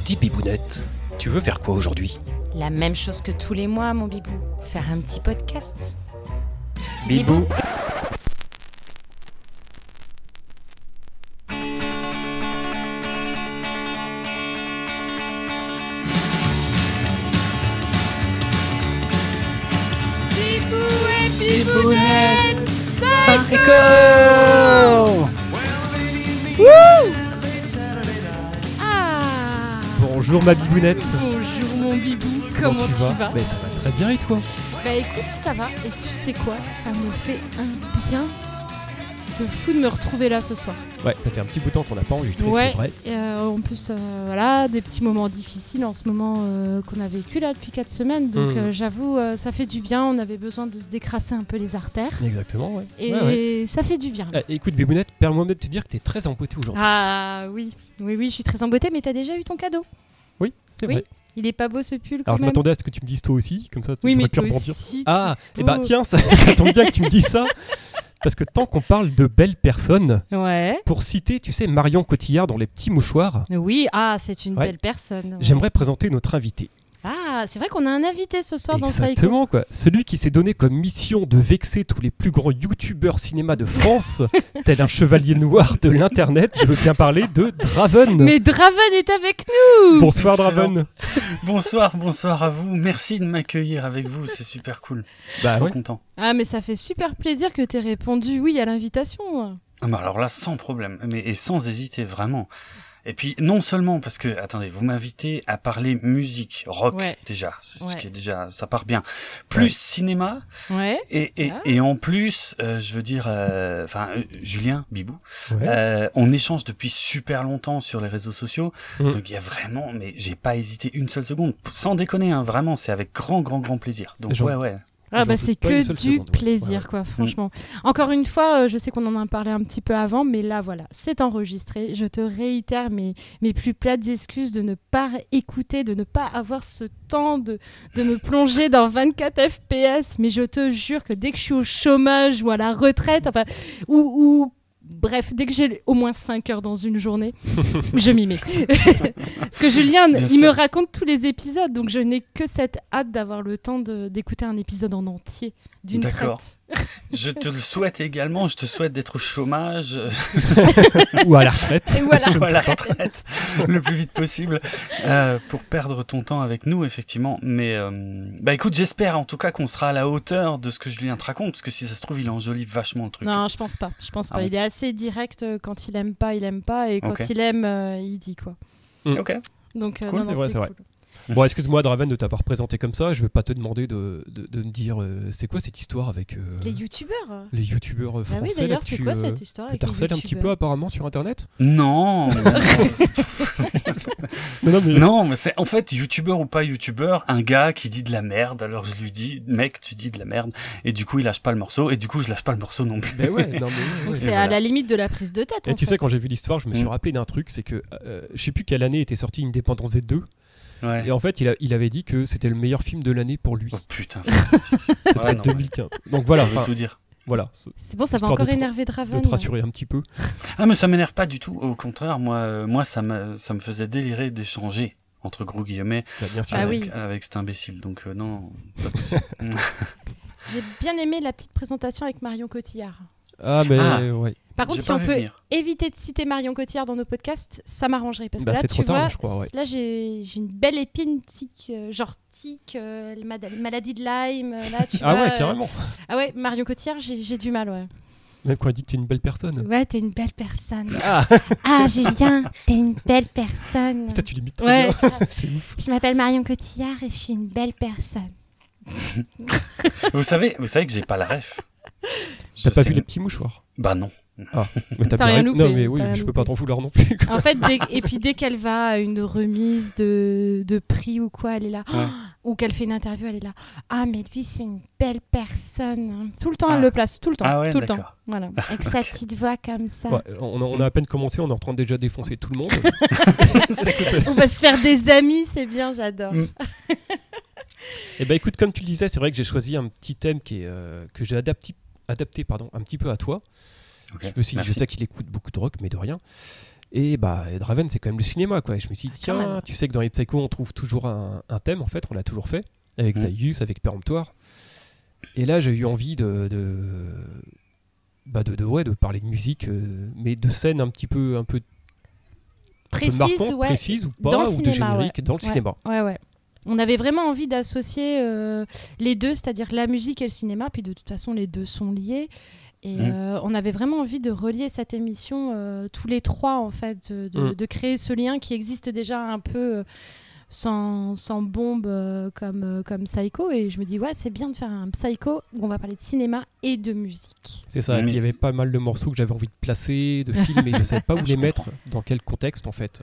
Dis Bibounette, tu veux faire quoi aujourd'hui ? La même chose que tous les mois, mon bibou. Faire un petit podcast. Bibou. Bibou et Bibounette, ça Ah, Bonjour ma Bibounette. bonjour mon bibou, comment tu vas? Ça va très bien et toi ? Bah écoute, ça va, et tu sais quoi? Ça me fait un bien de fou de me retrouver là ce soir. Ouais, ça fait un petit bout de temps qu'on n'a pas enregistré, Ouais. c'est vrai. Et en plus, voilà, des petits moments difficiles en ce moment qu'on a vécu là depuis 4 semaines. Donc j'avoue, ça fait du bien. On avait besoin de se décrasser un peu les artères. Exactement, ouais. Et Ouais. ça fait du bien. Écoute Bibounette, permets-moi de te dire que t'es très emboîtée aujourd'hui. Ah oui, je suis très emboîtée, mais t'as déjà eu ton cadeau. Oui, c'est Oui. vrai. Il est pas beau ce pull quand Alors je même. m'attendais à ce que tu me dises toi aussi, comme ça tu Oui, mais pourrais plus toi rebondir. aussi, Ah, t'es et bah beau. tiens, ça tombe bien que tu me dises ça. Parce que tant qu'on parle de belles personnes, Ouais. pour citer, tu sais, Marion Cotillard dans Les Petits Mouchoirs, Oui, c'est une belle personne. Ouais. j'aimerais présenter notre invité. Ah, c'est vrai qu'on a un invité ce soir dans Psycho. Exactement, quoi. Celui qui s'est donné comme mission de vexer tous les plus grands youtubeurs cinéma de France, tel un chevalier noir de l'internet. Je veux bien parler de Draven. Mais Draven est avec nous. Bonsoir Excellent. Draven. Bonsoir à vous. Merci de m'accueillir avec vous, c'est super cool. Bah Trop ouais. content. Ah, mais ça fait super plaisir que t'aies répondu oui à l'invitation. Ah bah alors là, sans problème, et sans hésiter, vraiment. Et puis, non seulement parce que, attendez, vous m'invitez à parler musique, rock, Ouais. déjà, ce Ouais. qui est déjà, ça part bien. Plus Ouais. cinéma, Ouais. Ah. et en plus, je veux dire, Julien, Bibou, Ouais. on échange depuis super longtemps sur les réseaux sociaux, Mm. donc il y a vraiment, mais j'ai pas hésité une seule seconde, sans déconner, hein, vraiment, c'est avec grand plaisir. Donc J'en- ouais. Ah bah J'en c'est doute pas une que seule du seconde, ouais. plaisir Ouais. quoi, franchement. Encore une fois, je sais qu'on en a parlé un petit peu avant, mais là voilà, c'est enregistré. Je te réitère mes plus plates excuses de ne pas écouter, de ne pas avoir ce temps de me plonger dans 24 FPS. Mais je te jure que dès que je suis au chômage ou à la retraite, enfin, ou bref, dès que j'ai au moins 5 heures dans une journée, je m'y mets. Parce que Julien, Bien il sûr. me raconte tous les épisodes, donc je n'ai que cette hâte d'avoir le temps d'écouter un épisode en entier d'une D'accord. traite. Je te le souhaite également, je te souhaite d'être au chômage, Ou à la retraite. Et voilà. ou à la retraite, le plus vite possible, pour perdre ton temps avec nous, effectivement. Mais, bah écoute, j'espère en tout cas qu'on sera à la hauteur de ce que Julien te raconte, parce que si ça se trouve, il enjolive vachement le truc. Non, je pense pas. Je pense pas. Ah bon. Il est assez direct. Quand il aime pas, il aime pas, et quand Ok. il aime, il dit quoi. Ok. Donc Cool, c'est vrai, c'est vrai. cool. Bon, excuse-moi Draven de t'avoir présenté comme ça. Je vais pas te demander de me dire c'est quoi cette histoire avec Les youtubeurs. les youtubeurs Bah français. oui, d'ailleurs, là, c'est que quoi tu, cette histoire que avec les t'harcèles un petit peu youtubeurs apparemment sur internet. Non, Non, mais... non, mais c'est en fait youtubeur ou pas youtubeur, un gars qui dit de la merde. Alors je lui dis, mec, tu dis de la merde, et du coup il lâche pas le morceau, et du coup je lâche pas le morceau non plus. Ben ouais, non, mais Donc ouais. c'est Et à voilà. la limite de la prise de tête. Et en tu sais, fait. quand j'ai vu l'histoire, je me suis rappelé d'un truc, c'est que je sais plus quelle année était sortie Independence Day 2, Ouais. et en fait, il avait dit que c'était le meilleur film de l'année pour lui. Oh putain, C'était ouais, non, 2015. Donc voilà, ça veut enfin, tout dire. voilà, C'est bon, ça va Histoire encore de te- énerver de Draven. te rassurer un petit peu. Ah mais ça m'énerve pas du tout. Au contraire, moi ça me faisait délirer d'échanger entre gros guillemets Bah, bien sûr. Ah avec, oui. avec cet imbécile. Donc non. Pas de souci. J'ai bien aimé la petite présentation avec Marion Cotillard. Ah, mais Ah. ouais. Par contre, J'ai si pas on vu peut venir. éviter de citer Marion Cotillard dans nos podcasts, ça m'arrangerait. Parce que Bah, là, c'est tu trop tard, vois, je crois, ouais. là j'ai une belle épine tique, genre tique, maladie de Lyme. Là, tu Ah vois, ouais, carrément. Ah ouais, Marion Cotillard, j'ai du mal, ouais. Même quand il dit que t'es une belle personne. Ouais, t'es une belle personne. Ah, Ah, Julien, t'es une belle personne. putain, tu l'imites trop Ouais, bien. C'est ouf. je m'appelle Marion Cotillard et je suis une belle personne. Vous savez que j'ai pas la ref. T'as Je pas sais- vu les petits mouchoirs? Bah non. Mais t'as T'as bien rien raison. loupé, Non, mais oui, t'as rien je peux loupé. pas t'en vouloir non plus. quoi. En fait, et puis dès qu'elle va à une remise de prix ou quoi, elle est là. Ouais. Ou qu'elle fait une interview, elle est là. Ah, mais lui, c'est une belle personne. Tout le temps, Ah. elle le place. Tout le temps. Ah ouais, tout le temps. d'accord. Voilà. Avec sa petite voix comme ça. Ouais, on a à peine commencé, on est en train de déjà défoncer tout le monde. On va se faire des amis, c'est bien, j'adore. Mm. Et bah écoute, comme tu le disais, c'est vrai que j'ai choisi un petit thème qui est, que j'ai adapté un petit peu à toi. Ok, Je me suis dit, merci. je sais qu'il écoute beaucoup de rock, mais de rien. Et Draven, c'est quand même le cinéma, quoi. Et je me suis dit, quand tiens, même. tu sais que dans les Psycho, on trouve toujours un thème, en fait, on l'a toujours fait, avec Zaius, avec Péremptoire. Et là, j'ai eu envie de parler de musique, mais de scènes un peu Précise, marquantes, ouais, précises ou dans pas, le ou cinéma, de générique ouais. dans le cinéma. Ouais. On avait vraiment envie d'associer les deux, c'est-à-dire la musique et le cinéma, puis de toute façon, les deux sont liés. Et on avait vraiment envie de relier cette émission, tous les trois, en fait, de créer ce lien qui existe déjà un peu sans bombe comme Psycho. Et je me dis, ouais, c'est bien de faire un Psycho où on va parler de cinéma et de musique. C'est ça, et puis il y avait pas mal de morceaux que j'avais envie de placer, de films, et je ne savais pas où les mettre, dans quel contexte, en fait.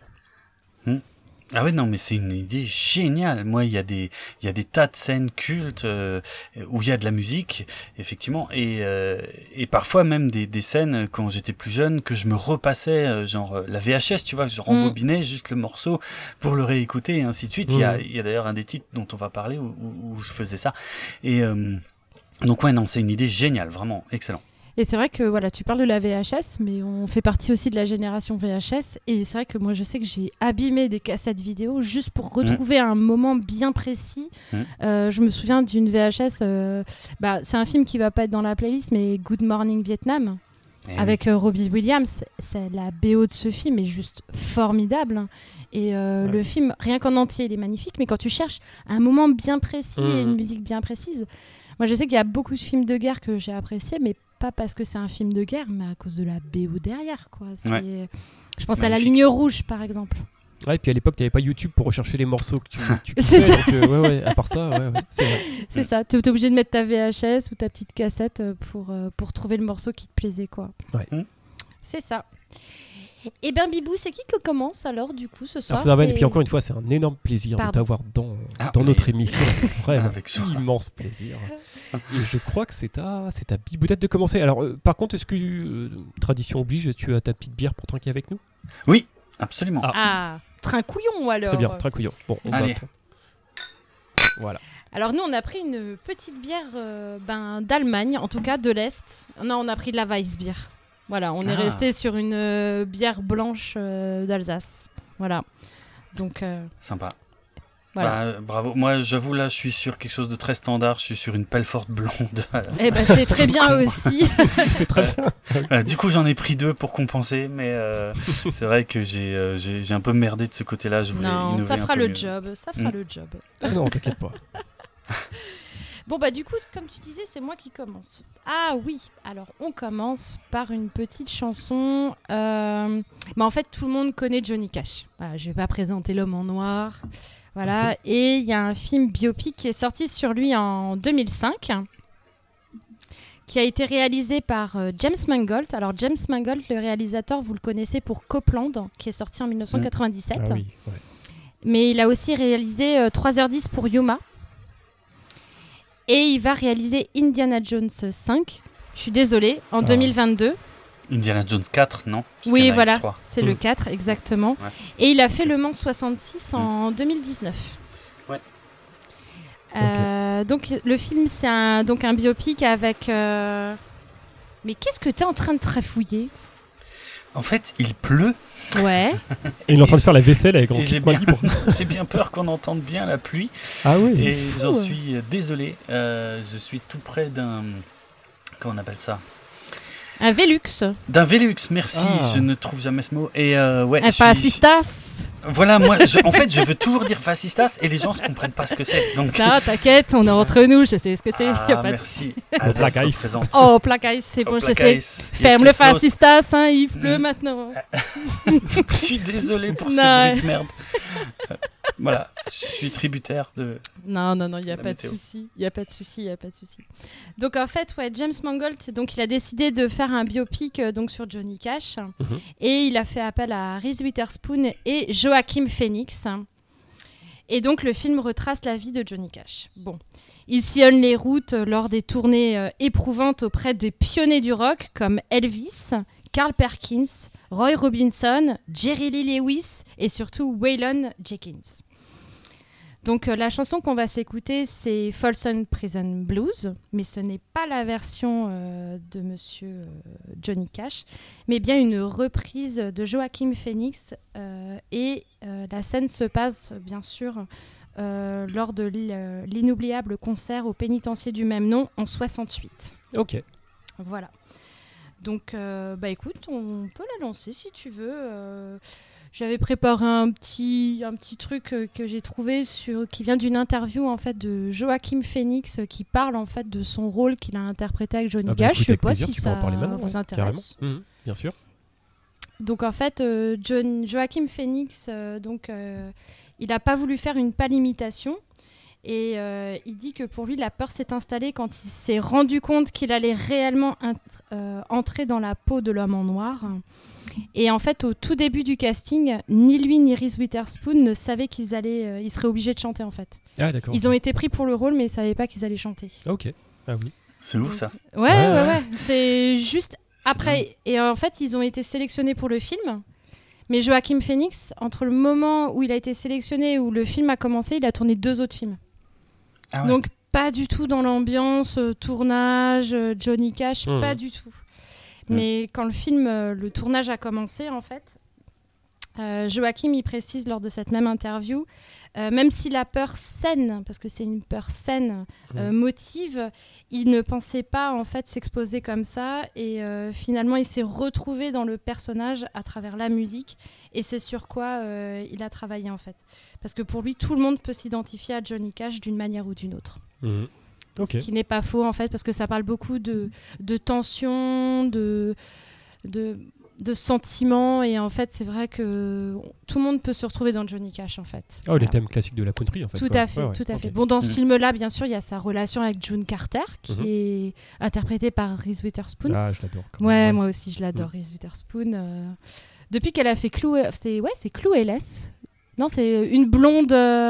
Ah ouais, non, mais c'est une idée géniale. Moi, il y a des tas de scènes cultes où il y a de la musique, effectivement, et parfois même des scènes quand j'étais plus jeune que je me repassais, genre la VHS, tu vois, je rembobinais juste le morceau pour le réécouter et ainsi de suite. Il y a d'ailleurs un des titres dont on va parler où je faisais ça. Et donc ouais, non, c'est une idée géniale, vraiment excellent. Et c'est vrai que voilà, tu parles de la VHS, mais on fait partie aussi de la génération VHS. Et c'est vrai que moi, je sais que j'ai abîmé des cassettes vidéo juste pour retrouver un moment bien précis. Je me souviens d'une VHS, c'est un film qui va pas être dans la playlist, mais Good Morning Vietnam, avec Robbie Williams. C'est la BO de ce film est juste formidable. Et le film, rien qu'en entier, il est magnifique. Mais quand tu cherches un moment bien précis et une musique bien précise, moi, je sais qu'il y a beaucoup de films de guerre que j'ai appréciés, mais pas parce que c'est un film de guerre, mais à cause de la BO derrière, quoi. Je pense à La Ligne Rouge, par exemple. Ouais, et puis à l'époque, tu n'avais pas YouTube pour rechercher les morceaux que tu c'est ça. Donc, à part ça, c'est vrai. C'est ça, tu es obligé de mettre ta VHS ou ta petite cassette pour trouver le morceau qui te plaisait, quoi. Ouais. C'est ça. Eh bien, Bibou, c'est qui commence alors, du coup, ce soir? Et puis encore une fois, c'est un énorme plaisir de t'avoir dans notre émission. Vraiment, immense plaisir. Et je crois que c'est ta Bibou peut-être de commencer. Alors, par contre, est-ce que, tradition oblige, tu as ta petite bière pour tranquiller avec nous? Oui, absolument. Trincouillon alors. Très bien, Trincouillon. Bon, on va. Voilà. Alors nous, on a pris une petite bière d'Allemagne, en tout cas de l'Est. Non, on a pris de la Weissbier. Voilà, on est resté sur une bière blanche d'Alsace. Voilà. Donc. Sympa. Voilà. Bravo. Moi, j'avoue, là, je suis sur quelque chose de très standard. Je suis sur une Pelfort blonde. Eh ben, c'est très bien aussi. C'est très bien. Du coup, j'en ai pris 2 pour compenser, mais c'est vrai que j'ai un peu merdé de ce côté-là. Je voulais innover ça fera un peu le mieux. job. Ça fera le job. Non, t'inquiète pas. Bon, du coup, comme tu disais, c'est moi qui commence. Ah oui, alors on commence par une petite chanson. En fait, tout le monde connaît Johnny Cash. Voilà, je vais pas présenter l'homme en noir. Voilà, et il y a un film biopic qui est sorti sur lui en 2005, qui a été réalisé par James Mangold. Alors, James Mangold, le réalisateur, vous le connaissez pour Copland, qui est sorti en 1997. Ah oui, ouais. Mais il a aussi réalisé 3h10 pour Yuma. Et il va réaliser Indiana Jones 5. Je suis désolée, en 2022. Indiana Jones 4, non? Oui, voilà, c'est le 4, exactement. Ouais. Et il a fait Le Mans 66 en 2019. Ouais. Donc, le film, c'est un biopic avec... Mais qu'est-ce que t'es en train de trafouiller? En fait, il pleut. Ouais. Et il est en train de faire la vaisselle avec un j'ai petit libre. J'ai bien peur qu'on entende bien la pluie. Ah oui. Et j'en suis désolé. Je suis tout près d'un... Comment on appelle ça? Un Velux. D'un Velux, merci. Je ne trouve jamais ce mot. Et un fascistas. Voilà, moi, en fait, je veux toujours dire fascistas et les gens ne comprennent pas ce que c'est. Donc... Non, t'inquiète, on est entre nous, je sais ce que c'est. Y a pas merci. Oh, Placaïs, c'est bon, je sais. Ferme le fascistas, hein, il pleut maintenant. Je suis désolé pour ce bruit de merde. Voilà, je suis tributaire de... Non, il n'y a pas de souci. Il n'y a pas de souci. Donc, en fait, James Mangold, donc, il a décidé de faire un biopic sur Johnny Cash. Et il a fait appel à Reese Witherspoon et Joaquin Phoenix. Et donc, le film retrace la vie de Johnny Cash. Bon, il sillonne les routes lors des tournées éprouvantes auprès des pionniers du rock comme Elvis, Carl Perkins, Roy Robinson, Jerry Lee Lewis et surtout Waylon Jenkins. Donc la chanson qu'on va s'écouter, c'est Folsom Prison Blues, mais ce n'est pas la version de Monsieur Johnny Cash, mais bien une reprise de Joaquin Phoenix. Et la scène se passe bien sûr lors de l'inoubliable concert au pénitencier du même nom en 68. Ok. Voilà. Donc écoute, on peut la lancer si tu veux. J'avais préparé un petit truc que j'ai trouvé qui vient d'une interview en fait de Joaquin Phoenix qui parle en fait de son rôle qu'il a interprété avec Johnny Cash. Je sais pas si ça vous intéresse. Bien sûr. Donc en fait, Joaquin Phoenix, il n'a pas voulu faire une pâle imitation. Et il dit que pour lui, la peur s'est installée quand il s'est rendu compte qu'il allait réellement entrer dans la peau de l'homme en noir. Et en fait, au tout début du casting, ni lui ni Reese Witherspoon ne savaient qu'ils seraient obligés de chanter en fait. Ah d'accord. Ils ont été pris pour le rôle, mais ils ne savaient pas qu'ils allaient chanter. Ok. Ah oui. C'est ouf ça. Ouais. C'est juste après. Et en fait, ils ont été sélectionnés pour le film. Mais Joaquin Phoenix, entre le moment où il a été sélectionné et où le film a commencé, il a tourné 2 autres films. Ah ouais. Donc pas du tout dans l'ambiance, tournage, Johnny Cash, pas du tout. Mais quand le tournage a commencé, en fait, Joachim y précise lors de cette même interview, même si la peur saine, parce que c'est une peur saine, motive, il ne pensait pas en fait s'exposer comme ça. Et finalement, il s'est retrouvé dans le personnage à travers la musique. Et c'est sur quoi il a travaillé en fait. Parce que pour lui, tout le monde peut s'identifier à Johnny Cash d'une manière ou d'une autre. Okay. Ce qui n'est pas faux en fait, parce que ça parle beaucoup de tension, de sentiments, et en fait c'est vrai que tout le monde peut se retrouver dans Johnny Cash en fait. Oh, les thèmes classiques de la country en fait. Tout à fait. Bon, dans ce film-là, bien sûr, il y a sa relation avec June Carter qui est interprétée par Reese Witherspoon. Ah, je l'adore. Ouais, moi aussi je l'adore, Reese Witherspoon. Depuis qu'elle a fait Chloé, c'est Chloé Less. Non, c'est une blonde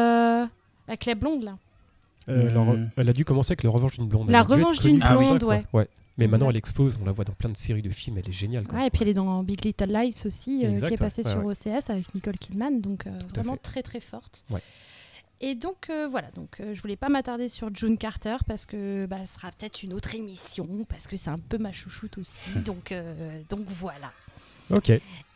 avec la blonde là. Elle a dû commencer avec Le Revanche d'une blonde. La Revanche d'une blonde, ouais. Mais maintenant, elle explose. On la voit dans plein de séries de films. Elle est géniale. Ouais, et puis elle est dans Big Little Lies aussi, qui est passée sur OCS avec Nicole Kidman. Donc vraiment très très forte. Ouais. Et donc voilà. Donc je voulais pas m'attarder sur June Carter parce que ce sera peut-être une autre émission parce que c'est un peu ma chouchoute aussi. donc voilà. Ok.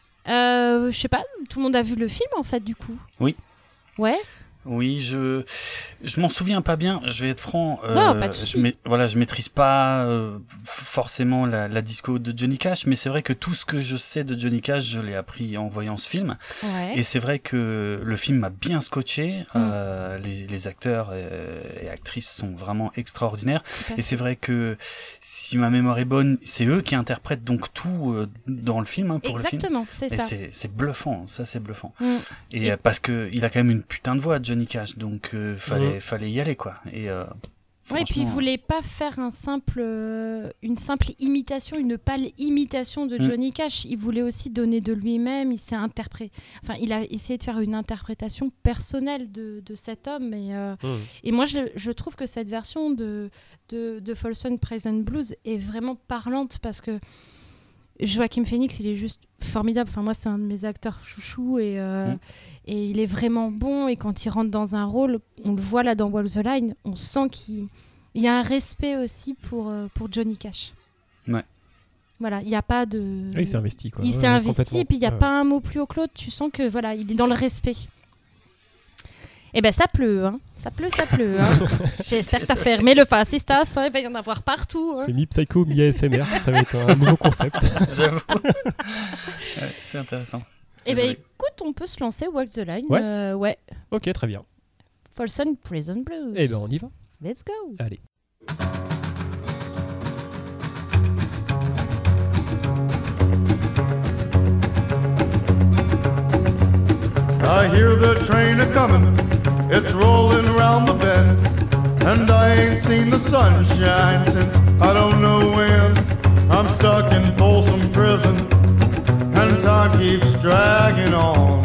Je sais pas. Tout le monde a vu le film en fait du coup. Oui. Ouais. Oui, je m'en souviens pas bien, je vais être franc. Pas de souci. Je maîtrise pas forcément la disco de Johnny Cash, mais c'est vrai que tout ce que je sais de Johnny Cash, je l'ai appris en voyant ce film. Ouais. Et c'est vrai que le film m'a bien scotché. Les acteurs et actrices sont vraiment extraordinaires. Et c'est vrai que si ma mémoire est bonne, c'est eux qui interprètent donc tout dans le film pour Exactement, le film. C'est ça. C'est bluffant, ça c'est bluffant. Et parce que il a quand même une putain de voix, Johnny Cash, donc fallait y aller quoi. Et puis il voulait pas faire une simple imitation, une pâle imitation de Johnny Cash. Il voulait aussi donner de lui-même. Il a essayé de faire une interprétation personnelle de cet homme. Et moi je trouve que cette version de Folsom Prison Blues est vraiment parlante parce que Joaquin Phoenix, il est juste formidable. Enfin, moi, c'est un de mes acteurs chouchous et il est vraiment bon. Et quand il rentre dans un rôle, on le voit là dans Walk the Line, on sent qu'il y a un respect aussi pour Johnny Cash. Ouais. Voilà, il n'y a pas de... il s'est investi, quoi. Il s'est investi et puis il n'y a pas un mot plus haut que l'autre. Tu sens que voilà, il est dans le respect. Eh ben ça pleut, hein. Ça pleut, hein. J'espère que t'as fermé le Fascistas, hein. Il va y en avoir partout. Hein. C'est mi-psycho, mi-ASMR, ça va être un nouveau concept. J'avoue. C'est intéressant. Eh ben écoute, on peut se lancer Walk the Line. Ouais. Ok, très bien. Folsom Prison Blues. Eh ben on y va. Let's go. Allez. I hear the train a-comin', it's rollin' around the bend, and I ain't seen the sunshine since I don't know when. I'm stuck in Folsom Prison, and time keeps dragging on.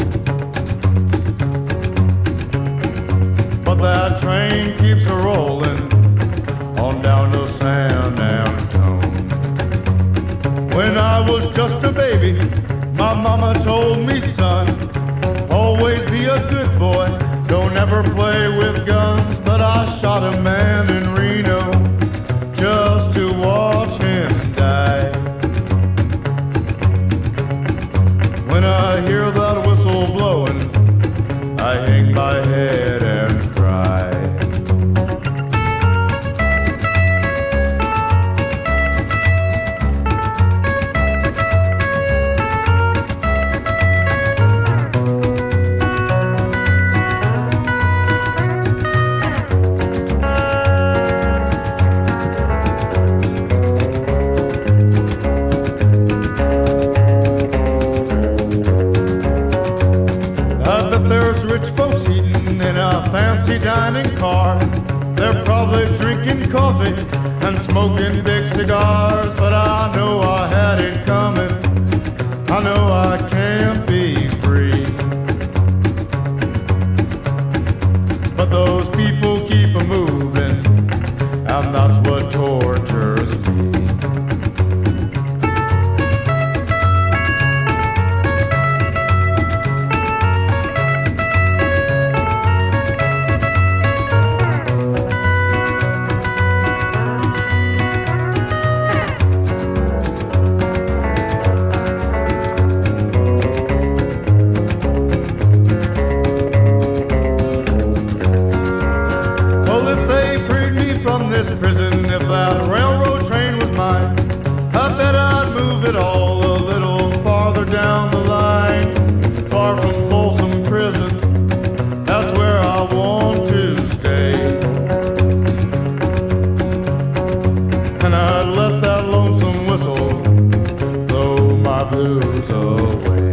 But that train keeps a-rollin' on down to San Antone. When I was just a baby, my mama told me, son, always be a good boy, don't ever play with They're probably drinking coffee and smoking big cigars, but I know I had it coming. I know I can't be free. But those people keep moving, and that's what tortures me. Prison, if that railroad train was mine, I bet I'd move it all a little farther down the line, far from Folsom Prison. That's where I want to stay. And I'd let that lonesome whistle blow my blues away.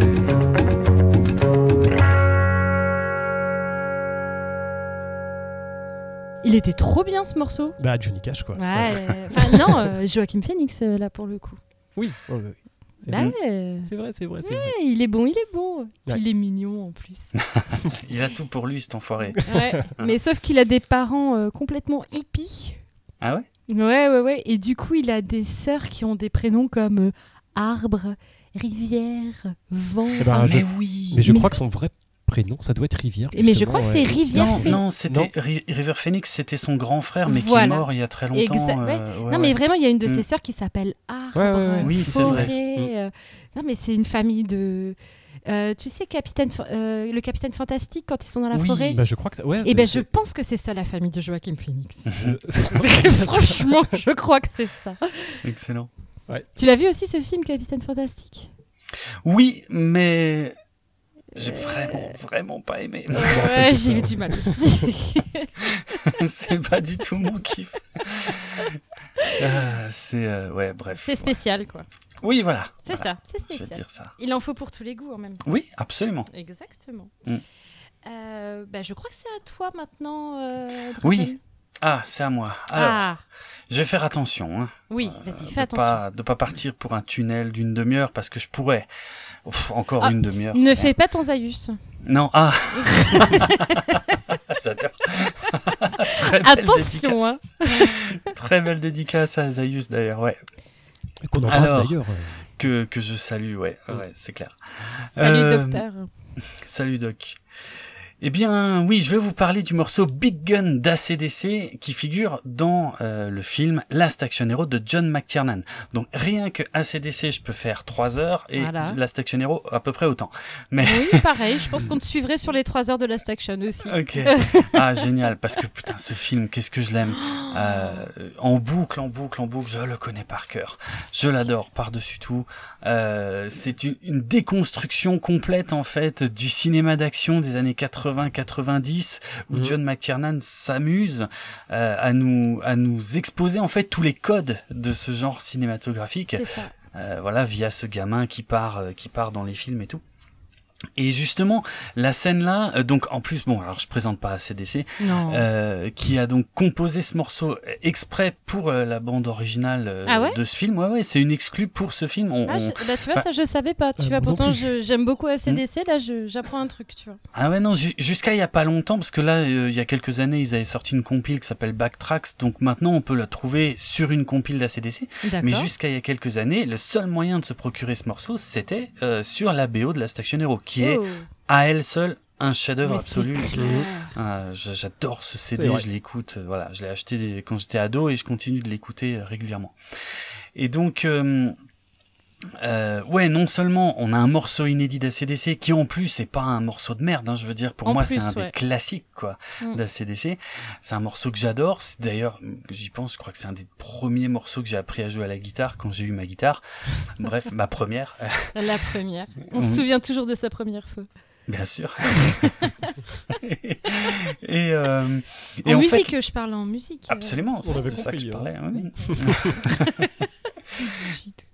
Il était trop bien ce morceau. Bah Johnny Cash quoi. Ouais, enfin non, Joaquin Phoenix là pour le coup. Oui. Oui. Bah ouais. C'est vrai. Ouais, il est bon. Ouais. Il est mignon en plus. Il a tout pour lui cet enfoiré. Ouais, mais sauf qu'il a des parents complètement hippies. Ah ouais? Ouais. Et du coup, il a des sœurs qui ont des prénoms comme Arbre, Rivière, Vent. Mais je crois que son vrai prénom, ça doit être Rivière. Mais je crois que c'est Rivière. Non, c'était River Phoenix, c'était son grand frère, mais qui est mort il y a très longtemps. Mais vraiment, il y a une de ses sœurs qui s'appelle Arbre, oui, Forêt. Non, mais c'est une famille de. Tu sais, le Capitaine Fantastique quand ils sont dans la forêt. Bah, je crois que ça. Ouais, je pense que c'est ça la famille de Joaquin Phoenix. Franchement, je crois que c'est ça. Excellent. Ouais. Tu l'as vu aussi ce film Capitaine Fantastique? Oui, mais. J'ai vraiment pas aimé. Ouais, j'ai eu du mal aussi. C'est pas du tout mon kiff. Bref. C'est spécial, quoi. Oui, voilà. C'est spécial. Je vais dire ça. Il en faut pour tous les goûts en même temps. Oui, absolument. Exactement. Je crois que c'est à toi maintenant. Oui. Ah, c'est à moi. Alors, je vais faire attention. Hein. Oui, vas-y, fais attention. De pas partir pour un tunnel d'une demi-heure parce que je pourrais. Encore une demi-heure. Ne fais pas ton Zaius. Non, J'adore. Attention, hein. Très belle dédicace à Zaius d'ailleurs, ouais. Et qu'on embrasse d'ailleurs. Que je salue, ouais, c'est clair. Salut docteur. Salut doc. Eh bien, oui, je vais vous parler du morceau Big Gun d'ACDC qui figure dans le film Last Action Hero de John McTiernan. Donc, rien que ACDC, je peux faire 3 heures et Last Action Hero à peu près autant. Mais... Oui, pareil, je pense qu'on te suivrait sur les 3 heures de Last Action aussi. Ok. Ah, génial, parce que putain, ce film, qu'est-ce que je l'aime. En boucle, je le connais par cœur. Je l'adore par-dessus tout. C'est une déconstruction complète, en fait, du cinéma d'action des années 80-90 où John McTiernan s'amuse à nous exposer en fait tous les codes de ce genre cinématographique. C'est ça. Via ce gamin qui part dans les films et tout. Et justement, la scène là, donc en plus, alors je présente pas ACDC, qui a donc composé ce morceau exprès pour la bande originale de ce film. Ouais, c'est une exclue pour ce film. Tu vois, ça je savais pas. Tu vois, pourtant j'aime beaucoup ACDC. Là, j'apprends un truc, tu vois. Ah ouais, non, jusqu'à il y a pas longtemps, parce que là, il y a quelques années, ils avaient sorti une compile qui s'appelle Backtracks. Donc maintenant, on peut la trouver sur une compile d'ACDC. Mais jusqu'à il y a quelques années, le seul moyen de se procurer ce morceau, c'était sur la BO de Last Action Hero, qui est à elle seule un chef-d'œuvre absolu. J'adore ce CD, je l'écoute. Je l'ai acheté quand j'étais ado et je continue de l'écouter régulièrement. Et donc, non seulement on a un morceau inédit d'ACDC qui en plus est pas un morceau de merde, je veux dire, pour moi c'est un des classiques d'ACDC. C'est un morceau que j'adore. C'est d'ailleurs, j'y pense, je crois que c'est un des premiers morceaux que j'ai appris à jouer à la guitare quand j'ai eu ma guitare. Bref, ma première. La première. On se souvient toujours de sa première fois. Bien sûr. et en musique, je parle en musique. Absolument, c'est de ça que je parlais. Tout de suite.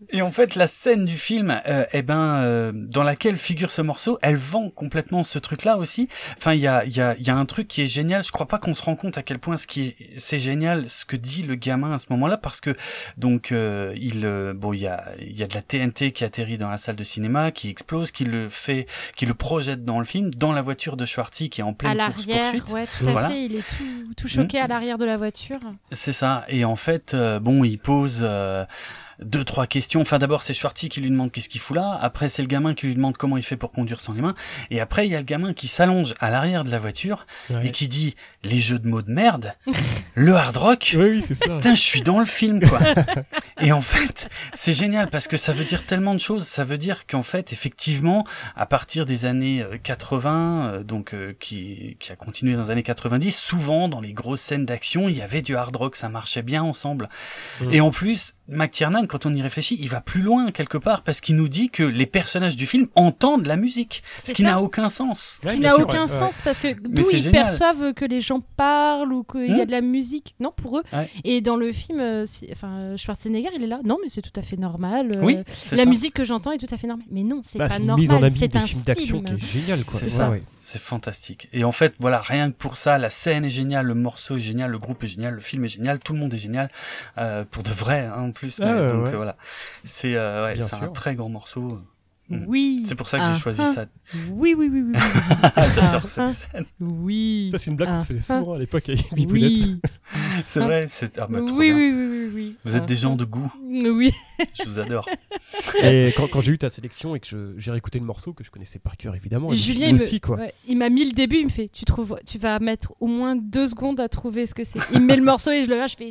Et en fait, la scène du film, dans laquelle figure ce morceau, elle vend complètement ce truc-là aussi. Enfin, il y a un truc qui est génial. Je crois pas qu'on se rend compte à quel point c'est génial ce que dit le gamin à ce moment-là, parce que donc il y a de la TNT qui atterrit dans la salle de cinéma, qui explose, qui le projette dans le film, dans la voiture de Schwartzy qui est en pleine course-poursuite. Ouais, tout à fait. Il est tout choqué à l'arrière de la voiture. C'est ça. Et en fait, il pose 2-3 questions. Enfin, d'abord, c'est Schwartzy qui lui demande qu'est-ce qu'il fout là. Après, c'est le gamin qui lui demande comment il fait pour conduire sans les mains. Et après, il y a le gamin qui s'allonge à l'arrière de la voiture et qui dit les jeux de mots de merde, le hard rock. Oui, c'est ça. Putain, je suis dans le film, quoi. Et en fait, c'est génial parce que ça veut dire tellement de choses. Ça veut dire qu'en fait, effectivement, à partir des années 80, qui a continué dans les années 90, souvent, dans les grosses scènes d'action, il y avait du hard rock. Ça marchait bien ensemble. Et en plus, McTiernan, quand on y réfléchit, il va plus loin quelque part parce qu'il nous dit que les personnages du film entendent la musique, ce qui n'a aucun sens. Ce qui n'a aucun sens parce que d'où ils perçoivent que les gens parlent ou qu'il y a de la musique. Non, pour eux. Ouais. Et dans le film, Schwarzenegger, il est là. Non, mais c'est tout à fait normal. Oui, la musique que j'entends est tout à fait normale. Mais non, c'est pas normal. C'est un film d'action qui est génial, quoi. C'est ça. Ouais. C'est fantastique. Et en fait, voilà, rien que pour ça, la scène est géniale, le morceau est génial, le groupe est génial, le film est génial, tout le monde est génial, pour de vrai, en plus. Voilà. C'est un très grand morceau. Oui. C'est pour ça que j'ai choisi ça. Oui. J'adore cette scène. Oui. Ça, c'est une blague qu'on se faisait souvent à l'époque avec Bibounette. Oui. C'est vrai, trop bien. Oui. Vous êtes des gens de goût. Oui. Je vous adore. Et quand j'ai eu ta sélection et que j'ai réécouté le morceau, que je connaissais par cœur évidemment, Julien aussi, quoi. Ouais, il m'a mis le début, il me fait tu vas mettre au moins 2 secondes à trouver ce que c'est. Il me met le morceau et je le vois, je fais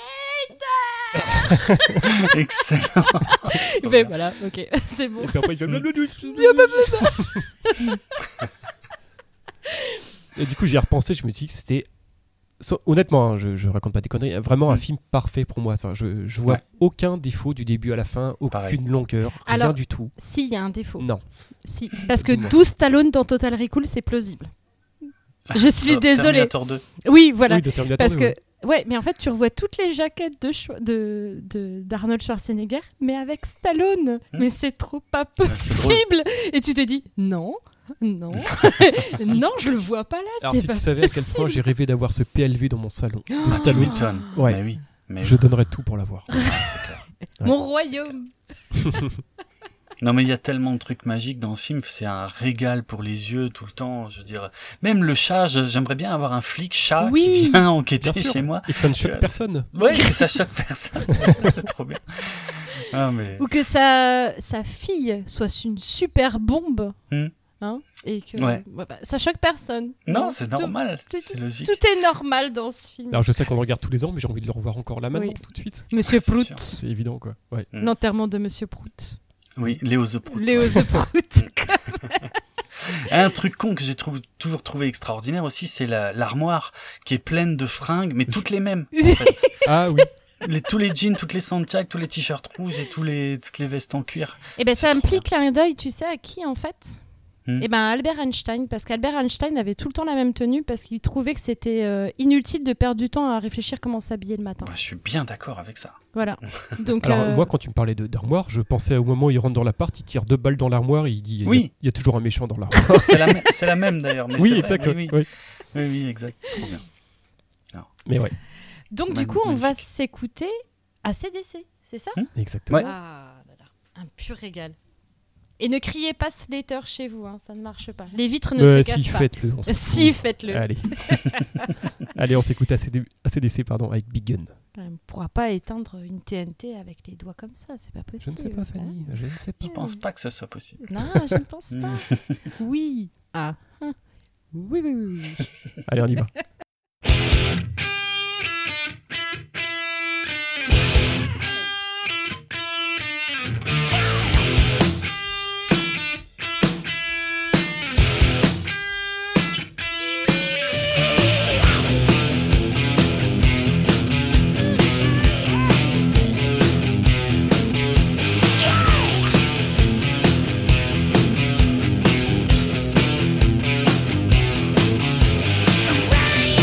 Slater. Excellent. Mais voilà, ok, c'est bon. Et puis après il fait Et du coup j'y ai repensé, je me suis dit que c'était honnêtement, je raconte pas des conneries, vraiment un film parfait pour moi. Enfin, je vois aucun défaut du début à la fin, aucune longueur, rien du tout. Si, il y a un défaut. Non. Si, parce que 12 Stallone dans Total Recall, c'est plausible. Je suis désolée. Terminator 2. Oui, voilà. Oui, de Terminator parce 2, que ouais, mais en fait, tu revois toutes les jaquettes d'Arnold Schwarzenegger, mais avec Stallone. Mais c'est trop pas possible. Et tu te dis non, non, je le vois pas là. Alors si tu savais à quel point j'ai rêvé d'avoir ce PLV dans mon salon de Stallone, mais je donnerais tout pour l'avoir. C'est clair. Mon royaume. Non mais il y a tellement de trucs magiques dans ce film, c'est un régal pour les yeux tout le temps, je veux dire. Même le chat, j'aimerais bien avoir un flic chat qui vient enquêter chez moi. Et que ça ne choque personne. Oui, que ça choque personne, c'est trop bien. Ah, mais... Ou que sa fille soit une super bombe. Hein, et que ça choque personne. Non, c'est normal, c'est logique. Tout est normal dans ce film. Alors je sais qu'on le regarde tous les ans, mais j'ai envie de le revoir encore là maintenant, tout de suite. Monsieur Prout. C'est évident, quoi. Ouais. L'enterrement de Monsieur Prout. Oui, Léo The Prout. Léo The Prout. Un truc con que j'ai toujours trouvé extraordinaire aussi, c'est l'armoire qui est pleine de fringues, mais toutes les mêmes, en fait. Ah oui. Tous les jeans, toutes les Santiago, tous les t-shirts rouges et toutes les vestes en cuir. Et ben ça implique clin d'œil, tu sais à qui en fait? Et ben Albert Einstein, parce qu'Albert Einstein avait tout le temps la même tenue parce qu'il trouvait que c'était inutile de perdre du temps à réfléchir comment s'habiller le matin. Je suis bien d'accord avec ça. Voilà. Donc, alors moi quand tu me parlais d'armoire, je pensais au moment où il rentre dans l'appart, il tire 2 balles dans l'armoire et il dit il y a toujours un méchant dans l'armoire. c'est la même d'ailleurs. Mais oui, exact. Oui, exact. Trop bien. Non. Mais ouais. Donc du coup, on va s'écouter AC/DC, c'est ça? Exactement. Ouais. Ah là là, un pur régal. Et ne criez pas Slater chez vous, hein, ça ne marche pas. Les vitres ne se cassent pas. Faites-le. Allez. Allez, on s'écoute AC/DC avec Big Gun. On ne pourra pas éteindre une TNT avec les doigts comme ça, c'est pas possible. Je ne sais pas, Fanny, je ne sais pas. Je pense pas que ce soit possible. Non, je ne pense pas. Oui. Ah. Oui. Allez, on y va. Right.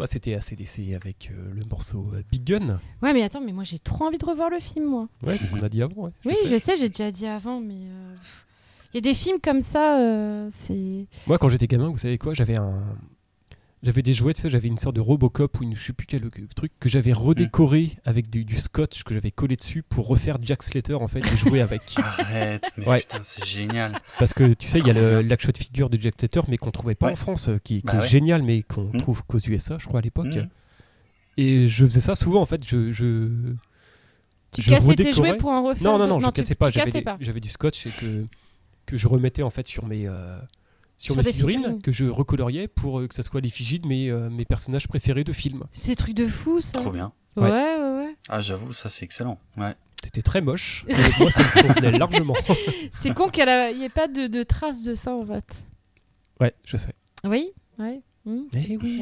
Moi, c'était AC/DC avec le morceau Big Gun. Ouais, mais attends, mais moi j'ai trop envie de revoir le film, moi. Ouais, c'est ce qu'on a dit avant. Ouais, je sais, j'ai déjà dit avant, mais il y a des films comme ça, c'est. Moi, quand j'étais gamin, vous savez quoi, j'avais des jouets, tu sais, j'avais une sorte de Robocop ou je sais plus quel truc que j'avais redécoré avec du scotch que j'avais collé dessus pour refaire Jack Slater en fait et jouer avec. Arrête, mais putain, c'est génial. Parce que tu sais, il y a l'action figure de Jack Slater mais qu'on trouvait pas en France, qui est génial mais qu'on trouve qu'aux USA, je crois à l'époque. Et je faisais ça souvent en fait. Tu cassais tes jouets pour en refaire. Non, je cassais pas. J'avais du scotch et que je remettais en fait sur mes figurines que je recoloriais pour que ça soit l'effigie de mes personnages préférés de films. C'est des trucs de fou, ça. Trop bien. Ouais. Ah, j'avoue, ça c'est excellent. Ouais. C'était très moche. Mais moi, ça me convenait largement. C'est con qu'il n'y ait pas de traces de ça, en fait. Ouais, je sais. Oui, ouais. Eh oui.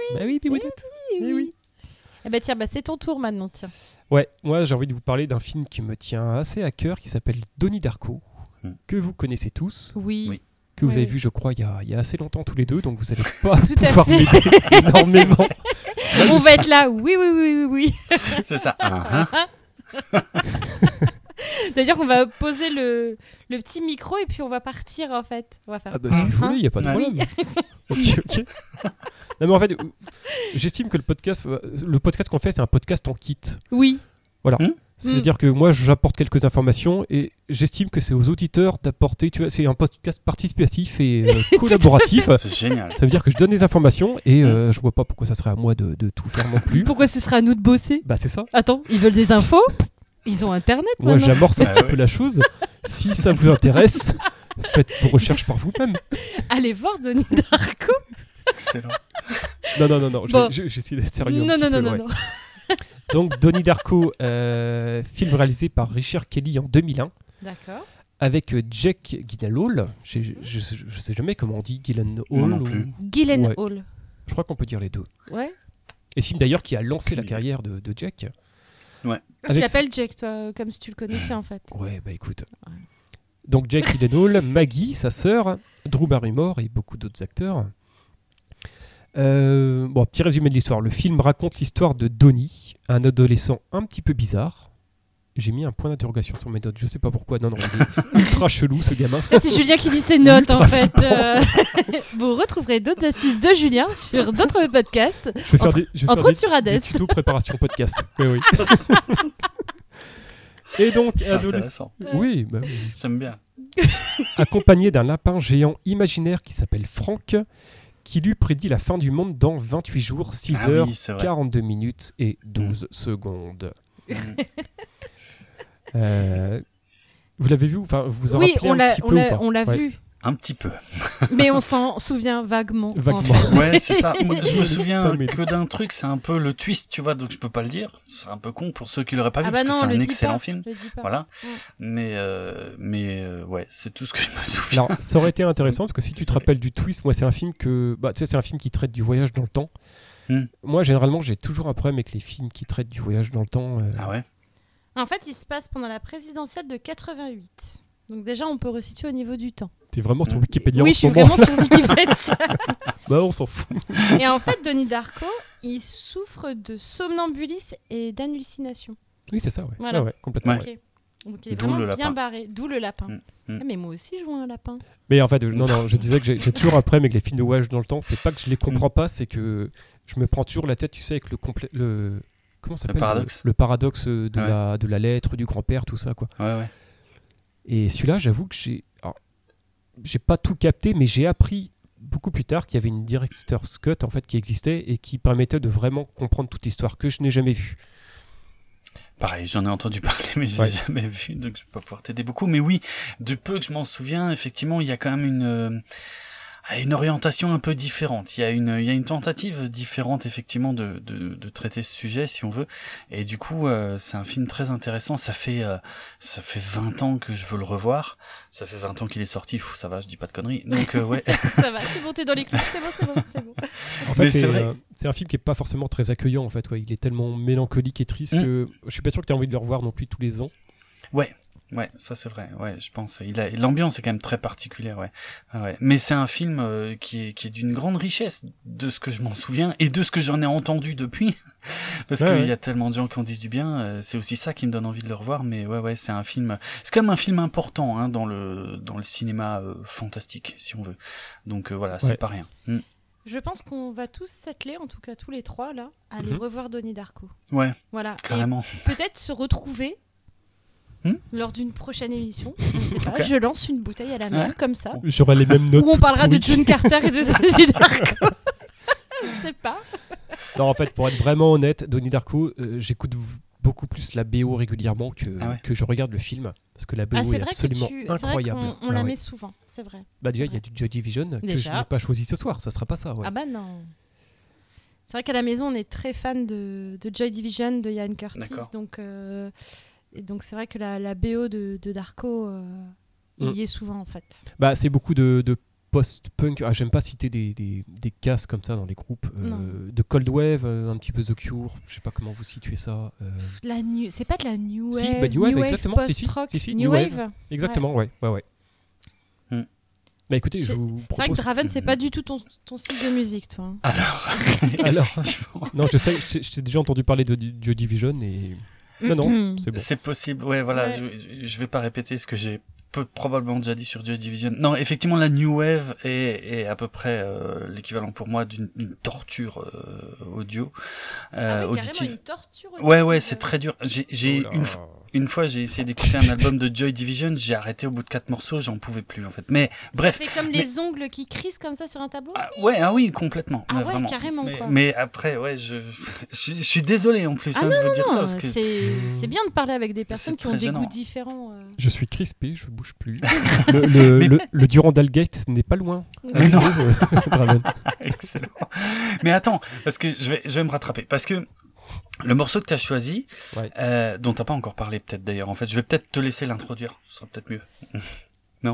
Eh ben tiens, c'est ton tour maintenant, tiens. Ouais, moi j'ai envie de vous parler d'un film qui me tient assez à cœur, qui s'appelle Donnie Darko, que vous connaissez tous. Oui. Que vous avez vu, je crois, il y a assez longtemps tous les deux, donc vous n'allez pas pouvoir m'aider énormément. On va être là, oui. C'est ça. D'ailleurs, on va poser le petit micro et puis on va partir, en fait. On va faire si vous voulez, il n'y a pas de problème. Ok. Non, mais en fait, j'estime que le podcast qu'on fait, c'est un podcast en kit. Oui. Voilà. C'est-à-dire que moi, j'apporte quelques informations et j'estime que c'est aux auditeurs d'apporter. Tu vois, c'est un podcast participatif et collaboratif. C'est génial. Ça veut dire que je donne des informations et je vois pas pourquoi ça serait à moi de tout faire non plus. Pourquoi ce serait à nous de bosser ? Bah, c'est ça. Attends, ils veulent des infos ? Ils ont Internet maintenant. Moi, j'amorce un petit peu la chose. Si ça vous intéresse, faites vos recherches par vous-même. Allez voir Donnie Darko. Excellent. Non. Bon. J'essaie d'être sérieux. Non. Donc, Donnie Darko, film réalisé par Richard Kelly en 2001. D'accord. Avec Jake Gyllenhaal. Je sais jamais comment on dit Gyllenhaal. Moi non plus. Gyllenhaal. Je crois qu'on peut dire les deux. Ouais. Et film d'ailleurs qui a lancé la carrière de Jake. Ouais. Tu l'appelles Jake, toi, comme si tu le connaissais en fait. Ouais, bah écoute. Ouais. Donc Jake Gyllenhaal, Maggie, sa sœur, Drew Barrymore et beaucoup d'autres acteurs. Petit résumé de l'histoire. Le film raconte l'histoire de Donnie, un adolescent un petit peu bizarre. J'ai mis un point d'interrogation sur mes notes, je sais pas pourquoi. Non, il est ultra chelou ce gamin. Ça, c'est Julien qui dit ses notes en fait. Vous retrouverez d'autres astuces de Julien sur d'autres podcasts. Entre autres sur Hades. Des tutos préparation podcast. Oui. Et donc, adolescent. Oui. J'aime bien. Accompagné d'un lapin géant imaginaire qui s'appelle Frank, qui lui prédit la fin du monde dans 28 jours, 6 heures, 42 minutes et 12 secondes. Vous l'avez vu ? Enfin, vous en rappelez un petit peu ou pas ? On l'a vu. Un petit peu. Mais on s'en souvient vaguement. En fait. Ouais, c'est ça. Moi, je me souviens que d'un truc, c'est un peu le twist, tu vois, donc je peux pas le dire. C'est un peu con pour ceux qui l'auraient pas vu, parce que c'est un excellent film. Voilà. Mais ouais, c'est tout ce que je me souviens. Alors, ça aurait été intéressant, parce que si tu te rappelles du twist, moi, c'est un film tu sais, c'est un film qui traite du voyage dans le temps. Moi, généralement, j'ai toujours un problème avec les films qui traitent du voyage dans le temps. Ah ouais ? En fait, il se passe pendant la présidentielle de 88. Donc déjà, on peut resituer au niveau du temps. T'es vraiment sur Wikipédia en ce moment ? Oui, je suis vraiment sur Wikipédia. Bah, on s'en fout. Et en fait, Donnie Darko, il souffre de somnambulisme et d'hallucination. Oui, c'est ça, ouais. Voilà. Ouais, complètement. Ouais. Okay. Donc il est vraiment bien barré. D'où le lapin. Ah, mais moi aussi, je vois un lapin. Mais en fait, non, je disais que j'ai toujours un problème avec les films de voyage dans le temps. C'est pas que je les comprends pas, c'est que je me prends toujours la tête, tu sais, avec le comment ça s'appelle ? Le paradoxe de la lettre, du grand-père, tout ça, quoi. Ouais. Et celui-là, j'avoue que j'ai pas tout capté, mais j'ai appris beaucoup plus tard qu'il y avait une director's cut en fait qui existait et qui permettait de vraiment comprendre toute l'histoire que je n'ai jamais vue. Pareil, j'en ai entendu parler, mais je l'ai jamais vu, donc je vais pas pouvoir t'aider beaucoup. Mais oui, du peu que je m'en souviens, effectivement, il y a quand même une orientation un peu différente. Il y a une tentative différente, effectivement, de traiter ce sujet, si on veut. Et du coup, c'est un film très intéressant. Ça fait 20 ans que je veux le revoir. Ça fait 20 ans qu'il est sorti. Ça va, je dis pas de conneries. Donc, ouais. Ça va, c'est bon, t'es dans les clous. C'est bon. En fait, c'est vrai. C'est un film qui est pas forcément très accueillant, en fait. Ouais. Il est tellement mélancolique et triste que je suis pas sûr que t'aies envie de le revoir non plus tous les ans. Ouais. Ouais, ça c'est vrai. Ouais, je pense. L'ambiance est quand même très particulière. Ouais. Ouais. Mais c'est un film qui est d'une grande richesse, de ce que je m'en souviens et de ce que j'en ai entendu depuis. Parce qu'il y a tellement de gens qui en disent du bien. C'est aussi ça qui me donne envie de le revoir. Mais ouais, c'est un film. C'est quand même un film important hein, dans le cinéma fantastique, si on veut. Donc voilà, c'est pas rien. Je pense qu'on va tous s'atteler, en tout cas tous les trois là, à aller revoir Donnie Darko. Ouais. Voilà. Carrément. Et peut-être se retrouver. Lors d'une prochaine émission, je ne sais pas, je lance une bouteille à la mer comme ça. J'aurai les mêmes notes. Où on parlera de John Carter et de Donnie Darko. Je ne sais pas. Non, en fait, pour être vraiment honnête, Donnie Darko, j'écoute beaucoup plus la BO régulièrement que je regarde le film. Parce que la BO est absolument incroyable. C'est vrai qu'on la met souvent, c'est vrai. Bah déjà, il y a du Joy Division que je n'ai pas choisi ce soir, ça sera pas ça. Ouais. Ah bah non. C'est vrai qu'à la maison, on est très fan de Joy Division, de Ian Curtis, donc c'est vrai que la BO de Darko, il y est souvent en fait. Bah, c'est beaucoup de post-punk. J'aime pas citer des cases comme ça dans les groupes. De Cold Wave, un petit peu The Cure. Je sais pas comment vous situez ça. C'est pas de la New Wave. Si, New Wave, exactement. Post-rock. Si, New Wave. Exactement, ouais. Bah écoutez, je vous propose... C'est vrai que Draven, c'est pas du tout ton style de musique, toi. Alors, non, je sais, j'ai déjà entendu parler de Joy Division et... Non, c'est bon. C'est possible, ouais, voilà, je vais pas répéter ce que j'ai probablement déjà dit sur Joy Division. Non, effectivement, la New Wave est à peu près l'équivalent pour moi d'une torture audio. Carrément une torture audio. Ouais, c'est très dur. Une fois, j'ai essayé d'écouter un album de Joy Division, j'ai arrêté au bout de 4 morceaux, j'en pouvais plus en fait. Mais bref. Ça fait comme les ongles qui crissent comme ça sur un tableau. Oui, complètement. Ah ouais, vraiment. Carrément quoi. Mais après, ouais, je suis désolé en plus de dire ça parce que c'est bien de parler avec des personnes qui ont des goûts différents. Je suis crispé, je bouge plus. le Durandal Gate n'est pas loin. Mais non. Excellent. Mais attends, parce que je vais me rattraper parce que le morceau que tu as choisi, dont tu n'as pas encore parlé peut-être d'ailleurs, en fait, je vais peut-être te laisser l'introduire, ce sera peut-être mieux. Non ?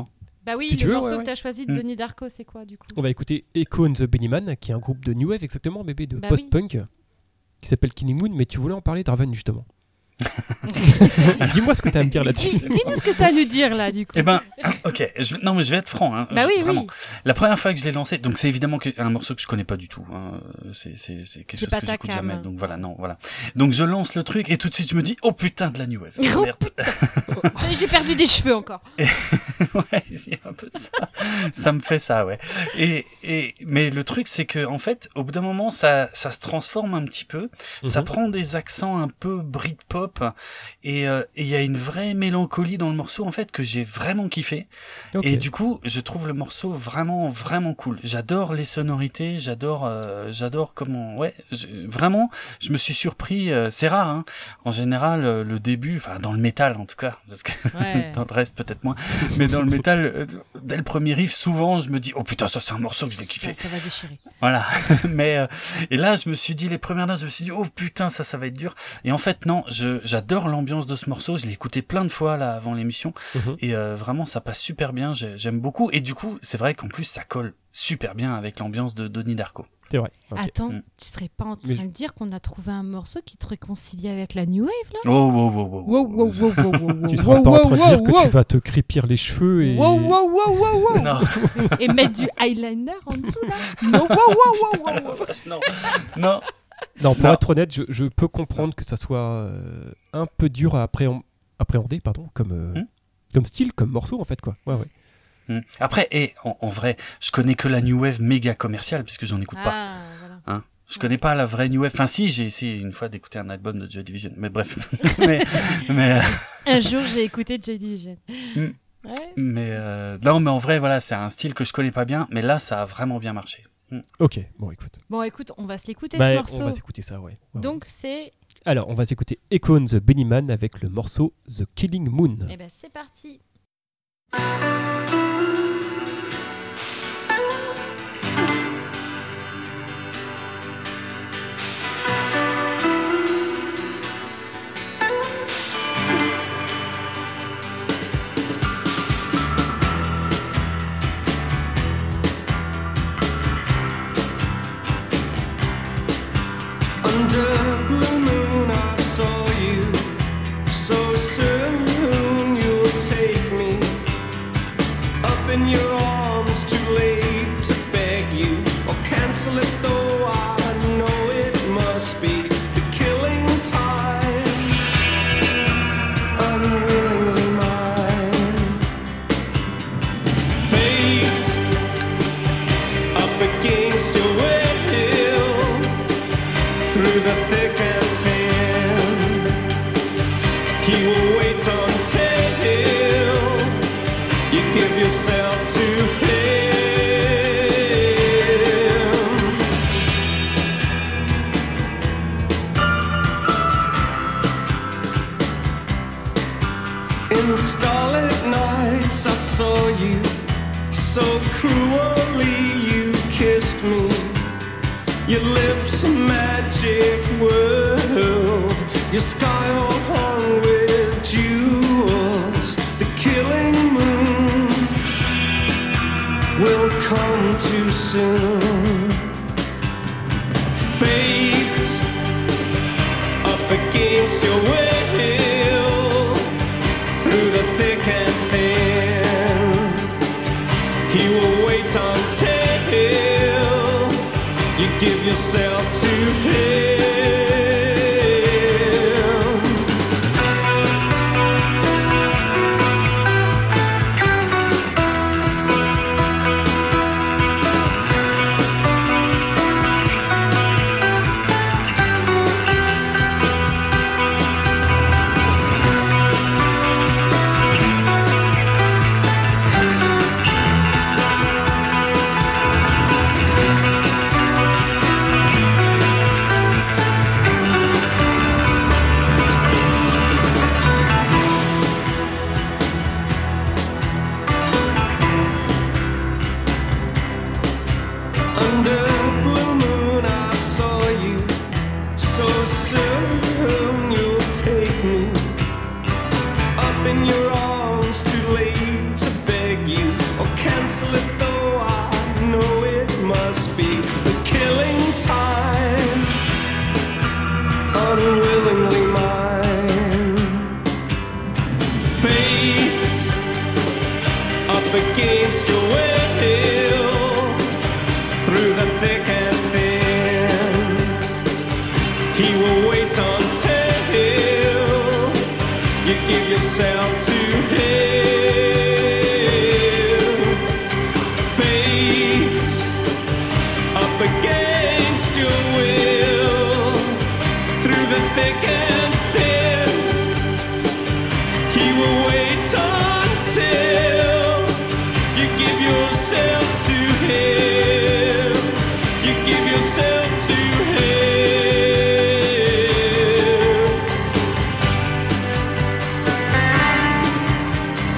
Bah oui, le morceau que tu as choisi de Donnie Darko, c'est quoi du coup ? On va écouter Echo and the Bunnymen, qui est un groupe de New Wave exactement, bébé, de post-punk, qui s'appelle Killing Moon, mais tu voulais en parler, Draven, justement. Dis-moi ce que tu as à me dire là-dessus. Dis-nous ce que tu as à nous dire là, du coup. Eh ben, ok. Non, mais je vais être franc. Hein, bah oui, vraiment. La première fois que je l'ai lancé, donc c'est évidemment un morceau que je connais pas du tout. Hein, c'est quelque chose que j'écoute jamais. Donc voilà, voilà. Donc je lance le truc et tout de suite je me dis, oh putain de la New Wave. Oh, j'ai perdu des cheveux encore. Ouais, il y a un peu de ça. Ça me fait ça, ouais. Mais le truc c'est que en fait, au bout d'un moment, ça se transforme un petit peu. Ça prend des accents un peu Britpop. Et il y a une vraie mélancolie dans le morceau en fait que j'ai vraiment kiffé. Et du coup je trouve le morceau vraiment vraiment cool. J'adore les sonorités, j'adore comment vraiment je me suis surpris. C'est rare hein. En général le début, enfin dans le métal en tout cas, parce que dans le reste peut-être moins, mais dans le métal dès le premier riff souvent je me dis oh putain ça c'est un morceau que je l'ai kiffé. Ça va déchirer. Voilà. Mais et là je me suis dit les premières notes je me suis dit oh putain ça va être dur. Et en fait non, j'adore l'ambiance de ce morceau, je l'ai écouté plein de fois là avant l'émission et vraiment ça passe super bien, j'aime beaucoup et du coup c'est vrai qu'en plus ça colle super bien avec l'ambiance de Donnie Darko. C'est vrai. Okay. Attends, tu serais pas en train de dire qu'on a trouvé un morceau qui te réconcilie avec la New Wave là ? Wow. Tu seras pas en train de dire que tu vas te crépir les cheveux et... Wow. Non. Et mettre du eyeliner en dessous là ? Non. Non, pour être honnête, je peux comprendre que ça soit un peu dur à appréhender, comme style, comme morceau en fait quoi. Ouais. Après, en vrai, je connais que la New Wave méga commerciale puisque j'en écoute pas. Voilà. Hein, je connais pas la vraie New Wave. Enfin si, j'ai essayé une fois d'écouter un album de Joy Division, mais bref. mais un jour j'ai écouté Joy Division. Ouais. Mais non, mais en vrai, voilà, c'est un style que je connais pas bien, mais là, ça a vraiment bien marché. Ok, bon écoute, on va se l'écouter ce morceau. On va s'écouter ça, ouais. Donc c'est... Alors, on va s'écouter Echo and the Bunnymen avec le morceau The Killing Moon. Eh ben c'est parti. Under blue moon I saw you, so soon you'll in your arms, too late to beg you or cancel it, though I know it must be the killing time, unwillingly mine. Fate up against your will, through the thick and thin, he will wait until you give yourself to him. In the starlit nights I saw you, so cruelly you kissed me. Your lips a magic world, your sky all hung with jewels. The killing moon will come too soon. Fate up against your will, through the thick and thin, he will wait until you give yourself to him. Against your will, through the thick and thin, he will wait until you give yourself to him. Fate up against your will, through the thick and thin, he will wait until you give yourself to him. You give yourself to him.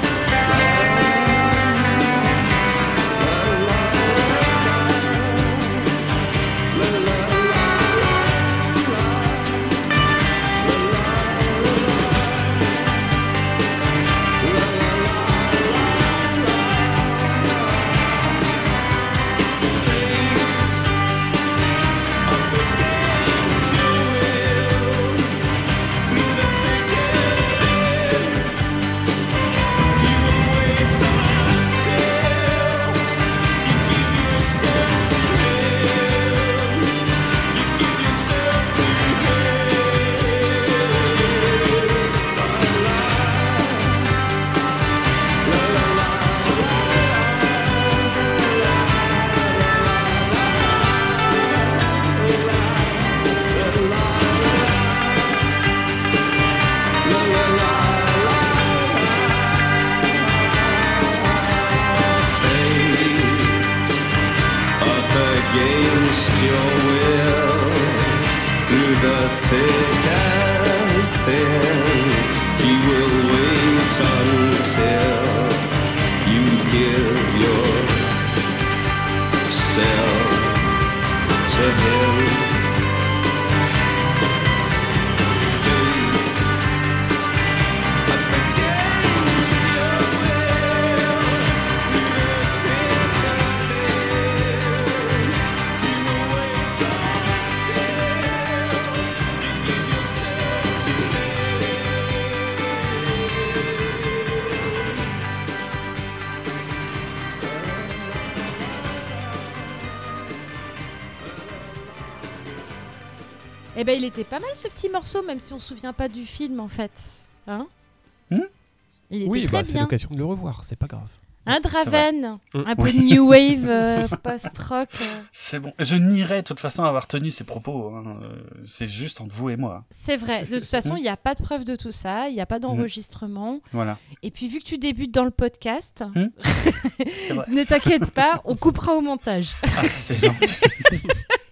Eh ben, il était pas mal ce petit morceau, même si on se souvient pas du film en fait. Hein il était très bien. C'est l'occasion de le revoir, c'est pas grave. Un Draven, un peu de new wave, post-rock. C'est bon. Je nierais de toute façon avoir tenu ces propos. Hein. C'est juste entre vous et moi. C'est vrai. De toute façon, il n'y a pas de preuve de tout ça. Il n'y a pas d'enregistrement. Voilà. Et puis, vu que tu débutes dans le podcast, c'est vrai. ne t'inquiète pas, on coupera au montage. Ah, ça, c'est gentil.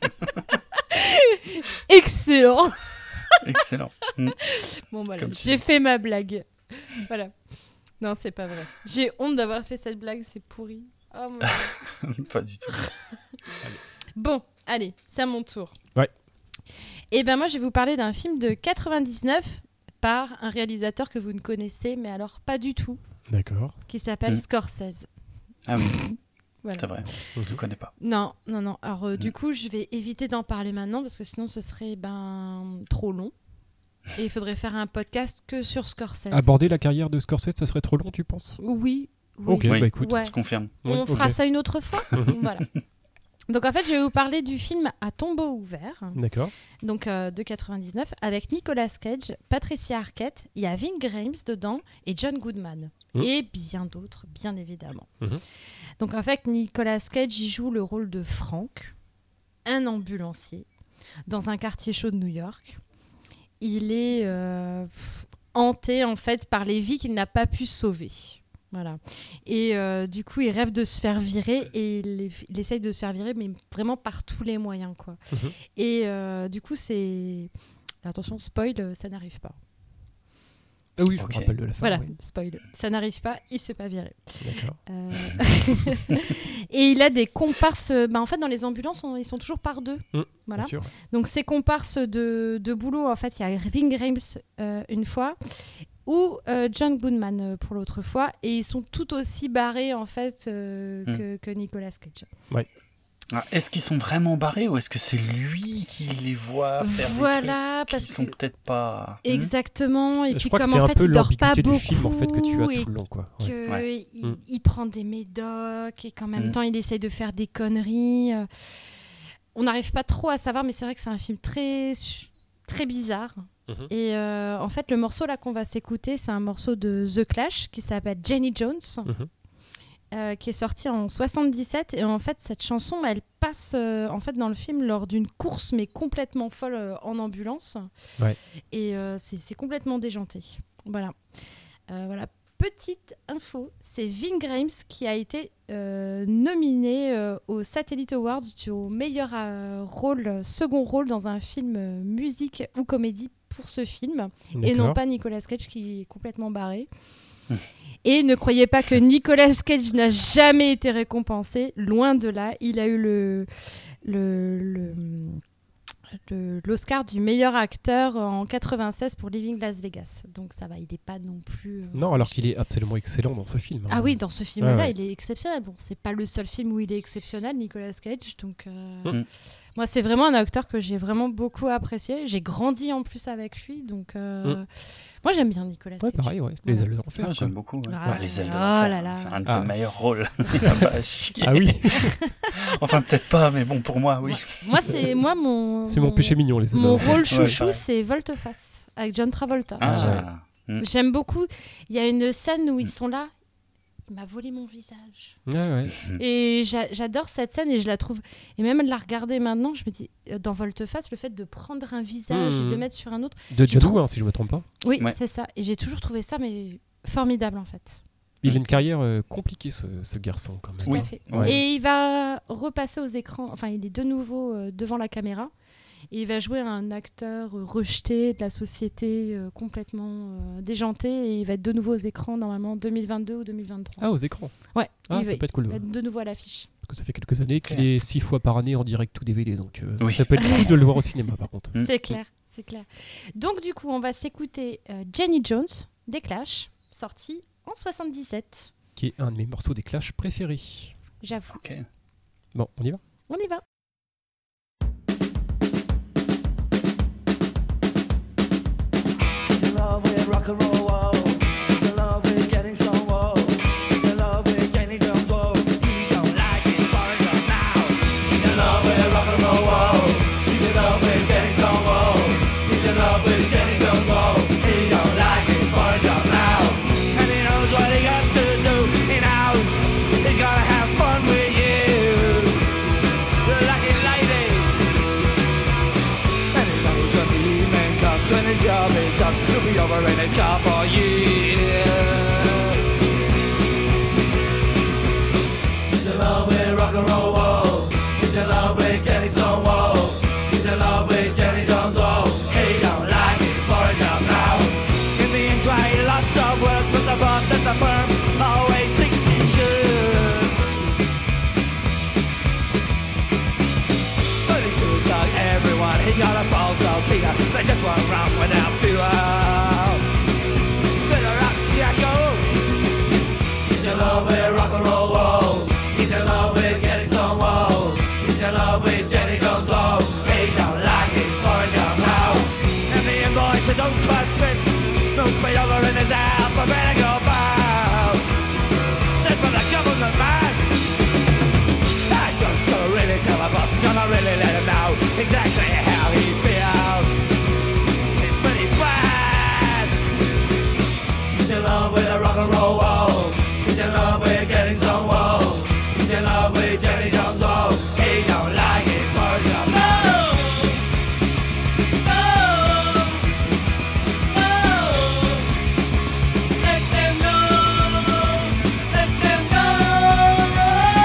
Excellent. Excellent. Bon, voilà. J'ai fait ma blague. Voilà. Non, c'est pas vrai. J'ai honte d'avoir fait cette blague, c'est pourri. Oh, mon Pas du tout. Bon, allez, c'est à mon tour. Ouais. Et ben moi, je vais vous parler d'un film de 99 par un réalisateur que vous ne connaissez, mais alors pas du tout. D'accord. Qui s'appelle Scorsese. Ah oui. Voilà. C'est vrai. Je ne connais pas. Non. Alors du coup, je vais éviter d'en parler maintenant parce que sinon, ce serait trop long. Et il faudrait faire un podcast que sur Scorsese. Aborder la carrière de Scorsese, ça serait trop long, tu penses ? Oui. Ok, bah écoute. Je confirme. On fera ça une autre fois. Voilà. Donc en fait, je vais vous parler du film À tombeau ouvert. D'accord. Donc de 99 avec Nicolas Cage, Patricia Arquette, il y a Ving Rhames dedans et John Goodman. Et bien d'autres, bien évidemment. Donc en fait, Nicolas Cage, il joue le rôle de Frank, un ambulancier, dans un quartier chaud de New York. Il est hanté en fait par les vies qu'il n'a pas pu sauver. Voilà. Et du coup, il rêve de se faire virer et il essaye de se faire virer, mais vraiment par tous les moyens, quoi. Et du coup, c'est... Attention, spoil, ça n'arrive pas. Ah oui, je me rappelle de la fin. Voilà, oui. spoil. Ça n'arrive pas, il se fait pas virer. D'accord. Et il a des comparses... en fait, dans les ambulances, ils sont toujours par deux. Voilà. Bien sûr. Donc, ces comparses de boulot, en fait, il y a Ving Rhames une fois ou John Goodman pour l'autre fois. Et ils sont tout aussi barrés, en fait, que Nicolas Cage. Ouais. Est-ce qu'ils sont vraiment barrés ou est-ce que c'est lui qui les voit faire des trucs parce qui sont peut-être pas... Exactement. Et je puis crois comme que en fait, il dort pas beaucoup. Du film, en fait, que tu as tout le long, quoi. Ouais. Il prend des médocs et qu'en même temps, il essaye de faire des conneries. On n'arrive pas trop à savoir, mais c'est vrai que c'est un film très, très bizarre. Et en fait, le morceau là qu'on va s'écouter, c'est un morceau de The Clash qui s'appelle Jenny Jones. Qui est sorti en 77 et en fait cette chanson elle passe en fait dans le film lors d'une course mais complètement folle en ambulance et c'est complètement déjanté. Voilà. Petite info, c'est Ving Rhames qui a été nominé au Satellite Awards au meilleur second rôle dans un film musique ou comédie pour ce film. D'accord. Et non pas Nicolas Cage qui est complètement barré. Et ne croyez pas que Nicolas Cage n'a jamais été récompensé. Loin de là, il a eu l'Oscar du meilleur acteur en 96 pour Leaving Las Vegas. Donc ça va, il n'est pas non plus... Non, alors qu'il est absolument excellent dans ce film. Ah oui, dans ce film-là, il est exceptionnel. Bon, c'est pas le seul film où il est exceptionnel, Nicolas Cage. Donc moi, c'est vraiment un acteur que j'ai vraiment beaucoup apprécié. J'ai grandi en plus avec lui, donc... Moi, j'aime bien Nicolas Cage. Ouais, pareil, les ailes d'enfer. J'aime beaucoup. Les ailes d'enfer, c'est un de ses meilleurs rôles. Ah oui. Enfin, peut-être pas, mais bon, pour moi, oui. C'est mon péché mignon, les ailes d'enfer. Mon rôle chouchou, c'est Volte-Face, avec John Travolta. J'aime beaucoup. Il y a une scène où ils sont là. Il m'a volé mon visage. Et j'adore cette scène et je la trouve... Et même de la regarder maintenant, je me dis, dans Volte-Face, le fait de prendre un visage et de le mettre sur un autre... De John Woo, si je ne me trompe pas. Oui, c'est ça. Et j'ai toujours trouvé ça mais formidable, en fait. Il a une carrière compliquée, ce garçon, quand même. Tout à fait. Et il va repasser aux écrans... Enfin, il est de nouveau devant la caméra. Et il va jouer un acteur rejeté de la société, complètement déjanté, et il va être de nouveau aux écrans normalement en 2022 ou 2023. Ah, aux écrans. Ouais. Ça peut être cool. Il va être de nouveau à l'affiche. Parce que ça fait quelques années qu'il est 6 fois par année en direct ou DVD, donc ça peut être cool de le voir au cinéma par contre. C'est clair. Donc du coup, on va s'écouter Jenny Jones des Clash, sorti en 77. Qui est un de mes morceaux des Clash préférés. J'avoue. Bon, on y va ? On y va. Love with rock and roll, whoa. It's in love with getting some, whoa. It's in love with Jenny Jones, whoa. He don't like his foreign job now. He's in love with rock and roll, whoa. He's in love with getting some, whoa. what's wrong with our people. Bit of rock Jacko. He's in love with rock and roll wall. He's in love with getting stonewall. He's in love with Jenny Jones Low. He don't like his porridge on now. And the invoice that don't quite fit. No pay over in his alphabet go bow. Sent for the government man. I just gonna really tell my boss, gonna really let him know exactly how he feels. It's pretty bad. He's in love with a rock and roll wall. He's in love with getting stonewall. He's in love with Jenny Jones Low. He don't like his porridge on now. Let them know. Let them know.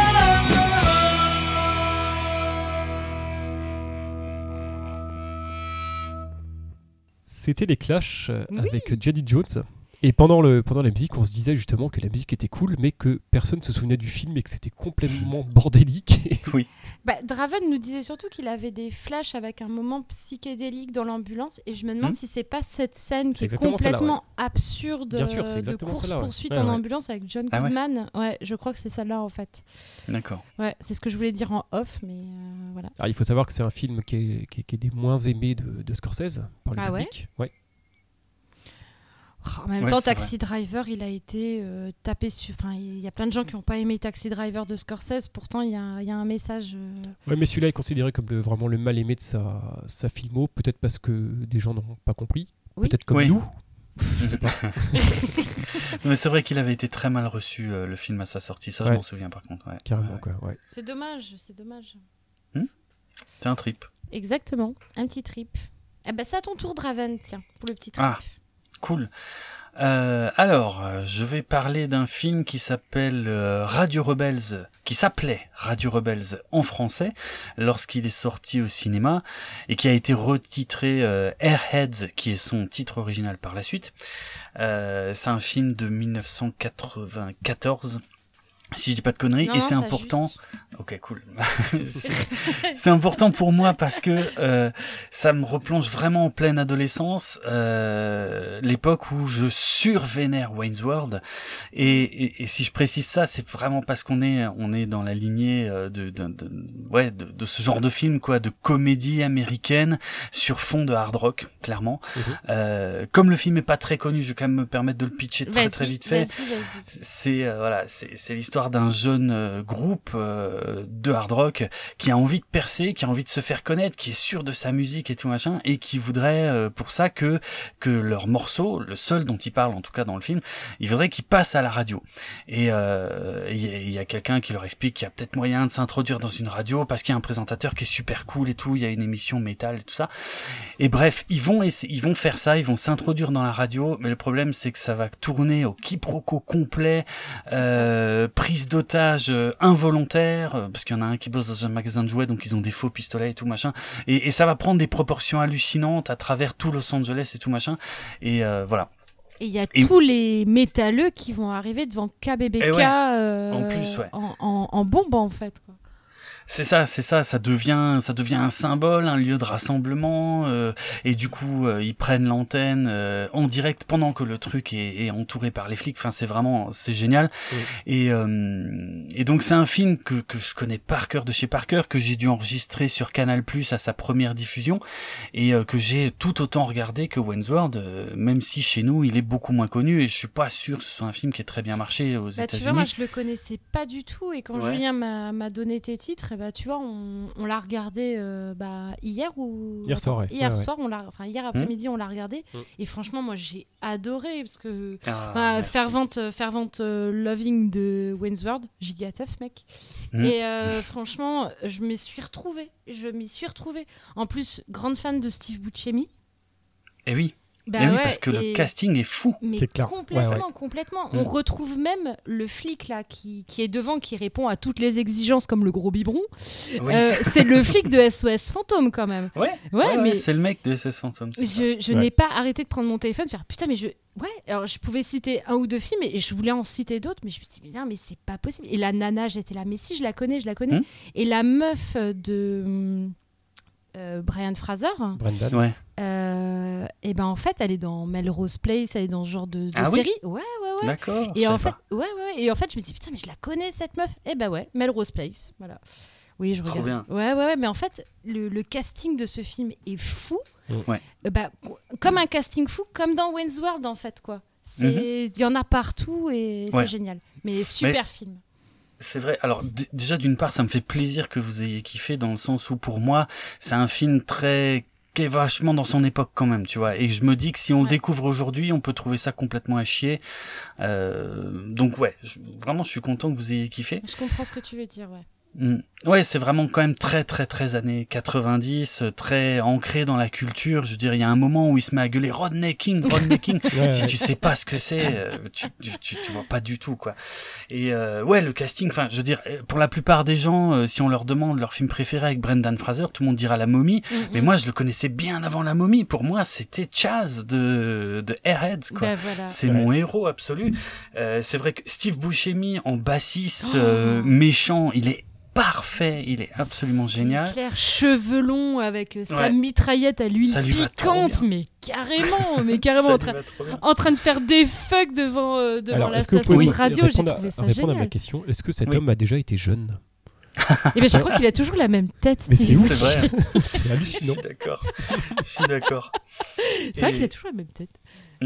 C'était les Clash Oui. avec Jenny Jones. Et pendant la musique, on se disait justement que la musique était cool, mais que personne ne se souvenait du film et que c'était complètement bordélique. Oui. Bah, Draven nous disait surtout qu'il avait des flashs avec un moment psychédélique dans l'ambulance, et je me demande si c'est pas cette scène qui C'est est exactement complètement absurde Bien sûr, c'est de exactement celle-là, ouais. course-poursuite Ouais, en ouais. ambulance avec John Ah ouais. Goodman. Ouais, je crois que c'est celle-là en fait. D'accord. Ouais, c'est ce que je voulais dire en off, mais voilà. Alors, il faut savoir que c'est un film qui est des moins aimés de Scorsese par le Ah ouais public. Ouais. En même Ouais, temps, c'est Taxi Driver, il a été tapé sur. Enfin, il y a plein de gens qui n'ont pas aimé Taxi Driver de Scorsese. Pourtant, il y a un message. Ouais, mais celui-là est considéré comme vraiment le mal aimé de sa filmo, peut-être parce que des gens n'ont pas compris, Oui. peut-être comme Oui. nous. Je sais pas. Mais c'est vrai qu'il avait été très mal reçu, le film à sa sortie. Ça, je Ouais. m'en souviens par contre. Ouais. Carrément, Ouais. quoi. Ouais. C'est dommage, c'est dommage. C'est un trip. Exactement, un petit trip. Eh ben, c'est à ton tour, Draven, tiens, pour le petit trip. Ah. Cool. Alors, je vais parler d'un film qui s'appelle Radio Rebels, qui s'appelait Radio Rebels en français lorsqu'il est sorti au cinéma et qui a été retitré Airheads, qui est son titre original par la suite. C'est un film de 1994. Si je dis pas de conneries, Non, et non, c'est t'as important. juste. Ok, cool. c'est important pour moi parce que ça me replonge vraiment en pleine adolescence, l'époque où je survénère Wayne's World. Et si je précise ça, c'est vraiment parce qu'on est dans la lignée de ce genre de film, quoi, de comédie américaine sur fond de hard rock, clairement. Comme le film est pas très connu, je vais quand même me permettre de le pitcher très très vite fait. Vas-y. C'est l'histoire d'un jeune groupe de hard rock qui a envie de percer, qui a envie de se faire connaître, qui est sûr de sa musique et tout machin, et qui voudrait pour ça que leur morceau, le seul dont ils parlent en tout cas dans le film, il voudrait qu'il passe à la radio. Et il y a quelqu'un qui leur explique qu'il y a peut-être moyen de s'introduire dans une radio parce qu'il y a un présentateur qui est super cool et tout, il y a une émission métal et tout ça. Et bref, ils vont faire ça, ils vont s'introduire dans la radio, mais le problème c'est que ça va tourner au quiproquo complet, prise d'otage involontaire, parce qu'il y en a un qui bosse dans un magasin de jouets, donc ils ont des faux pistolets et tout machin, et ça va prendre des proportions hallucinantes à travers tout Los Angeles et tout machin, et voilà. Et il y a tous les métalleux qui vont arriver devant KBBK Et ouais, en plus, ouais. en bombant en fait, quoi. C'est ça, ça devient un symbole, un lieu de rassemblement, et du coup ils prennent l'antenne en direct pendant que le truc est entouré par les flics. Enfin, c'est génial. Oui. Et donc c'est un film que je connais par cœur de chez Parker, que j'ai dû enregistrer sur Canal+ à sa première diffusion, et que j'ai tout autant regardé que Wayne's World, même si chez nous il est beaucoup moins connu, et je suis pas sûr que ce soit un film qui ait très bien marché aux États-Unis. Tu vois, moi je le connaissais pas du tout, et quand Julien m'a donné tes titres, bah, tu vois, on l'a regardé hier soir, ouais. Hier après-midi, on l'a regardé. Et franchement, moi, j'ai adoré, parce que fervente loving de Wayne's World, giga tough, mec. Et franchement, je m'y suis retrouvée. En plus, grande fan de Steve Buscemi. Et oui. Bah oui, parce que le casting est fou. Mais c'est clair. Complètement. On retrouve même le flic là qui est devant, qui répond à toutes les exigences comme le gros biberon. Oui. C'est le flic de SOS Fantôme quand même. Ouais, mais c'est le mec de SOS Fantôme. Je n'ai pas arrêté de prendre mon téléphone, de faire putain, mais alors je pouvais citer un ou deux films et je voulais en citer d'autres, mais je me suis dit mais c'est pas possible. Et la nana, j'étais là, mais si, je la connais. Et la meuf de Brian Fraser. Brendan. Et ben en fait, elle est dans Melrose Place, elle est dans ce genre de série. Ouais. D'accord. Et en fait, et en fait, je me dis putain, mais je la connais cette meuf. Et ben ouais, Melrose Place, voilà. Oui, je regarde. Bien. Ouais, mais en fait, le casting de ce film est fou. Ouais. Comme un casting fou, comme dans Wayne's World en fait, quoi. Il y en a partout et c'est génial. Mais super film. C'est vrai. Alors déjà d'une part, ça me fait plaisir que vous ayez kiffé dans le sens où pour moi, c'est un film qui est vachement dans son époque quand même, tu vois. Et je me dis que si on le découvre aujourd'hui, on peut trouver ça complètement à chier. Donc vraiment, je suis content que vous ayez kiffé. Je comprends ce que tu veux dire, ouais. Ouais, c'est vraiment quand même très très très années 90, très ancré dans la culture. Je veux dire, il y a un moment où il se met à gueuler Rodney King. Si tu sais pas ce que c'est, tu vois pas du tout, quoi. Et le casting, enfin, je veux dire, pour la plupart des gens, si on leur demande leur film préféré avec Brendan Fraser, tout le monde dira La Momie. Mais moi, je le connaissais bien avant La Momie. Pour moi, c'était Chaz de Airheads, quoi. Voilà. C'est mon héros absolu. C'est vrai que Steve Buscemi en bassiste méchant, il est parfait, il est absolument génial. Clair, cheveux longs avec sa mitraillette à l'huile piquante, mais carrément en train de faire des fucks devant la station de radio. J'ai trouvé ça génial. Répondre à ma question, est-ce que cet homme a déjà été jeune? Et ben je crois qu'il a toujours la même tête. Mais c'est ouf, c'est vrai. C'est hallucinant. Je suis d'accord. C'est vrai qu'il a toujours la même tête.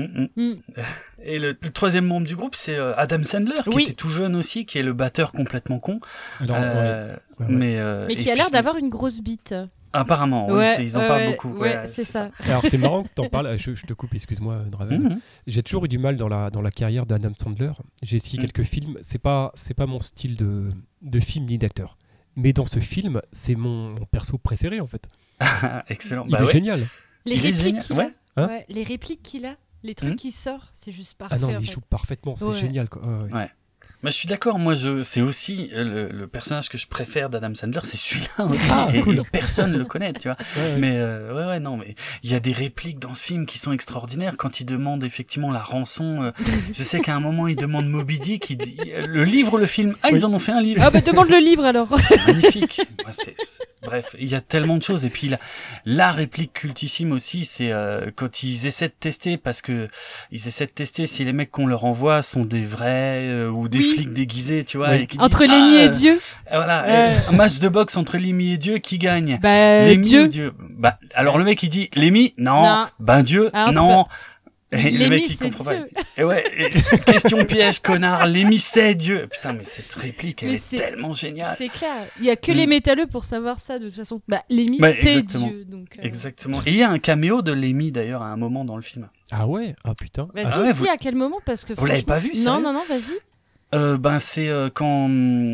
Et le troisième membre du groupe, c'est Adam Sandler, qui était tout jeune aussi, qui est le batteur complètement con. Alors, mais qui a l'air d'avoir une grosse bite. Apparemment, ils en parlent beaucoup. C'est ça. Alors c'est marrant que t'en parles. Je te coupe, excuse-moi, Draven. J'ai toujours eu du mal dans la carrière d'Adam Sandler. J'ai essayé quelques films. C'est pas mon style de film ni d'acteur. Mais dans ce film, c'est mon perso préféré en fait. Excellent. Il est génial. Les répliques qu'il a, les répliques qu'il a, les trucs qui sortent, c'est juste parfait. Ah non, il joue parfaitement. C'est génial, quoi. Ouais. Mais je suis d'accord, moi c'est aussi le personnage que je préfère d'Adam Sandler, c'est celui-là aussi. Cool. Et personne le connaît, tu vois. Mais mais il y a des répliques dans ce film qui sont extraordinaires quand il demande effectivement la rançon. Je sais qu'à un moment il demande Moby Dick, il dit le livre, le film. Ils en ont fait un livre. Ah demande le livre alors. C'est magnifique. Bref, il y a tellement de choses. Et puis la réplique cultissime aussi, c'est quand ils essaient de tester, parce que ils essaient de tester si les mecs qu'on leur envoie sont des vrais ou des flics déguisés, tu vois. Et qui entre Lenny et Dieu. Voilà, un match de boxe entre Lemmy et Dieu, qui gagne? Dieu. Dieu. Alors le mec il dit Lemmy, non. Dieu, alors, non. Et le mec il comprend pas. Et question piège, connard. Lemmy c'est Dieu. Putain, mais cette réplique, elle est tellement géniale. C'est clair. Il y a que les métalleux pour savoir ça de toute façon. Lemmy c'est Dieu. Donc, Exactement. Et il y a un caméo de Lemmy d'ailleurs à un moment dans le film. Ah ouais. Ah putain. Dis à quel moment, parce que vous l'avez pas vu? Non, vas-y. C'est quand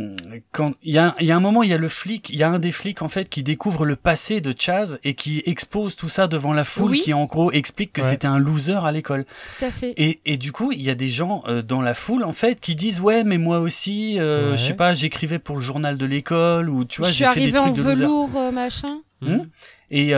il y a un moment, il y a un des flics en fait qui découvre le passé de Chaz et qui expose tout ça devant la foule, qui en gros explique que c'était un loser à l'école. Tout à fait. Et du coup, il y a des gens dans la foule en fait qui disent mais moi aussi je sais pas, j'écrivais pour le journal de l'école, ou tu vois, j'ai fait des trucs de loser. Je suis arrivé en velours machin. Et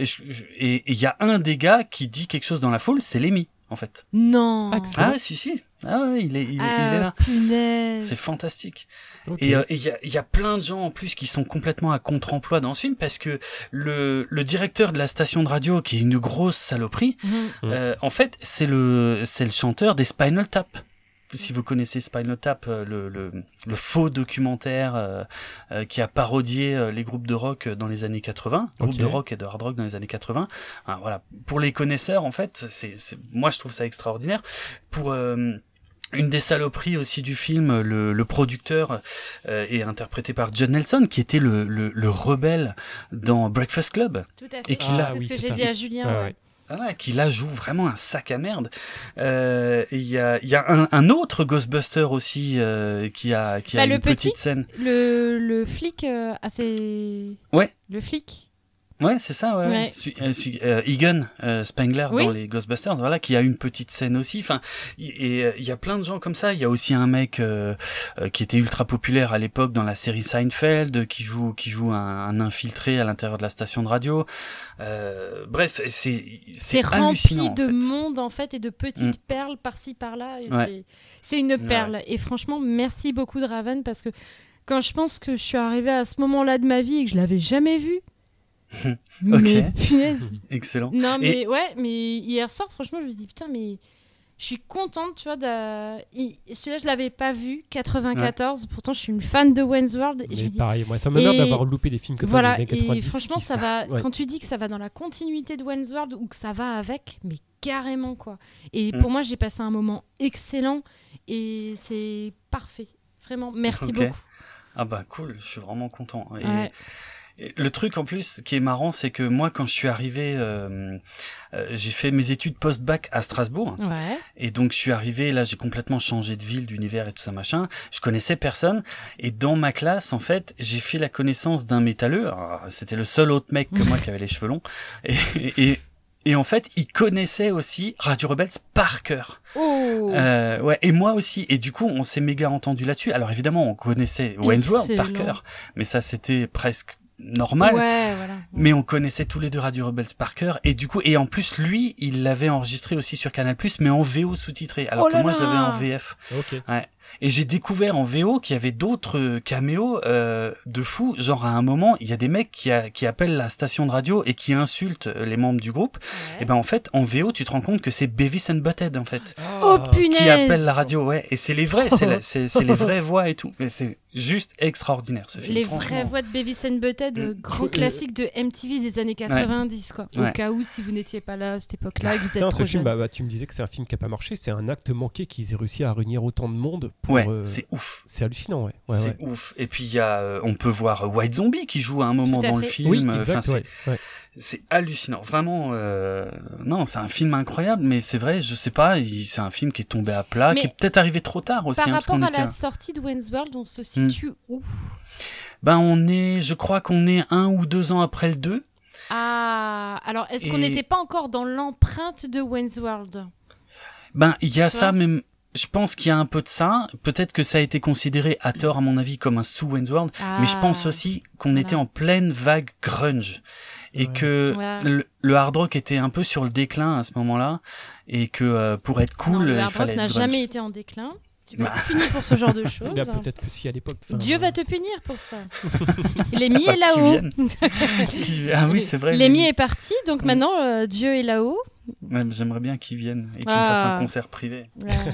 il y a un des gars qui dit quelque chose dans la foule, c'est Lemmy en fait. Non. Si. Ah ouais, il est là. Punaise. C'est fantastique. Okay. Et il y a plein de gens en plus qui sont complètement à contre-emploi dans ce film, parce que le directeur de la station de radio, qui est une grosse saloperie, en fait c'est le chanteur des Spinal Tap. Si vous connaissez Spinal Tap, le faux documentaire qui a parodié les groupes de rock dans les années 80, groupes de rock et de hard rock dans les années 80. Voilà, pour les connaisseurs en fait, moi je trouve ça extraordinaire. Pour une des saloperies aussi du film, le producteur est interprété par John Nelson, qui était le rebelle dans Breakfast Club. Tout à fait. Et qu'il c'est ce que j'ai dit à Julien. Qui là joue vraiment un sac à merde. Il y a un autre Ghostbuster aussi qui a une petite scène. Le flic assez. Le flic. Ouais, c'est ça, Egan Spengler dans les Ghostbusters, voilà, qui a une petite scène aussi. Enfin, et il y a plein de gens comme ça. Il y a aussi un mec qui était ultra populaire à l'époque dans la série Seinfeld, qui joue un infiltré à l'intérieur de la station de radio. Bref, c'est rempli de monde en fait, et de petites perles par-ci par-là. Et c'est une perle. Et franchement, merci beaucoup Draven, parce que quand je pense que je suis arrivée à ce moment-là de ma vie et que je l'avais jamais vu. Mais punaise. Excellent. Non, mais mais hier soir, franchement, je me suis dit, putain, mais je suis contente, tu vois. Celui-là, je l'avais pas vu, 94. Pourtant, je suis une fan de Wayne's World. Et mais je me dis... pareil, moi, ça m'énerve d'avoir loupé des films comme ça des années 90. Et franchement, ça va. Quand tu dis que ça va dans la continuité de Wayne's World ou que ça va avec, mais carrément, quoi. Et pour moi, j'ai passé un moment excellent et c'est parfait. Vraiment, merci beaucoup. Ah bah cool, je suis vraiment content. Et le truc en plus qui est marrant, c'est que moi quand je suis arrivé, j'ai fait mes études post-bac à Strasbourg. Ouais. Et donc je suis arrivé, là j'ai complètement changé de ville, d'univers et tout ça machin. Je connaissais personne. Et dans ma classe, en fait, j'ai fait la connaissance d'un métalleux. Alors, c'était le seul autre mec que moi qui avait les cheveux longs. Et en fait, il connaissait aussi Radio Rebels par cœur. Oh. Ouais, et moi aussi. Et du coup, on s'est méga entendu là-dessus. Alors évidemment, on connaissait Wayne's World par cœur, mais ça c'était presque normal. Ouais, voilà. Ouais. Mais on connaissait tous les deux Radio Rebels par cœur. Et du coup, et en plus, lui, il l'avait enregistré aussi sur Canal+, mais en VO sous-titré. Alors que moi, je l'avais en VF. Ok. Ouais. Et j'ai découvert en VO qu'il y avait d'autres caméos de fous. Genre à un moment, il y a des mecs qui appellent la station de radio et qui insultent les membres du groupe. Ouais. Et ben en fait, en VO, tu te rends compte que c'est Beavis and Butthead en fait. Oh punaise. Qui appelle la radio, ouais. Et c'est les vrais, c'est les vraies voix et tout. Et c'est juste extraordinaire ce film. Les franchement. vraies voix de Beavis and Butthead, grand classique de MTV des années 90 quoi. Au cas où si vous n'étiez pas là à cette époque-là, vous êtes trop ce film, jeune. tu me disais que c'est un film qui a pas marché, c'est un acte manqué qu'ils aient réussi à réunir autant de monde. C'est ouf. C'est hallucinant, ouais. C'est ouf. Et puis il y a, on peut voir White Zombie qui joue à un moment dans le film. Oui, exact, c'est hallucinant. Vraiment, non, c'est un film incroyable, mais c'est vrai, je sais pas, c'est un film qui est tombé à plat, mais qui est peut-être arrivé trop tard aussi. Par rapport à la sortie de Wayne's World, on se situe où? Ben, je crois qu'on est 1 ou 2 ans après le 2. Ah, alors est-ce qu'on n'était pas encore dans l'empreinte de Wayne's World? Ben, il y a ça, même. Je pense qu'il y a un peu de ça. Peut-être que ça a été considéré à tort, à mon avis, comme un sous Wayne's World. Mais je pense aussi qu'on était en pleine vague grunge. Et que le hard rock était un peu sur le déclin à ce moment-là. Et que pour être cool, le il hard fallait rock être n'a grunge. jamais été en déclin. Tu vas être puni pour ce genre de choses. Peut-être que si à l'époque. Dieu va te punir pour ça. Lémi est là-haut. Ah oui, c'est vrai. Lémi est parti, donc maintenant Dieu est là-haut. Même j'aimerais bien qu'il vienne et qu'il me fasse un concert privé.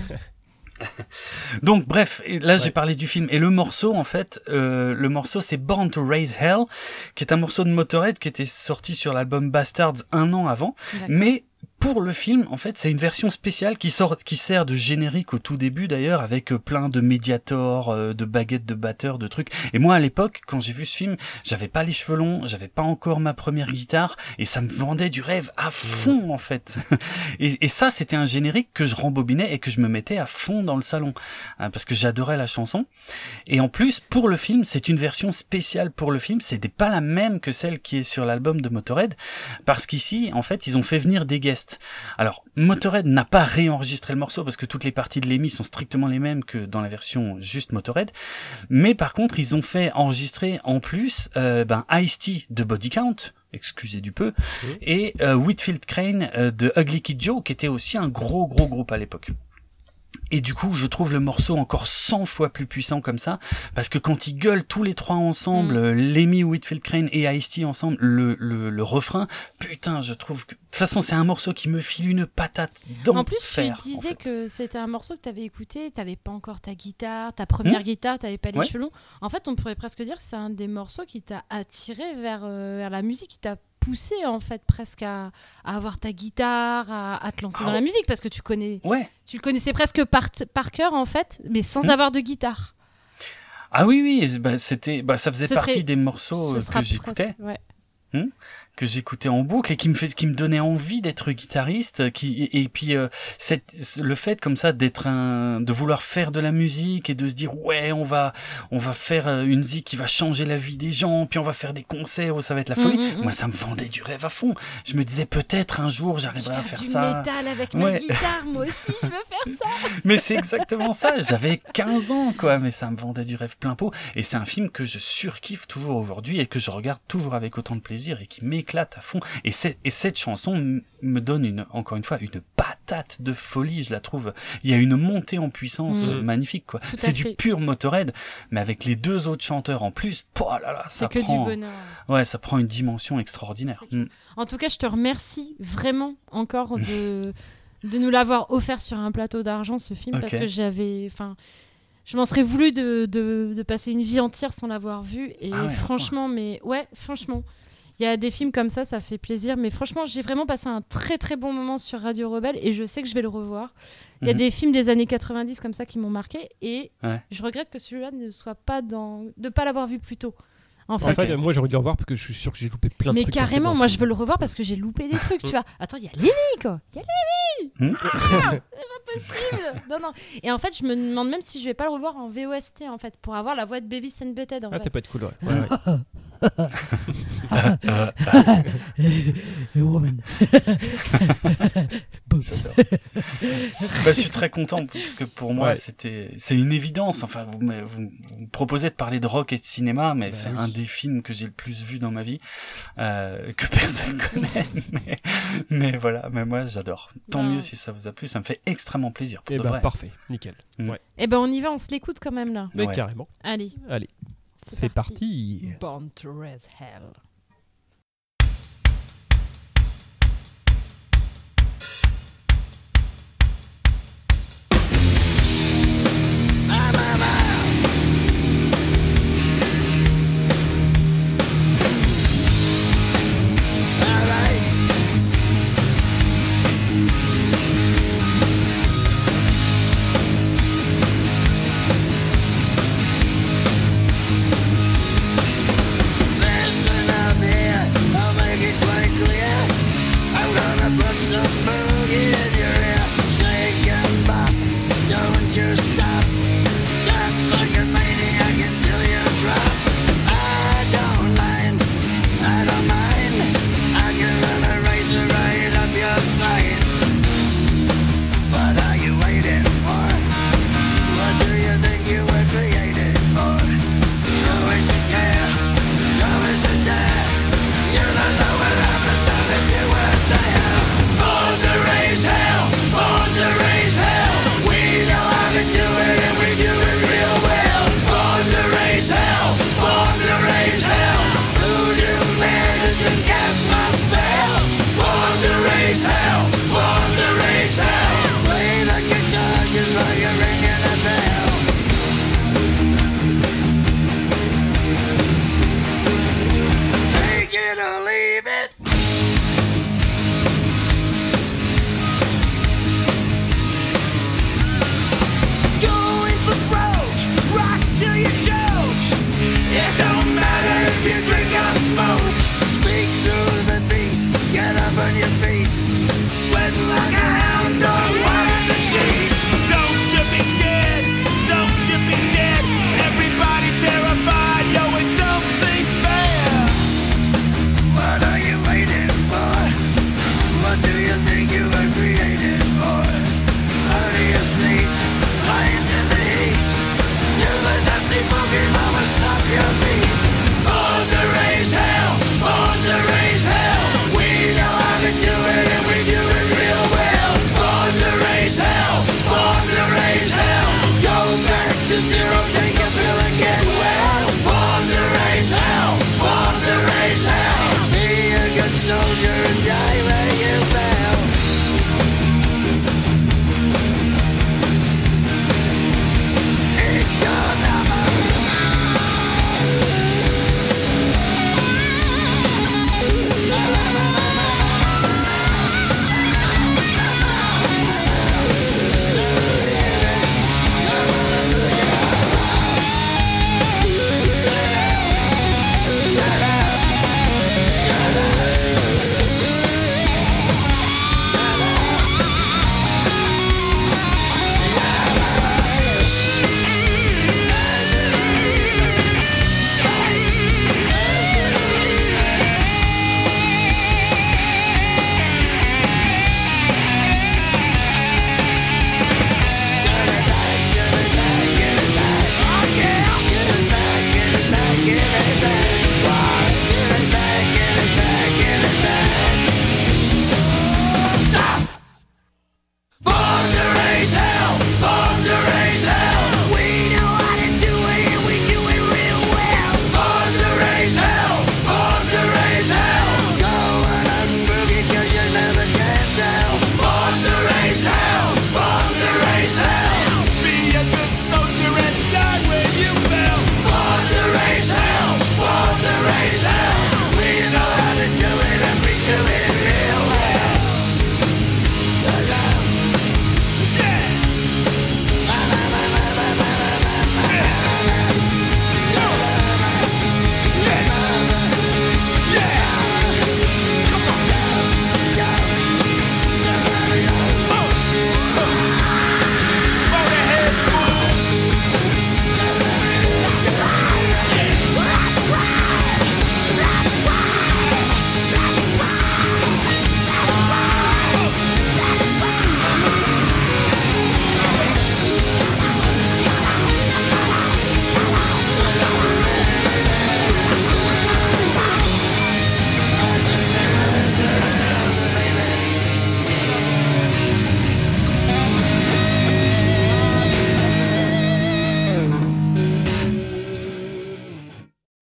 Donc bref, là j'ai parlé du film et le morceau en fait, le morceau c'est Born to Raise Hell, qui est un morceau de Motörhead qui était sorti sur l'album Bastards 1 an avant, mais pour le film, en fait, c'est une version spéciale qui sert de générique au tout début d'ailleurs, avec plein de médiators, de baguettes de batteurs, de trucs. Et moi, à l'époque, quand j'ai vu ce film, j'avais pas les cheveux longs, j'avais pas encore ma première guitare, et ça me vendait du rêve à fond, en fait. Et ça, c'était un générique que je rembobinais et que je me mettais à fond dans le salon, parce que j'adorais la chanson. Et en plus, pour le film, c'est une version spéciale pour le film. C'était pas la même que celle qui est sur l'album de Motörhead, parce qu'ici, en fait, ils ont fait venir des guests. Alors, Motörhead n'a pas réenregistré le morceau parce que toutes les parties de Lemmy sont strictement les mêmes que dans la version juste Motörhead. Mais par contre, ils ont fait enregistrer en plus Ice-T de Body Count, excusez du peu, et Whitfield Crane de Ugly Kid Joe, qui était aussi un gros groupe à l'époque. Et du coup, je trouve le morceau encore 100 fois plus puissant comme ça, parce que quand ils gueulent tous les trois ensemble, Lemmy, Whitfield Crane et Ice-T ensemble, le refrain, putain, je trouve que... De toute façon, c'est un morceau qui me file une patate d'enfer. En plus, tu disais que c'était un morceau que t'avais écouté, t'avais pas encore ta guitare, ta première guitare, t'avais pas les cheveux longs. En fait, on pourrait presque dire que c'est un des morceaux qui t'a attiré vers la musique, qui t'a poussé en fait presque à avoir ta guitare, à te lancer dans la musique, parce que tu le connaissais presque par cœur en fait, mais sans avoir de guitare. Ah oui, ça faisait partie des morceaux que j'écoutais. Que j'écoutais en boucle et qui me donnait envie d'être guitariste, et puis le fait comme ça de vouloir faire de la musique et de se dire ouais, on va faire une zik qui va changer la vie des gens, puis on va faire des concerts où ça va être la folie. Moi, ça me vendait du rêve à fond. Je me disais peut-être un jour j'arriverai à faire ça. Du métal avec ma guitare, moi aussi je veux faire ça. Mais c'est exactement ça. J'avais 15 ans quoi, mais ça me vendait du rêve plein pot. Et c'est un film que je surkiffe toujours aujourd'hui et que je regarde toujours avec autant de plaisir et qui m'éclate m'éclate à fond. Et cette chanson me donne encore une fois une patate de folie, je la trouve. Il y a une montée en puissance magnifique, quoi. C'est du pur Motorhead, mais avec les deux autres chanteurs en plus, ça prend... du bonheur. Ouais, ça prend une dimension extraordinaire. En tout cas, je te remercie vraiment encore de nous l'avoir offert sur un plateau d'argent, ce film, parce que je m'en serais voulu de passer une vie entière sans l'avoir vu. Et franchement, il y a des films comme ça fait plaisir. Mais franchement, j'ai vraiment passé un très très bon moment sur Radio Rebelle et je sais que je vais le revoir. Il y a des films des années 90 comme ça qui m'ont marqué et je regrette que celui-là ne soit pas de pas l'avoir vu plus tôt. En fait, moi j'aurais dû le revoir parce que je suis sûr que j'ai loupé plein de trucs. Mais carrément, moi je veux le revoir parce que j'ai loupé des trucs, tu vois. Attends, il y a Lévi, quoi. Il y a Lévi. C'est pas possible. Non. Et en fait, je me demande même si je vais pas le revoir en VOST en fait pour avoir la voix de Beavis and Butthead. Ça peut être cool, ouais. Woman. Je suis très content parce que pour moi c'est une évidence. Enfin, vous me proposez de parler de rock et de cinéma, mais c'est un des films que j'ai le plus vu dans ma vie, que personne connaît. mais voilà, mais moi j'adore. Tant mieux si ça vous a plu, ça me fait extrêmement plaisir. Parfait, nickel. Et on y va, on se l'écoute quand même là. Mais carrément. Allez. C'est parti. Born to Raise Hell. Some boogie in your ear. Shake and bop, don't you stop. Dance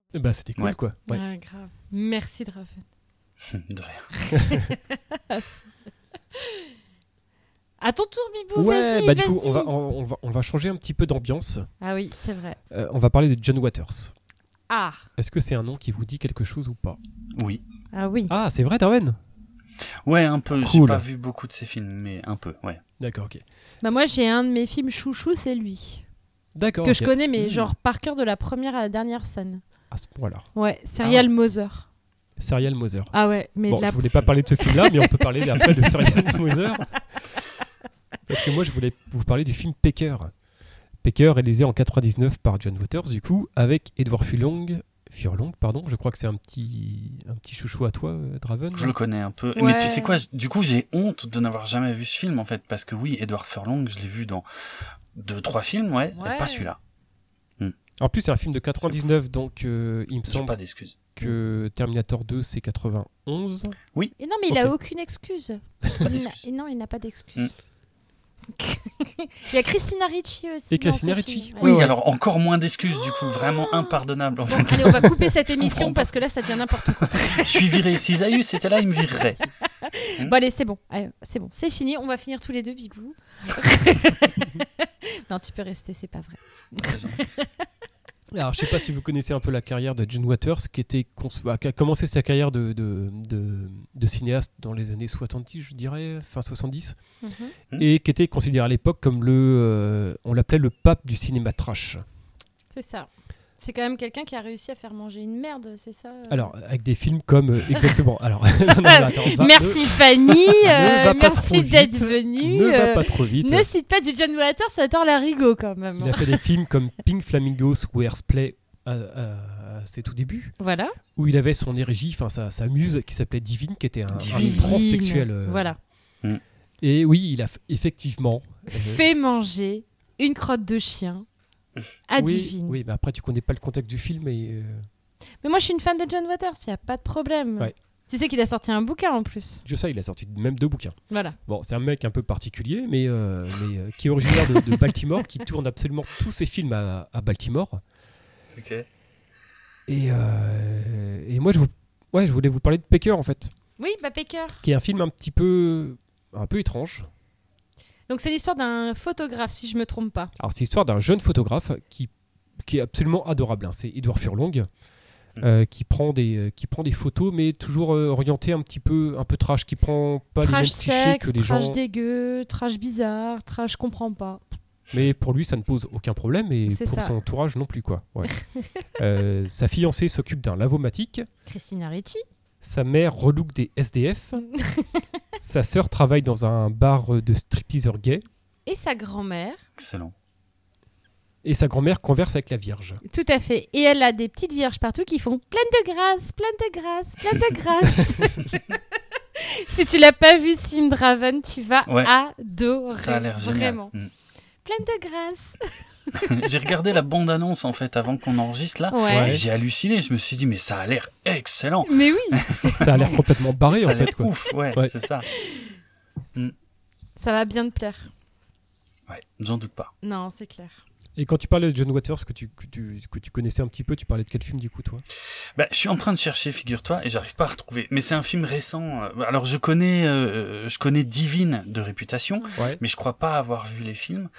Bah, c'était cool, quoi. Ouais. Ah, grave. Merci, Draven. De rien. À ton tour, Bibou, Ouais, vas-y, bah du vas-y. coup, on va changer un petit peu d'ambiance. Ah oui, c'est vrai. On va parler de John Waters. Ah. Est-ce que c'est un nom qui vous dit quelque chose ou pas? Oui. Ah oui. Ah, c'est vrai, Darwin? Ouais, un peu. J'ai Cool. pas vu beaucoup de ses films, mais un peu, ouais. D'accord, ok. Bah moi, j'ai un de mes films chouchou, c'est lui. D'accord. Que ok. je connais, mais genre par cœur de la première à la dernière scène. À ce point-là. Ouais, Serial Mother. Serial Mother. Ah ouais, mais Bon, de la... je voulais pas parler de ce film-là, mais on peut parler après de Serial Mother. Parce que moi, je voulais vous parler du film Pecker. Pecker, réalisé en 99 par John Waters, du coup, avec Edward Furlong, pardon. Je crois que c'est un petit chouchou à toi, Draven. Je le connais un peu. Ouais. Mais tu sais quoi, du coup, j'ai honte de n'avoir jamais vu ce film, en fait, parce que oui, Edward Furlong, je l'ai vu dans 2-3 films, ouais, Ouais. et pas celui-là. En plus, c'est un film de 99, donc il me J'ai semble pas d'excuses. que Terminator 2, c'est 91. Et non, mais il a Ok. aucune excuse. d'excuse. Et non, il n'a pas d'excuse. Il y a Christina Ricci aussi. Et dans Christina ce Ricci. film. Oui, Ouais. alors encore moins d'excuses, du coup, vraiment impardonnable, en Bon, fait. allez, on va couper cette Je émission comprends pas. parce que là, ça devient n'importe quoi. Je suis viré. Si Zayus était là, il me virerait. Bon, allez, c'est bon. Allez, c'est bon. C'est fini. On va finir tous les deux, Bibou. Non, tu peux rester, c'est pas vrai. Alors, je sais pas si vous connaissez un peu la carrière de John Waters, qui a commencé sa carrière de cinéaste dans les années 70, je dirais, fin 70, et qui était considéré à l'époque comme on l'appelait le pape du cinéma trash. C'est ça. C'est quand même quelqu'un qui a réussi à faire manger une merde, c'est ça Alors, avec des films comme... exactement. Alors, non, attends, merci Fanny, ne va pas merci trop d'être vite. venue. Ne va pas trop vite. Ne cite pas du John Waters, ça tord la rigo quand même. Il a fait des films comme Pink Flamingos ou Airplay à ses tout débuts, Voilà. où il avait son érigie, enfin sa muse qui s'appelait Divine, qui était un Divine. transsexuel. Voilà. Et oui, il a effectivement... Fait manger une crotte de chien à Divine. Oui, mais après tu connais pas le contexte du film et... Mais moi je suis une fan de John Waters, il n'y a pas de problème. Ouais. Tu sais qu'il a sorti un bouquin en plus. Je sais, il a sorti même 2 bouquins. Voilà. Bon, c'est un mec un peu particulier, mais qui est originaire de Baltimore, qui tourne absolument tous ses films à Baltimore. Ok. Et moi, je voulais vous parler de Pecker, en fait, Oui, bah Pecker. qui est un film un peu étrange. Donc c'est l'histoire d'un photographe, si je me trompe pas. Alors, c'est l'histoire d'un jeune photographe qui est absolument adorable. Hein. C'est Edward Furlong, qui prend des photos, mais toujours orienté un peu trash, qui prend pas les mêmes Trash clichés sexe, que les trash gens. dégueu, trash bizarre, trash comprends pas. Mais pour lui, ça ne pose aucun problème, et C'est pour ça. son entourage non plus, quoi. Ouais. Sa fiancée s'occupe d'un lavomatique. Christina Ricci. Sa mère relook des SDF. Sa sœur travaille dans un bar de stripteaseurs gays. Et sa grand-mère. Excellent. Et sa grand-mère converse avec la Vierge. Tout à fait. Et elle a des petites vierges partout qui font plein de grâce, plein de grâce, plein de grâce. Si tu l'as pas vu, ce film Draven, tu vas adorer. Ça a l'air génial. Vraiment. Plein de grâce. J'ai regardé la bande-annonce en fait avant qu'on enregistre là. Ouais. Et j'ai halluciné. Je me suis dit mais ça a l'air excellent. Mais oui, Ça a l'air complètement barré, ça en a l'air fait, quoi. ouf. Ouais, Ouais. c'est ça. ça va bien te plaire. Ouais, j'en doute pas. Non, c'est clair. Et quand tu parlais de John Waters, que tu connaissais un petit peu, tu parlais de quel film, du coup, toi? Bah, je suis en train de chercher, figure-toi, et j'arrive pas à retrouver. Mais c'est un film récent. Alors je connais Divine de réputation, Ouais. mais je crois pas avoir vu les films.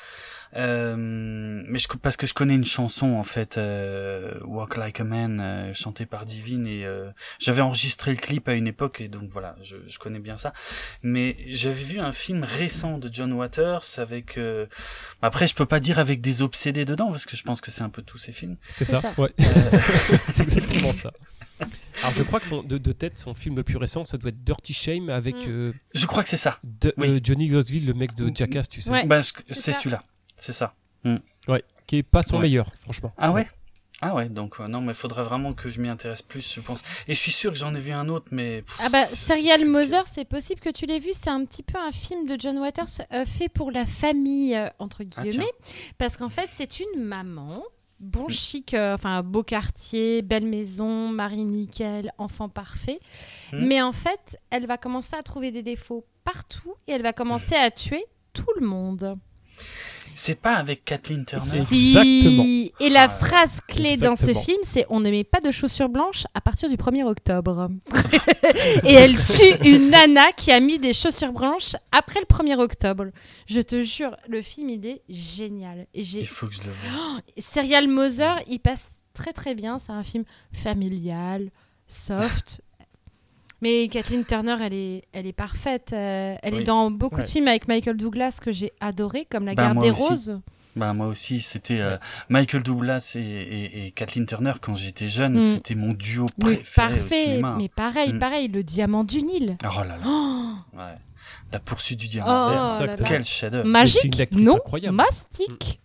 Parce que je connais une chanson en fait, Walk Like a Man, chantée par Divine, et j'avais enregistré le clip à une époque, et donc voilà, je connais bien ça. Mais j'avais vu un film récent de John Waters avec. Après, je peux pas dire avec des obsédés dedans, parce que je pense que c'est un peu tous ces films. C'est C'est ça, ça. ouais. C'est exactement ça. Alors, je crois que de tête, son film le plus récent, ça doit être Dirty Shame avec Je crois que c'est ça. Johnny Knoxville, le mec de Jackass, tu sais. Ouais. Bah, C'est c'est ça. celui-là. C'est ça. Ouais, qui est pas son Ouais. meilleur, franchement. Ah ouais? Ah ouais, donc non, mais faudrait vraiment que je m'y intéresse plus, je pense. Et je suis sûr que j'en ai vu un autre, mais Ah bah, Serial Mother, c'est possible que tu l'aies vu. C'est un petit peu un film de John Waters fait pour la famille, entre guillemets. Parce qu'en fait, c'est une maman, bon chic, enfin beau quartier, belle maison, mari nickel, enfant parfait. Mais en fait, elle va commencer à trouver des défauts partout et elle va commencer à tuer tout le monde. C'est pas avec Kathleen Turner? Exactement. Et la phrase clé dans ce Exactement. film, c'est « On ne met pas de chaussures blanches à partir du 1er octobre ». Et elle tue une nana qui a mis des chaussures blanches après le 1er octobre. Je te jure, le film, il est génial. Et Il faut que je le voie. Serial Mother, il passe très très bien. C'est un film familial, soft. Mais Kathleen Turner, elle est parfaite. Elle est dans beaucoup de films avec Michael Douglas que j'ai adoré, comme La Guerre des Roses. Moi aussi, c'était Michael Douglas et Kathleen Turner quand j'étais jeune. C'était mon duo préféré au cinéma. Mais pareil, Le Diamant du Nil. Oh là là. Ouais. La poursuite du diamant. Quel chef-d'œuvre. Magique, non, incroyable. mastic.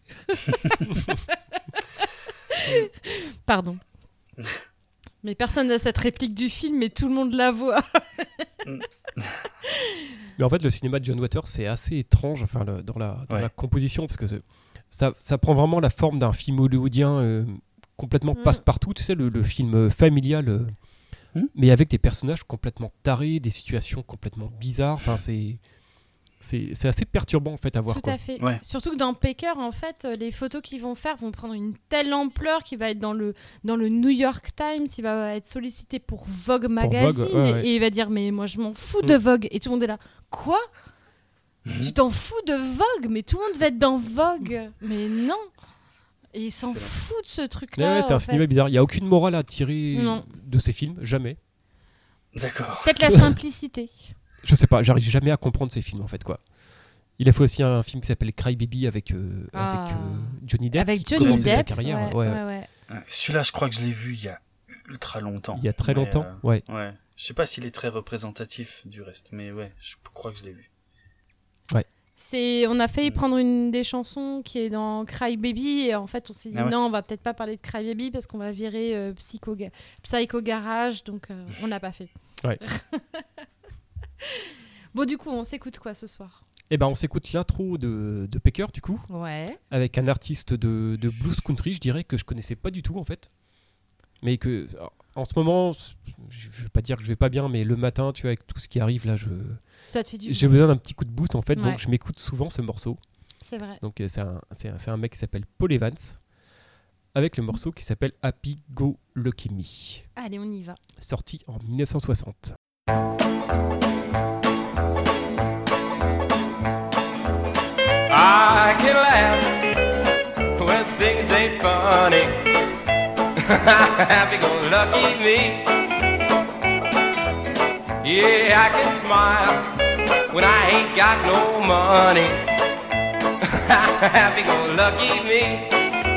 Pardon. Mais personne n'a cette réplique du film, mais tout le monde la voit. Mais en fait, le cinéma de John Waters, c'est assez étrange dans la composition, parce que ça prend vraiment la forme d'un film hollywoodien complètement passe-partout, tu sais, le film familial, mais avec des personnages complètement tarés, des situations complètement bizarres. Enfin, c'est assez perturbant en fait à voir. Tout à fait. Ouais. Surtout que dans Pecker, en fait, les photos qu'ils vont faire vont prendre une telle ampleur qu'il va être dans le New York Times, il va être sollicité pour Vogue Magazine et il va dire mais moi je m'en fous de Vogue et tout le monde est là. Quoi ? Tu t'en fous de Vogue ? Mais tout le monde va être dans Vogue. Mais non. Et il s'en fout de ce truc-là. Ouais, c'est un cinéma bizarre. Il n'y a aucune morale à tirer de ces films, jamais. D'accord. Peut-être la simplicité. Je sais pas, j'arrive jamais à comprendre ces films en fait quoi. Il a fait aussi un film qui s'appelle Cry Baby avec Johnny Depp. Avec Johnny Depp. Sa carrière. Ouais. Celui-là, je crois que je l'ai vu il y a ultra longtemps. Il y a très longtemps, ouais. Je sais pas s'il est très représentatif du reste, mais ouais, je crois que je l'ai vu. Ouais. On a failli prendre une des chansons qui est dans Cry Baby et en fait on s'est dit non, on va peut-être pas parler de Cry Baby parce qu'on va virer Psycho Garage, donc on l'a pas fait. Ouais. Bon, du coup, on s'écoute quoi ce soir ? Eh ben, on s'écoute l'intro de Pecker, du coup. Ouais. Avec un artiste de blues country, je dirais, que je connaissais pas du tout, en fait. Mais que, en ce moment, je vais pas dire que je vais pas bien, mais le matin, tu vois, avec tout ce qui arrive, là, ça te fait du j'ai besoin d'un petit coup de boost, en fait, donc je m'écoute souvent ce morceau. C'est vrai. Donc, c'est un mec qui s'appelle Paul Evans, avec le morceau qui s'appelle Happy Go Lucky Me. Allez, on y va. Sorti en 1960. I can laugh when things ain't funny. Happy-go-lucky me. Yeah, I can smile when I ain't got no money. Happy-go-lucky me.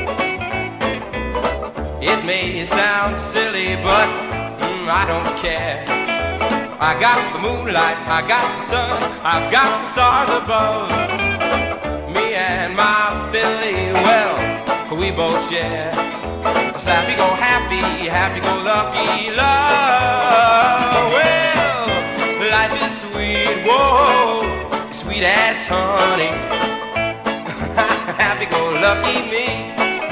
It may sound silly, but I don't care. I got the moonlight, I got the sun, I've got the stars above. Me and my Philly, well, we both share a happy, happy-go-lucky love. Well, life is sweet, whoa, sweet as honey. Happy-go-lucky me.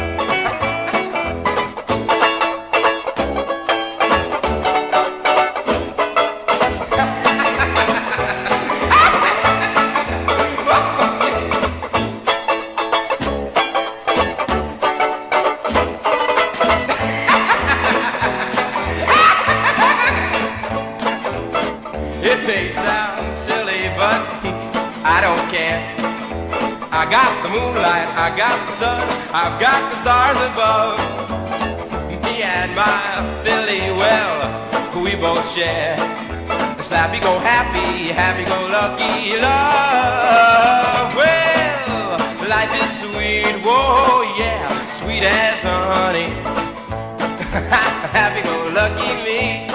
I got the moonlight, I got the sun, I've got the stars above. Me and my Philly, well, we both share this happy, happy-go-lucky love. Well, life is sweet, whoa, yeah, sweet as honey. Happy-go-lucky me.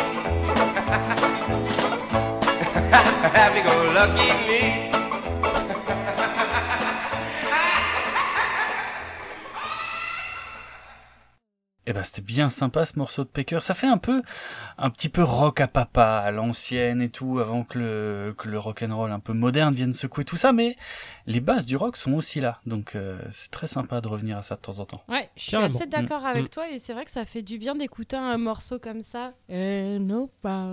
Happy-go-lucky me. Eh ben, c'était bien sympa ce morceau de Pecker. Ça fait un petit peu rock à papa, à l'ancienne et tout, avant que le rock'n'roll un peu moderne vienne secouer tout ça, mais les bases du rock sont aussi là. Donc, c'est très sympa de revenir à ça de temps en temps. Ouais, je suis assez d'accord avec toi et c'est vrai que ça fait du bien d'écouter un morceau comme ça. Mais en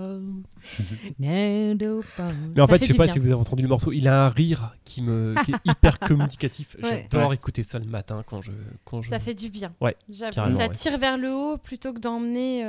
fait, je sais pas si vous avez entendu le morceau, il a un rire qui est hyper communicatif. J'adore écouter ça le matin quand je... Ça fait du bien. Ouais, ça tire vers le haut plutôt que d'emmener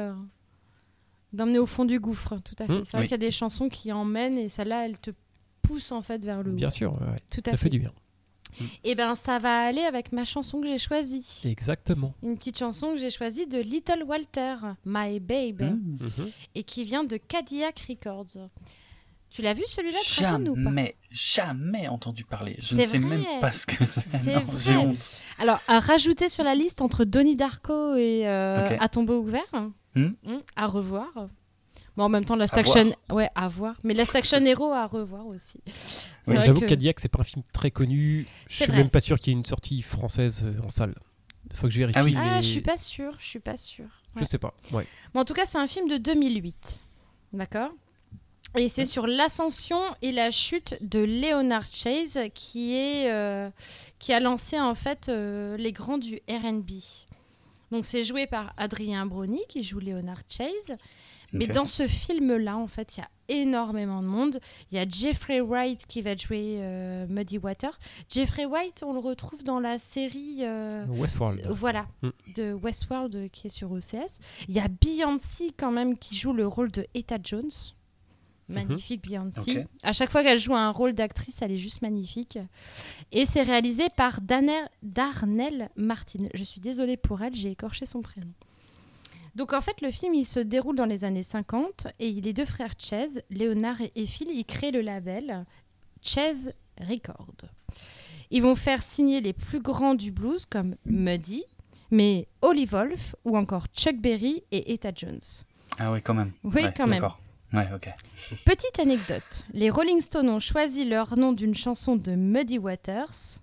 au fond du gouffre, tout à fait. C'est vrai qu'il y a des chansons qui emmènent et celle-là, elle te pousse en fait vers le haut. Bien sûr, tout à ça fait du bien. Et ben ça va aller avec ma chanson que j'ai choisie. Exactement. Une petite chanson que j'ai choisie de Little Walter, My Babe, et qui vient de Cadillac Records. Tu l'as vu celui-là, Trajan, ou pas ? Jamais entendu parler. Je ne sais même pas ce que c'est. Non, j'ai honte. Alors, à rajouter sur la liste entre Donnie Darko et À tombeau ouvert, à revoir. Bon, en même temps, Last Action... Ouais, à voir. Mais Last Action Hero à revoir aussi. J'avoue que Cadillac, c'est pas un film très connu. Je suis même pas sûr qu'il y ait une sortie française en salle. Faut que je vérifie. Je suis pas sûre. Ouais. Je sais pas, Bon, en tout cas, c'est un film de 2008. D'accord ? Et c'est sur l'ascension et la chute de Leonard Chase qui a lancé en fait les grands du R&B. Donc c'est joué par Adrien Brody qui joue Leonard Chase. Mais dans ce film-là, en fait, il y a énormément de monde. Il y a Jeffrey Wright qui va jouer Muddy Water. Jeffrey Wright, on le retrouve dans la série Westworld. Voilà, de Westworld qui est sur OCS. Il y a Beyoncé quand même qui joue le rôle de Etta Jones. Magnifique Beyoncé. À chaque fois qu'elle joue un rôle d'actrice, elle est juste magnifique. Et c'est réalisé par Darnell Martin. Je suis désolée pour elle, j'ai écorché son prénom. Donc en fait, le film, il se déroule dans les années 50 et les deux frères Chase, Leonard et Phil, ils créent le label Chase Records. Ils vont faire signer les plus grands du blues comme Muddy, mais Olive Wolf ou encore Chuck Berry et Etta Jones. Ah oui, quand même. Oui, quand même. Ouais, ok. Petite anecdote, les Rolling Stones ont choisi leur nom d'une chanson de Muddy Waters.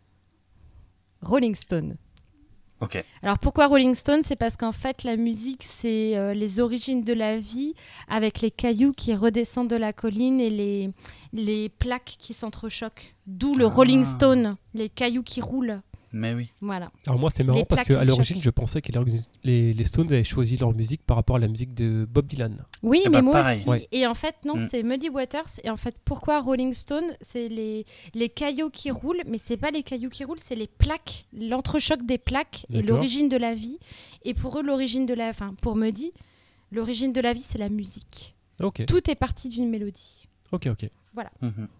Rolling Stone. Ok. Alors pourquoi Rolling Stone ? C'est parce qu'en fait la musique c'est les origines de la vie avec les cailloux qui redescendent de la colline et les plaques qui s'entrechoquent. D'où le Rolling Stone, les cailloux qui roulent. Mais oui. Voilà. Alors moi c'est marrant parce qu'à l'origine je pensais que les Stones avaient choisi leur musique par rapport à la musique de Bob Dylan. Oui, mais moi pareil. aussi. Ouais. Et en fait non, c'est Muddy Waters. Et en fait pourquoi Rolling Stone ? C'est les cailloux qui roulent, mais c'est pas les cailloux qui roulent, c'est les plaques, l'entrechoc des plaques et l'origine de la vie. Et pour eux pour Muddy, l'origine de la vie c'est la musique. Okay. Tout est parti d'une mélodie. Ok. Voilà.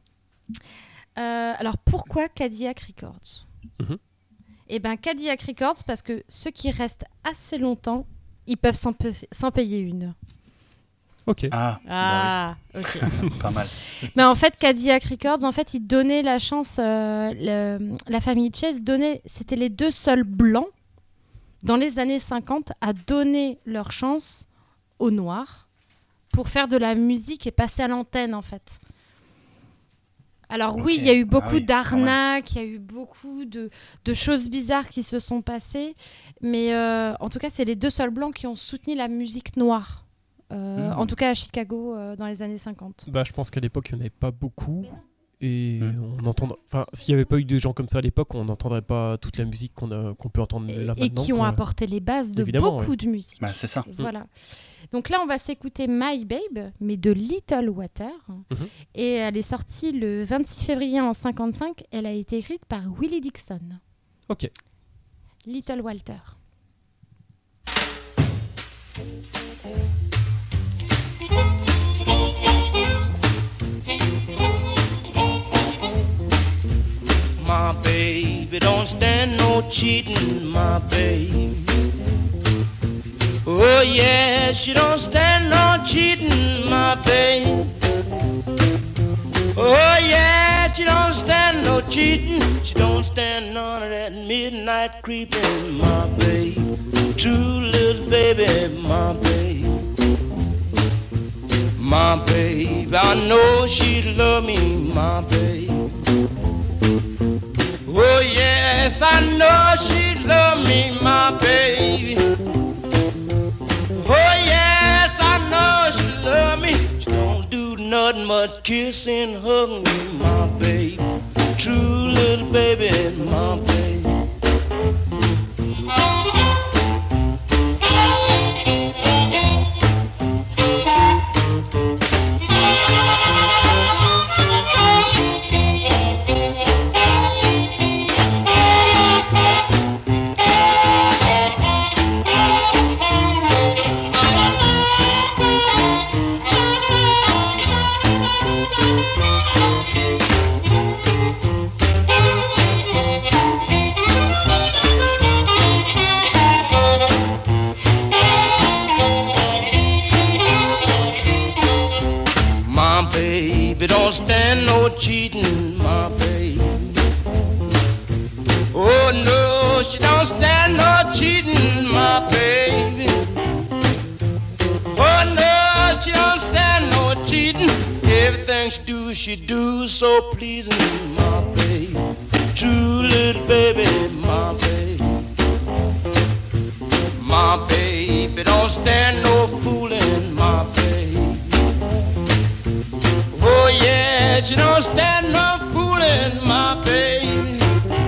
Alors pourquoi Cadillac Records ? Eh bien, Cadillac Records, parce que ceux qui restent assez longtemps, ils peuvent s'en payer une. Ok. Bah oui. Ok. Pas mal. Mais en fait, Cadillac Records, en fait, ils donnaient la chance, la famille Chase c'était les deux seuls blancs, dans les années 50, à donner leur chance aux Noirs pour faire de la musique et passer à l'antenne, en fait. Alors oui, il y a eu beaucoup d'arnaques, il y a eu beaucoup de choses bizarres qui se sont passées, mais en tout cas, c'est les deux seuls blancs qui ont soutenu la musique noire, en tout cas à Chicago dans les années 50. Je pense qu'à l'époque, il n'y en avait pas beaucoup, et s'il n'y avait pas eu de gens comme ça à l'époque, on n'entendrait pas toute la musique qu'on peut entendre là maintenant. Et qui ont apporté les bases de beaucoup de musique. C'est ça. Voilà. Donc là, on va s'écouter My Babe, mais de Little Water. Et elle est sortie le 26 février en 1955. Elle a été écrite par Willie Dixon. Ok. Little Walter. My baby don't stand no cheating, my baby. Oh yeah, she don't stand no cheating, my babe. Oh yeah, she don't stand no cheating. She don't stand none of that midnight creeping, my babe. True little baby, my babe. My babe, I know she'd love me, my babe. Oh yes, I know she'd love me, my baby. nothing but kiss and hug me, my baby. True little baby, my baby. Don't stand no cheating, my baby. Oh no, she don't stand no cheating, my baby. Oh no, she don't stand no cheating. Everything she do so pleasing, my baby. True little baby, my baby. My baby don't stand no fooling, my baby. Oh yeah, she don't stand no fooling, my baby.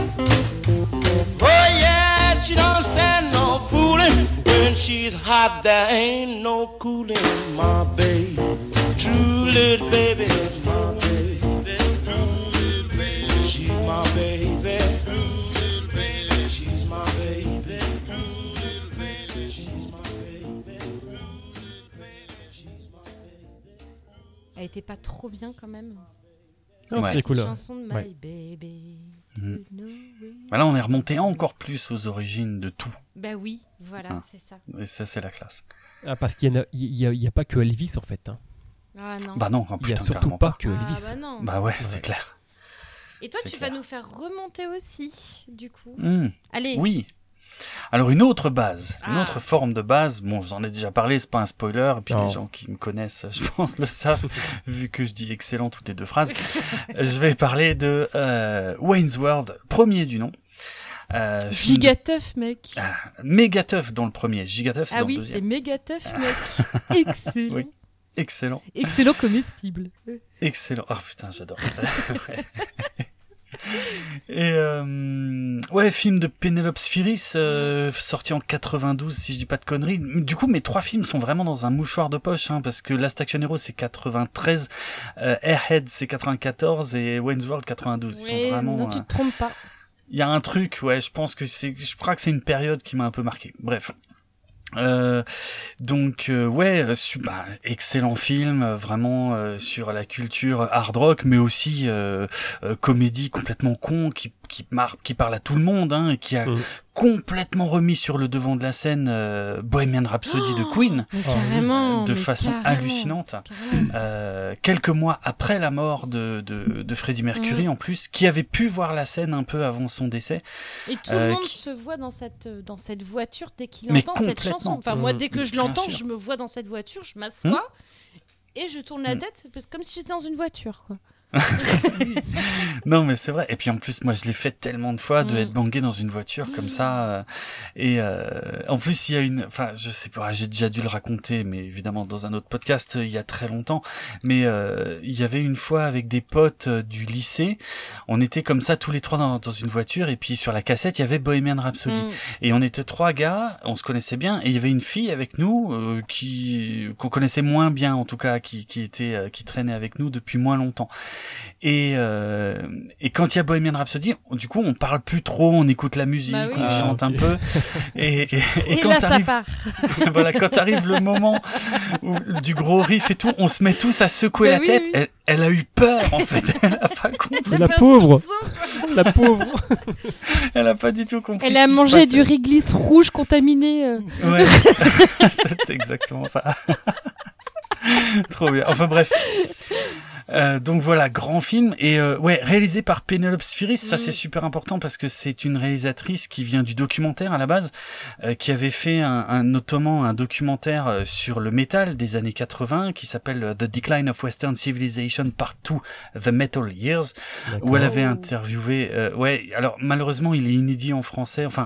Oh yeah, she don't stand no fooling. When she's hot, there ain't no cooling, my baby. True little baby, my baby. True little baby, she's my baby. True little baby, she's my baby. True little baby, she's my baby. True little baby, she's my baby. Elle était pas trop bien quand même. Non, c'est cool. Chanson de My Baby. Là, on est remonté encore plus aux origines de tout. Bah oui, voilà, c'est ça. Et ça, c'est la classe. Ah, parce qu'il y a pas que Elvis en fait. Hein. Ah non. Bah non, il y a surtout pas que Elvis. Bah non. Bah ouais, c'est clair. Et toi, tu vas nous faire remonter aussi, du coup. Allez. Oui. Alors une autre base, une autre forme de base, bon j'en ai déjà parlé, c'est pas un spoiler, et puis les gens qui me connaissent, je pense, le savent, vu que je dis excellent toutes les deux phrases. Je vais parler de Wayne's World, premier du nom. Gigateuf, mec. Mégateuf dans le premier, Gigateuf c'est dans le deuxième. Ah oui, c'est Mégateuf, mec. Excellent. Oui. Excellent. Excellent comestible. Excellent. Oh putain, j'adore. Et film de Penelope Spheeris, sorti en 92 si je dis pas de conneries. Du coup mes trois films sont vraiment dans un mouchoir de poche, hein, parce que Last Action Hero c'est 93, Airhead c'est 94 et Wayne's World 92. Oui, ils sont vraiment. Non, tu te trompes pas. Il y a un truc, je crois que c'est une période qui m'a un peu marqué. Bref. Excellent film, vraiment sur la culture hard rock, mais aussi comédie complètement con qui parle à tout le monde, hein, et qui a complètement remis sur le devant de la scène Bohemian Rhapsody de Queen, de façon hallucinante. Quelques mois après la mort de Freddie Mercury en plus, qui avait pu voir la scène un peu avant son décès. Et tout le monde se voit dans cette voiture dès qu'il entend cette chanson. Enfin moi dès que je l'entends, je me vois dans cette voiture, je m'assois et je tourne la tête comme si j'étais dans une voiture, quoi. Non mais c'est vrai, et puis en plus moi je l'ai fait tellement de fois de être bangé dans une voiture comme ça, en plus il y a je sais pas, j'ai déjà dû le raconter mais évidemment dans un autre podcast il y a très longtemps, mais il y avait une fois avec des potes du lycée, on était comme ça tous les trois dans une voiture, et puis sur la cassette il y avait Bohemian Rhapsody, et on était trois gars, on se connaissait bien, et il y avait une fille avec nous qu'on connaissait moins bien, en tout cas qui traînait avec nous depuis moins longtemps. Et quand il y a Bohemian Rhapsody, du coup on parle plus trop, on écoute la musique, on chante un peu, et quand là ça part. Voilà, quand arrive le moment du gros riff et tout, on se met tous à secouer la tête. Oui. Elle a eu peur en fait, elle a pas compris. La pauvre, la pauvre. Elle a pas du tout compris. Elle a mangé du réglisse rouge contaminé. Ouais, c'est exactement ça. Trop bien. Enfin bref. Donc voilà, grand film, et réalisé par Penelope Spheeris, ça c'est super important parce que c'est une réalisatrice qui vient du documentaire à la base, qui avait fait notamment un documentaire sur le métal des années 80 qui s'appelle The Decline of Western Civilization Part 2, The Metal Years, où elle avait interviewé, alors malheureusement il est inédit en français, enfin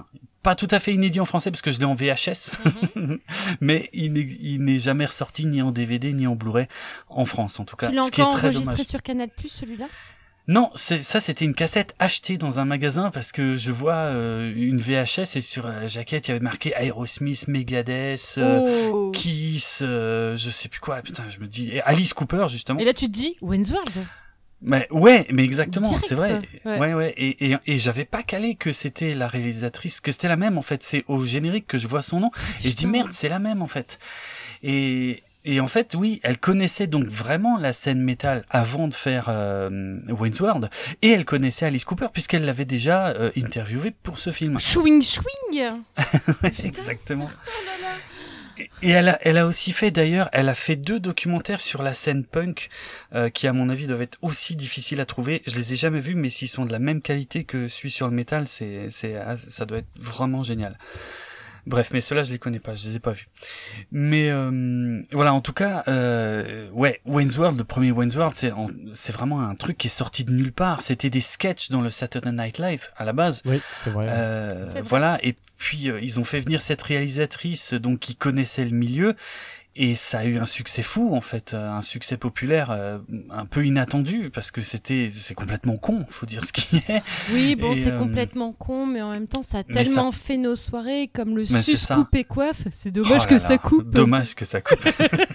pas tout à fait inédit en français parce que je l'ai en VHS, mais il n'est jamais ressorti ni en DVD ni en Blu-ray en France en tout cas. Tu l'as ce qui est encore très enregistré dommage. sur Canal+, celui-là ? Non, c'était une cassette achetée dans un magasin parce que je vois une VHS et sur la jaquette il y avait marqué Aerosmith, Megadeth, Kiss, je sais plus quoi. Putain, je me dis et Alice Cooper justement. Et là tu te dis Wayne's World. Mais exactement, Direct, c'est vrai. quoi. Ouais. Et j'avais pas calé que c'était la réalisatrice, que c'était la même en fait. C'est au générique que je vois son nom et je dis merde, c'est la même en fait. Et en fait, oui, elle connaissait donc vraiment la scène métal avant de faire Wayne's World, et elle connaissait Alice Cooper puisqu'elle l'avait déjà interviewée pour ce film. Swing. Exactement. Et elle a aussi fait d'ailleurs, elle a fait 2 documentaires sur la scène punk qui à mon avis doivent être aussi difficiles à trouver. Je les ai jamais vus, mais s'ils sont de la même qualité que celui sur le métal, ça doit être vraiment génial. Bref, mais ceux-là, je les connais pas, je les ai pas vus. Mais voilà, en tout cas, Wayne's World, le premier Wayne's World, c'est vraiment un truc qui est sorti de nulle part. C'était des sketchs dans le Saturday Night Live à la base. Oui, c'est vrai. Voilà, et puis ils ont fait venir cette réalisatrice donc qui connaissait le milieu. Et ça a eu un succès fou en fait, un succès populaire un peu inattendu parce que c'est complètement con, faut dire ce qui est. Oui, bon, c'est complètement con, mais en même temps, ça a tellement fait nos soirées comme le sus coupe et coiffe. C'est dommage que ça coupe. Dommage que ça coupe.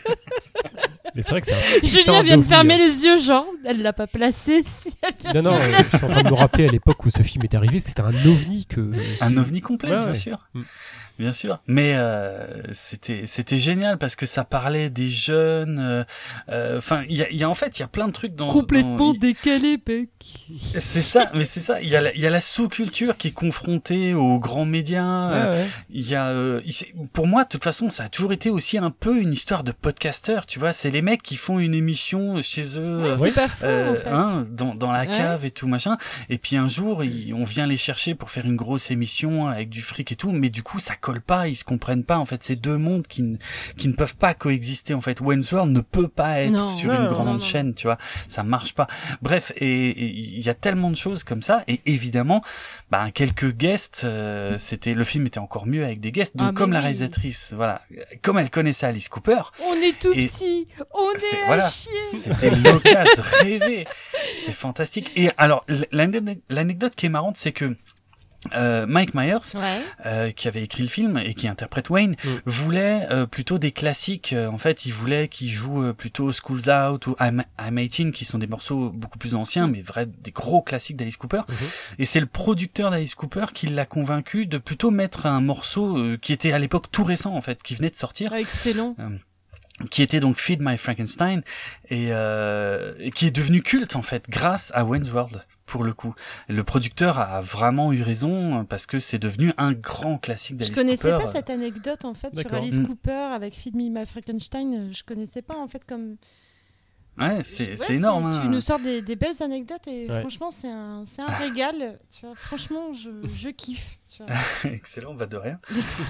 Mais c'est vrai que c'est Julien vient de fermer les yeux, genre, elle l'a pas placé. Si elle non, je suis en train de me rappeler à l'époque où ce film est arrivé, c'était un ovni un ovni complet, ouais, bien sûr. Bien sûr, mais c'était génial parce que ça parlait des jeunes. Enfin, il y a en fait il y a plein de trucs complètement décalé, Beck. C'est ça, mais c'est ça. Il y a la sous-culture qui est confrontée aux grands médias. Il y a, pour moi, de toute façon, ça a toujours été aussi un peu une histoire de podcasteurs. Tu vois, c'est les mecs qui font une émission chez eux, c'est pas faux, en fait. dans la cave et tout machin. Et puis un jour, on vient les chercher pour faire une grosse émission avec du fric et tout, mais du coup, ça colle pas, ils se comprennent pas. En fait, c'est 2 mondes qui ne peuvent pas coexister. En fait, Wayne's World ne peut pas être sur une grande chaîne, tu vois, ça marche pas. Bref, et il y a tellement de choses comme ça. Et évidemment, quelques guests. Le film était encore mieux avec des guests. Donc comme la réalisatrice, voilà, comme elle connaissait Alice Cooper. On est tout petits, on est à chier. C'était l'occasion rêvé. C'est fantastique. Et alors, l'anecdote qui est marrante, c'est que Mike Myers, qui avait écrit le film et qui interprète Wayne, voulait plutôt des classiques. En fait, il voulait qu'il joue plutôt School's Out ou I'm 18, qui sont des morceaux beaucoup plus anciens, mais des gros classiques d'Alice Cooper. Et c'est le producteur d'Alice Cooper qui l'a convaincu de plutôt mettre un morceau qui était à l'époque tout récent, en fait, qui venait de sortir. Excellent. Qui était donc Feed My Frankenstein et qui est devenu culte en fait grâce à Wayne's World. Pour le coup, le producteur a vraiment eu raison parce que c'est devenu un grand classique d'Alice Cooper. Je connaissais pas cette anecdote en fait sur Alice Cooper avec Feed Me My Frankenstein. Je connaissais pas en fait comme. Ouais, c'est énorme. Tu nous sors des belles anecdotes et franchement c'est un régal. Tu vois, franchement je kiffe. Tu vois. Excellent, de rien.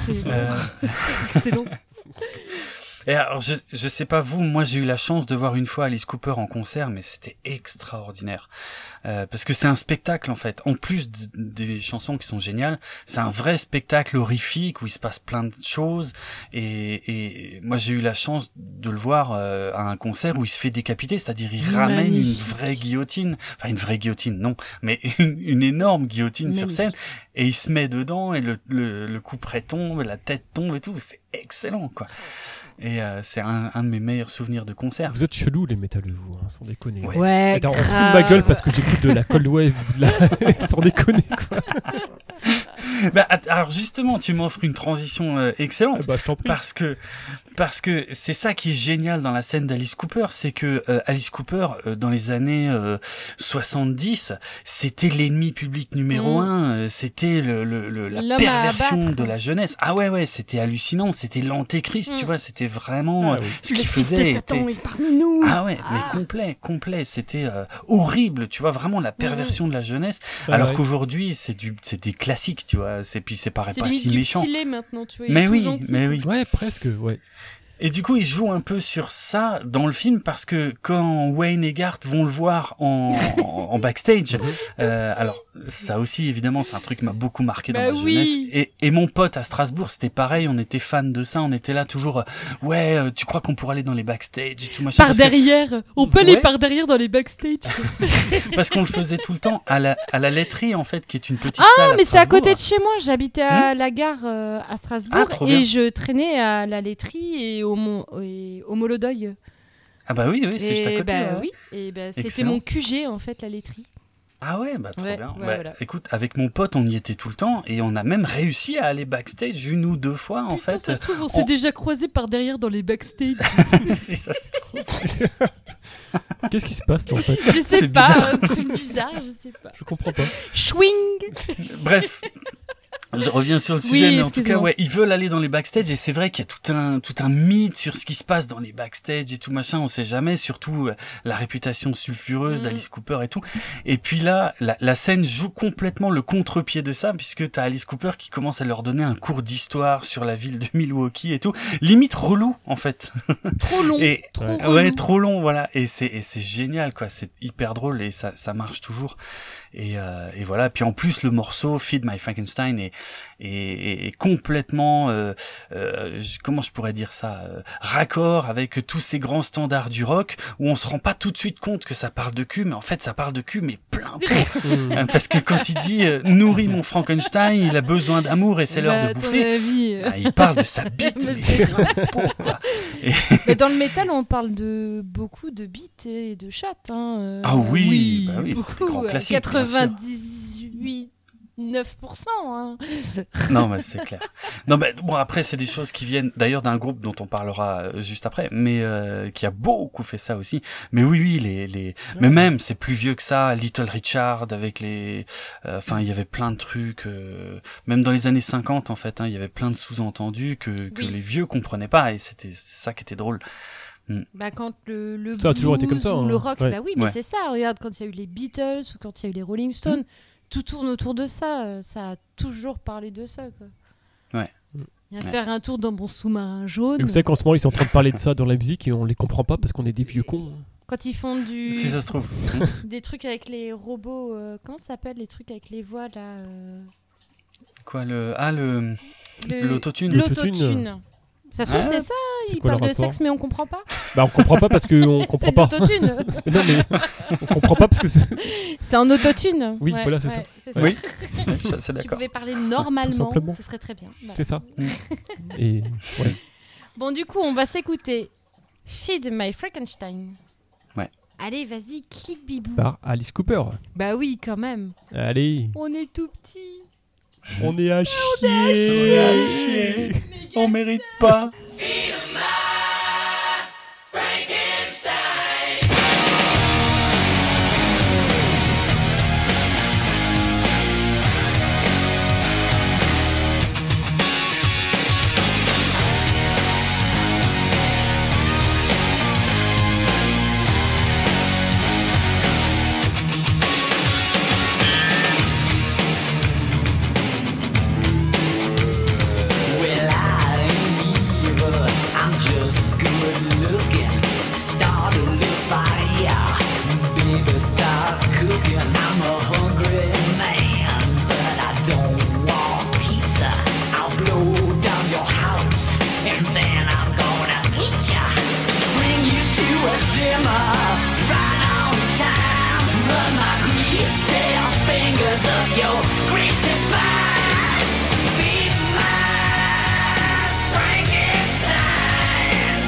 Excellent. Et alors, je sais pas vous, moi j'ai eu la chance de voir une fois Alice Cooper en concert, mais c'était extraordinaire. Parce que c'est un spectacle en fait. En plus des chansons qui sont géniales, c'est un vrai spectacle horrifique où il se passe plein de choses. Et moi j'ai eu la chance de le voir à un concert où il se fait décapiter, c'est-à-dire il ramène une vraie guillotine. Enfin une vraie guillotine, non, mais une énorme guillotine sur scène. Et il se met dedans et le couperet tombe, la tête tombe et tout. C'est excellent quoi. Et c'est un de mes meilleurs souvenirs de concert. Vous êtes chelous les métalleux, vous, sans déconner. Ouais. Attends, on se fout de ma gueule parce que j'écoute de la cold wave, sans déconner quoi. Alors justement, tu m'offres une transition excellente. Je t'en prie. Parce que c'est ça qui est génial dans la scène d'Alice Cooper, c'est que Alice Cooper dans les années 70, c'était l'ennemi public numéro 1, c'était la perversion de la jeunesse. Ah ouais, c'était hallucinant, c'était l'antéchrist, tu vois, c'était vraiment ce qu'il faisait. Satan est parmi nous. Ah ouais, mais complet, c'était horrible, tu vois, vraiment la perversion de la jeunesse. Alors qu'aujourd'hui, c'est des classiques, tu vois, puis c'est pas si méchant. C'est maintenant, tu vois. Mais oui. Ouais, presque, ouais. Et du coup, ils jouent un peu sur ça dans le film parce que quand Wayne et Garth vont le voir en backstage, alors ça aussi évidemment c'est un truc qui m'a beaucoup marqué dans ma jeunesse. Et mon pote à Strasbourg, c'était pareil, on était fan de ça, on était là toujours. Tu crois qu'on pourrait aller dans les backstage et tout machin. Par derrière, on peut aller par derrière dans les backstage. Parce qu'on le faisait tout le temps à la laiterie en fait, qui est une petite Ah salle. mais c'est à côté de chez moi. J'habitais à la gare à Strasbourg et je traînais à la laiterie et au Molodoy. Ah bah oui, c'est juste à côté. Oui, et c'était mon QG en fait, la laiterie. Ah ouais, trop bien. Voilà. Écoute, avec mon pote, on y était tout le temps et on a même réussi à aller backstage 1 ou 2 fois en fait. Ça se trouve, on s'est déjà croisés par derrière dans les backstage. Si ça se trouve. Qu'est-ce qui se passe là, en fait? Je sais pas, un truc bizarre, je sais pas. Je comprends pas. Schwing. Bref. Je reviens sur le sujet, mais en tout cas, ils veulent aller dans les backstage et c'est vrai qu'il y a tout un mythe sur ce qui se passe dans les backstage et tout machin, on sait jamais, surtout la réputation sulfureuse d'Alice Cooper et tout. Et puis là, la scène joue complètement le contre-pied de ça, puisque t'as Alice Cooper qui commence à leur donner un cours d'histoire sur la ville de Milwaukee et tout, limite relou en fait. Trop long. Trop long, voilà. Et c'est génial quoi, c'est hyper drôle et ça marche toujours. Et voilà. Puis en plus le morceau Feed My Frankenstein est complètement comment je pourrais dire ça, raccord avec tous ces grands standards du rock où on se rend pas tout de suite compte que ça parle de cul, mais en fait ça parle de cul mais plein pot. Parce que quand il dit nourris mon Frankenstein, il a besoin d'amour et c'est l'heure de bouffer. Il parle de sa bite mais plein pot quoi. Mais dans le métal on parle beaucoup de bites et de chattes. Ah oui, c'est des grands classiques. 98 9%. Non, mais c'est clair. Non, mais bon, après, c'est des choses qui viennent d'ailleurs d'un groupe dont on parlera juste après, mais qui a beaucoup fait ça aussi. Mais oui, mais même, c'est plus vieux que ça. Little Richard avec il y avait plein de trucs. Même dans les années 50, en fait, il y avait plein de sous-entendus que les vieux comprenaient pas, et c'est ça qui était drôle. Quand le blues ça a toujours été comme ça, ou le rock, mais c'est ça. Regarde, quand il y a eu les Beatles ou quand il y a eu les Rolling Stones, tout tourne autour de ça. Ça a toujours parlé de ça, quoi. Ouais. Il va faire un tour dans mon sous-marin jaune. Et vous savez qu'en ce moment ils sont en train de parler de ça dans la musique et on les comprend pas parce qu'on est des vieux cons. Quand ils font si ça se trouve. des trucs avec les robots, comment ça s'appelle les trucs avec les voix là Quoi l'autotune. L'autotune. Ça se trouve, c'est ça, il parle de sexe, mais on comprend pas. On comprend pas parce qu'on comprend pas. C'est l'autotune. Non, mais on comprend pas parce que c'est en autotune. Oui, voilà, c'est ça. Oui, c'est si d'accord. tu pouvais parler normalement, ce serait très bien. C'est ça. Et ouais. Bon, du coup, on va s'écouter Feed My Frankenstein. Ouais. Allez, vas-y, clique bibou. Par Alice Cooper. Bah oui, quand même. Allez. On est tout petit. On est à chier. On mérite pas. Frankenstein.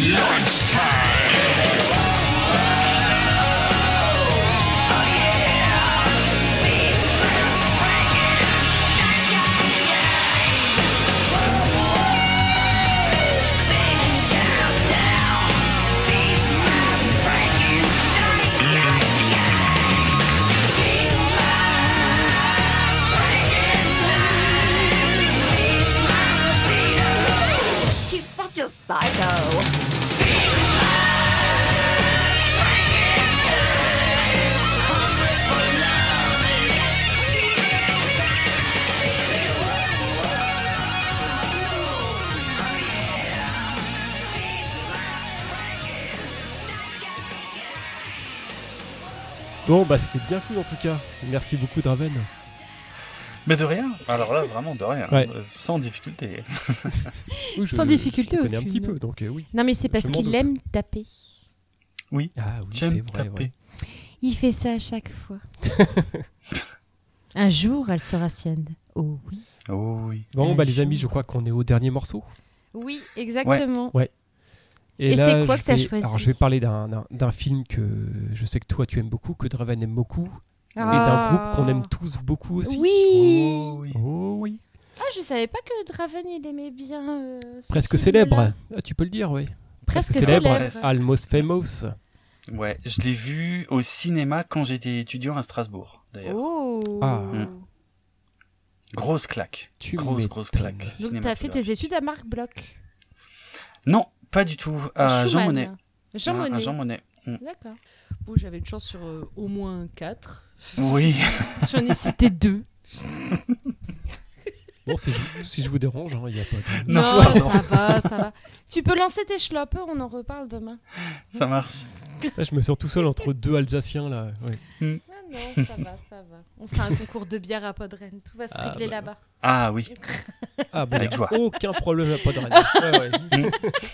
Bon, bah c'était bien cool en tout cas. Merci beaucoup, Draven. Mais de rien. Alors là, vraiment de rien. Ouais. Sans difficulté. Oui, Sans difficulté je connais un aucune. petit peu, donc oui. Non, mais c'est parce Je m'en qu'il doute. aime taper. Oui. Ah oui, J'aime c'est vrai. taper. Ouais. Il fait ça à chaque fois. Un jour, elle sera sienne. Oh oui. Oh oui. Bon, Un bah les jour. amis, je crois qu'on est au dernier morceau. Oui, exactement. Et là, c'est quoi que t'as choisi ? Alors, je vais parler d'un film que je sais que toi tu aimes beaucoup, que Draven aime beaucoup, et d'un Ah. groupe qu'on aime tous beaucoup aussi. Oui. Oh oui. Oh oui. Ah, je savais pas que Draven, il aimait bien ce Presque film-là. célèbre. Ah, tu peux le dire, oui. Presque célèbre. célèbre. Almost famous. Ouais, je l'ai vu au cinéma quand j'étais étudiant à Strasbourg, d'ailleurs. Oh. Ah. Grosse claque. Tu grosse m'étonnes. claque. Donc, Cinéma t'as fait Tudor. tes études à Marc Bloch. Non, pas du tout. À Jean Schumann. Monnet. Jean Ah, à Monnet. Jean Monnet. D'accord. Bon, j'avais une chance sur au moins 4. Oui. J'en ai cité 2. Bon, si je vous dérange, il n'y a pas de... Non, ça va. Tu peux lancer tes schlopes, on en reparle demain. Ça marche. Là, je me sens tout seul entre deux Alsaciens, là. Ouais. Ah non, ça va. On fera un concours de bière à Podren. Tout va se Ah, régler bah. là-bas. Ah oui. Ah, bah, Avec joie. aucun problème à pas de Rennes. Ouais.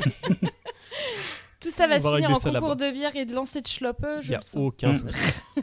Tout ça va On se va finir régler en ça concours là-bas. de bière et de lancer de schloppe, Il je n'y a le sens. aucun souci.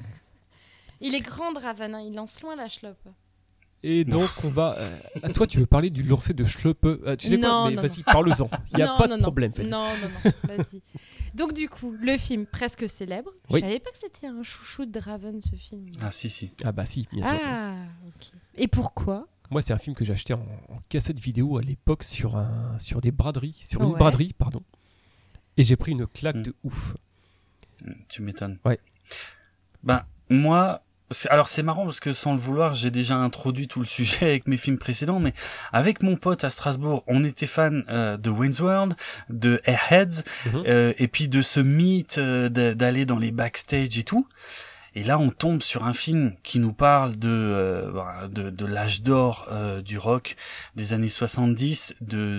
Il est grand, Draven, hein, il lance loin la schloppe. Et donc, on va... toi, tu veux parler du lancer de Schloppe. Tu sais Non, quoi? Mais non, vas-y, parle-en. Il n'y a pas de problème. Fanny. Non, vas-y. Donc du coup, le film presque célèbre. Oui. Je savais pas que c'était un chouchou de Draven, ce film. Ah si. Ah bah si, bien sûr. Ah, ok. Et pourquoi ? Moi, c'est un film que j'ai acheté en cassette vidéo à l'époque sur une Ouais. braderie, pardon. Et j'ai pris une claque de ouf. Tu m'étonnes. Ouais. Ben, moi... Alors c'est marrant parce que sans le vouloir, j'ai déjà introduit tout le sujet avec mes films précédents, mais avec mon pote à Strasbourg, on était fan de Wayne's World, de Airheads, et puis de ce mythe d'aller dans les backstage et tout. Et là, on tombe sur un film qui nous parle de l'âge d'or du rock des années 70,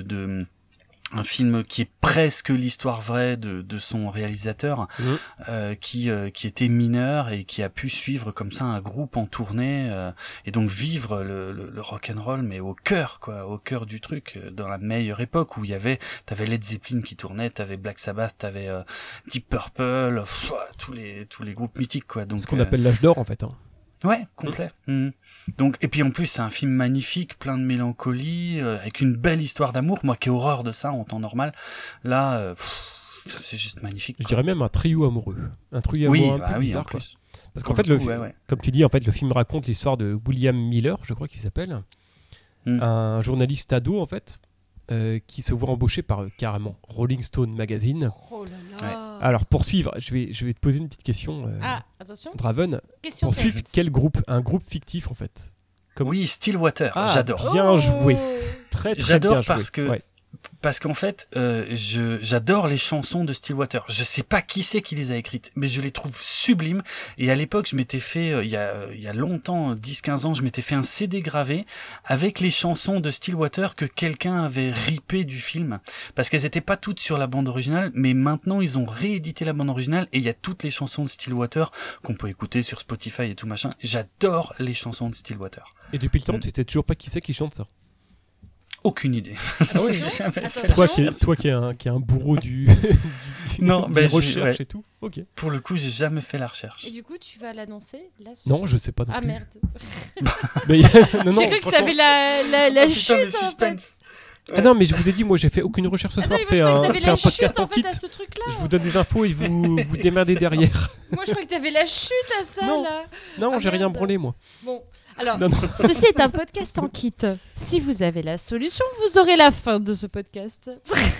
un film qui est presque l'histoire vraie de son réalisateur, qui était mineur et qui a pu suivre comme ça un groupe en tournée et donc vivre le rock'n'roll mais au cœur du truc, dans la meilleure époque où t'avais Led Zeppelin qui tournait, t'avais Black Sabbath, t'avais Deep Purple, tous les groupes mythiques quoi. Donc ce qu'on appelle l'âge d'or en fait. Hein. Ouais, complet. Donc, et puis en plus, c'est un film magnifique, plein de mélancolie, avec une belle histoire d'amour. Moi qui ai horreur de ça en temps normal, là, c'est juste magnifique. Je dirais même un trio amoureux. Un trio oui, amoureux un peu bizarre. Quoi. Parce qu'en fait, comme tu dis, en fait, le film raconte l'histoire de William Miller, je crois qu'il s'appelle, un journaliste ado en fait, qui se voit embauché par carrément Rolling Stone Magazine. Oh là là. Ouais. Alors pour suivre, je vais te poser une petite question. Attention. Draven, pour suivre quel groupe? Un groupe fictif en fait. Oui, Stillwater, j'adore. Bien joué. Très bien j'adore joué. Parce qu'en fait, j'adore les chansons de Stillwater. Je sais pas qui c'est qui les a écrites, mais je les trouve sublimes. Et à l'époque, je m'étais fait, il y a longtemps, 10-15 ans, je m'étais fait un CD gravé avec les chansons de Stillwater que quelqu'un avait ripé du film. Parce qu'elles étaient pas toutes sur la bande originale, mais maintenant ils ont réédité la bande originale et il y a toutes les chansons de Stillwater qu'on peut écouter sur Spotify et tout machin. J'adore les chansons de Stillwater. Et depuis le temps, tu sais toujours pas qui c'est qui chante ça? Aucune idée. Ah ouais, toi qui es un bourreau du non, des recherches et tout. Ok. Pour le coup, j'ai jamais fait la recherche. Et du coup, tu vas l'annoncer là? Non, je sais pas non plus. Ah merde. Mais, non, j'ai cru que ça avait la chute. Le suspense. Ah non, mais je vous ai dit, moi j'ai fait aucune recherche ce soir. C'est un podcast en kit. Je vous donne des infos et vous démerdez derrière. Moi je crois que t'avais la chute à ça non. là. Non, j'ai rien branlé moi. Bon, alors, non. Ceci est un podcast en kit. Si vous avez la solution, vous aurez la fin de ce podcast.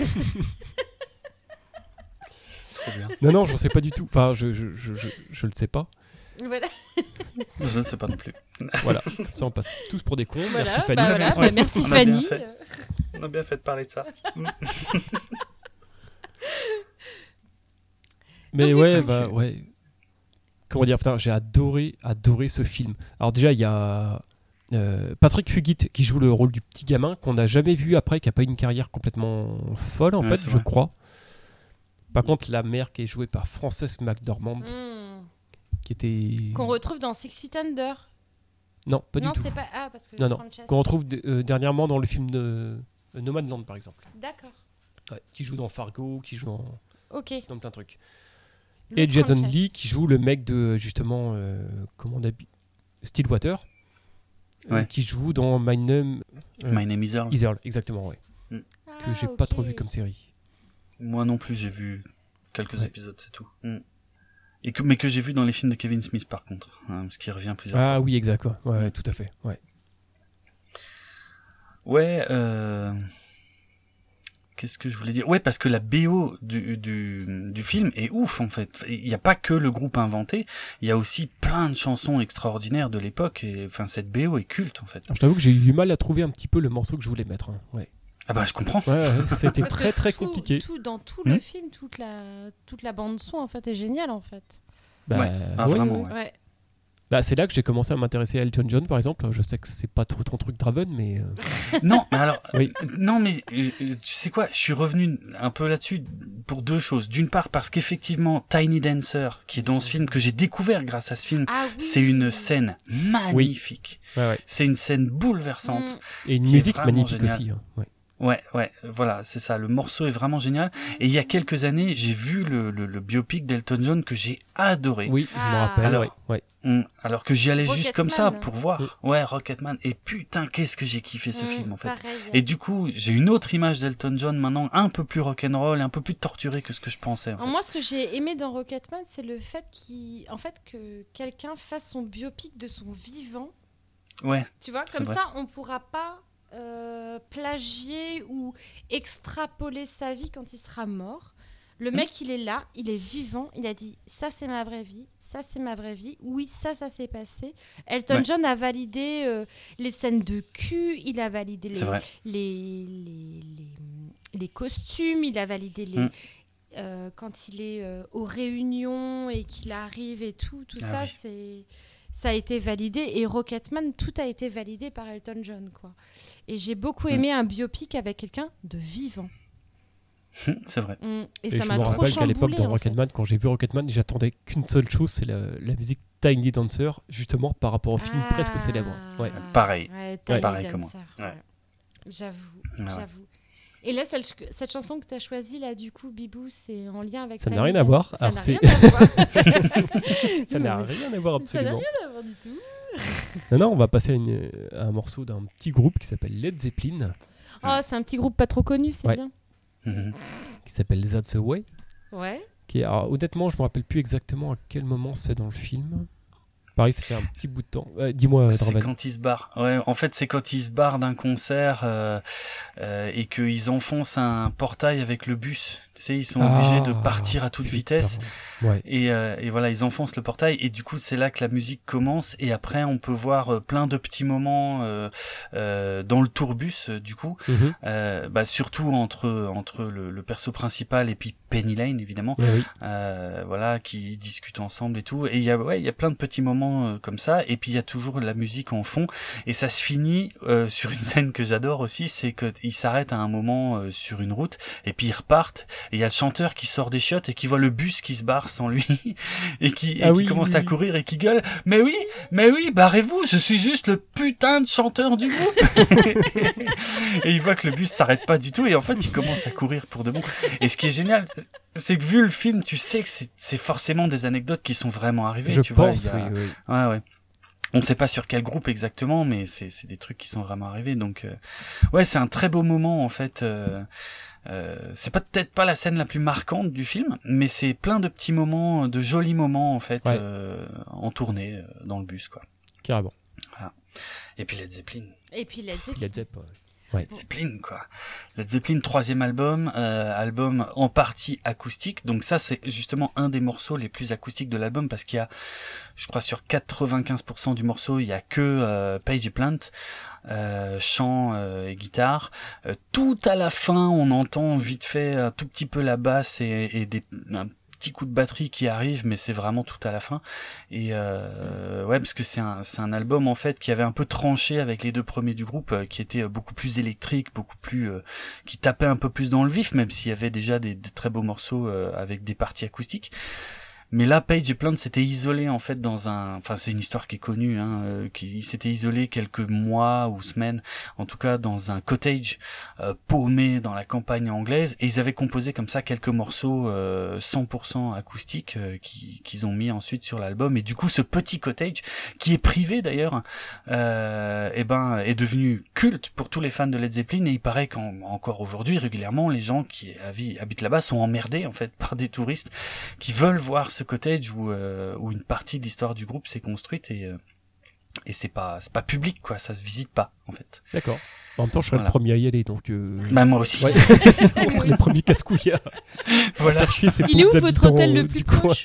Trop bien. Non, j'en sais pas du tout. Enfin, je le sais pas. Voilà. Je ne sais pas non plus. Voilà, comme ça on passe tous pour des cons. Voilà, merci Fanny. Merci On a Fanny. On a bien fait de parler de ça. Mais Donc, ouais. Comment dire, putain, j'ai adoré ce film. Alors déjà, il y a Patrick Fugit qui joue le rôle du petit gamin qu'on n'a jamais vu après, qui a pas eu une carrière complètement folle en fait, je crois. Par contre, la mère qui est jouée par Frances McDormand, qui était... Qu'on retrouve dans Six Feet Under. Non, pas du tout. Non, c'est pas... Ah, parce que... Non. Qu'on retrouve dernièrement dans le film de Nomadland, par exemple. D'accord. Ouais, qui joue dans Fargo, qui joue dans plein de trucs. Et Jason Lee, qui joue le mec de, justement, Stillwater, qui joue dans My Name is Earl. Exactement, ouais. Que j'ai pas trop vu comme série. Moi non plus, j'ai vu quelques épisodes, c'est tout. Mais que j'ai vu dans les films de Kevin Smith, par contre, parce qu'il revient plusieurs fois. Ah oui, exact, quoi. Ouais, tout à fait, ouais. Ouais, qu'est-ce que je voulais dire ? Ouais, parce que la BO du film est ouf, en fait. Il n'y a pas que le groupe inventé, il y a aussi plein de chansons extraordinaires de l'époque, et enfin, cette BO est culte, en fait. Alors, je t'avoue que j'ai eu du mal à trouver un petit peu le morceau que je voulais mettre, hein. Ouais. Ah bah, je comprends. Ouais, c'était très très compliqué. Dans tout le film, toute la bande-son, en fait, est géniale, en fait. Vraiment, ouais. Bah, c'est là que j'ai commencé à m'intéresser à Elton John, par exemple. Je sais que c'est pas trop ton truc, Draven, mais... Non, mais alors... Non, mais tu sais quoi ? Je suis revenu un peu là-dessus pour deux choses. D'une part, parce qu'effectivement, Tiny Dancer, qui est dans ce film, que j'ai découvert grâce à ce film, c'est une scène magnifique. Ouais. C'est une scène bouleversante. Et une musique magnifique aussi. Hein. Ouais, voilà, c'est ça. Le morceau est vraiment génial. Et il y a quelques années, j'ai vu le biopic d'Elton John que j'ai adoré. Oui, je me rappelle. Alors que j'y allais juste comme ça pour voir. Oui. Ouais, Rocketman. Et putain, qu'est-ce que j'ai kiffé ce film en fait. Pareil. Et du coup, j'ai une autre image d'Elton John maintenant, un peu plus rock'n'roll, un peu plus torturé que ce que je pensais. En fait. Moi, ce que j'ai aimé dans Rocketman, c'est le fait que quelqu'un fasse son biopic de son vivant. Ouais. Tu vois, comme ça, on pourra pas plagier ou extrapoler sa vie quand il sera mort. Le mec, il est là, il est vivant, il a dit ça c'est ma vraie vie, ça c'est ma vraie vie, oui ça s'est passé. Elton John a validé les scènes de cul, il a validé les costumes, il a validé quand il est aux réunions et qu'il arrive et tout ça ça a été validé, et Rocketman, tout a été validé par Elton John, quoi. Et j'ai beaucoup aimé un biopic avec quelqu'un de vivant. C'est vrai. Et ça m'a trop chamboulé. Je me rappelle qu'à l'époque, dans Rocketman, quand j'ai vu Rocketman, j'attendais qu'une seule chose, c'est la musique Tiny Dancer, justement par rapport au film presque célèbre. Ouais. Pareil. Pareil que moi. Ouais. J'avoue. Et là, cette chanson que tu as choisie, là, du coup, Bibou, c'est en lien avec... Ça n'a rien à voir. Ça n'a rien à voir. Ça n'a rien à voir, absolument. Ça n'a rien à voir du tout. Non, on va passer à un morceau d'un petit groupe qui s'appelle Led Zeppelin. Oh, c'est un petit groupe pas trop connu, c'est bien. Qui s'appelle That's the Way. Ouais. Alors, honnêtement, je me rappelle plus exactement à quel moment c'est dans le film. Pareil, ça fait un petit bout de temps. Dis-moi, Draven. C'est quand ils se barrent. Ouais, en fait, c'est quand ils se barrent d'un concert et qu'ils enfoncent un portail avec le bus. Tu sais, ils sont obligés de partir à toute vitesse. Ouais. Et voilà, ils enfoncent le portail. Et du coup, c'est là que la musique commence. Et après, on peut voir plein de petits moments dans le tourbus, du coup. Surtout entre le perso principal et puis Penny Lane, évidemment. Oui. Voilà, qui discutent ensemble et tout. Et il y a plein de petits moments comme ça, et puis il y a toujours la musique en fond, et ça se finit sur une scène que j'adore aussi, c'est qu'ils s'arrêtent à un moment sur une route, et puis ils repartent, et il y a le chanteur qui sort des chiottes et qui voit le bus qui se barre sans lui, et qui commence à courir et qui gueule « Mais oui, barrez-vous, je suis juste le putain de chanteur du groupe !» Et il voit que le bus s'arrête pas du tout, et en fait il commence à courir pour de bon. Et ce qui est génial, c'est que vu le film, tu sais que c'est forcément des anecdotes qui sont vraiment arrivées. Je pense, oui. Ouais. On ne sait pas sur quel groupe exactement, mais c'est des trucs qui sont vraiment arrivés. Donc, ouais, c'est un très beau moment en fait. C'est peut-être pas la scène la plus marquante du film, mais c'est plein de petits moments, de jolis moments en fait, en tournée dans le bus, quoi. Carrément. Voilà. Et puis Led Zeppelin. Led Zeppelin. Ouais. Led Zeppelin, quoi. Led Zeppelin, 3e album, album en partie acoustique. Donc ça, c'est justement un des morceaux les plus acoustiques de l'album parce qu'il y a, je crois, sur 95% du morceau, il y a que Page et Plant, chant et guitare. Tout à la fin, on entend vite fait un tout petit peu la basse et un petit coup de batterie qui arrive, mais c'est vraiment tout à la fin. Et ouais, parce que c'est un album en fait qui avait un peu tranché avec les deux premiers du groupe, qui était beaucoup plus électrique, beaucoup plus qui tapait un peu plus dans le vif, même s'il y avait déjà des très beaux morceaux avec des parties acoustiques. Mais là, Page et Plant s'étaient isolés en fait enfin c'est une histoire qui est connue, qui s'étaient isolés quelques mois ou semaines, en tout cas dans un cottage paumé dans la campagne anglaise, et ils avaient composé comme ça quelques morceaux 100% acoustiques qu'ils ont mis ensuite sur l'album. Et du coup, ce petit cottage qui est privé d'ailleurs, est devenu culte pour tous les fans de Led Zeppelin, et il paraît qu'encore aujourd'hui, régulièrement, les gens qui habitent là-bas sont emmerdés en fait par des touristes qui veulent voir ce cottage où une partie de l'histoire du groupe s'est construite, et c'est pas public, quoi, ça se visite pas en fait. D'accord. En même temps, je serais le premier à y aller, donc. Bah moi aussi. Ouais. On serait les premiers casse-couillards. Voilà. Il est où votre hôtel le plus proche?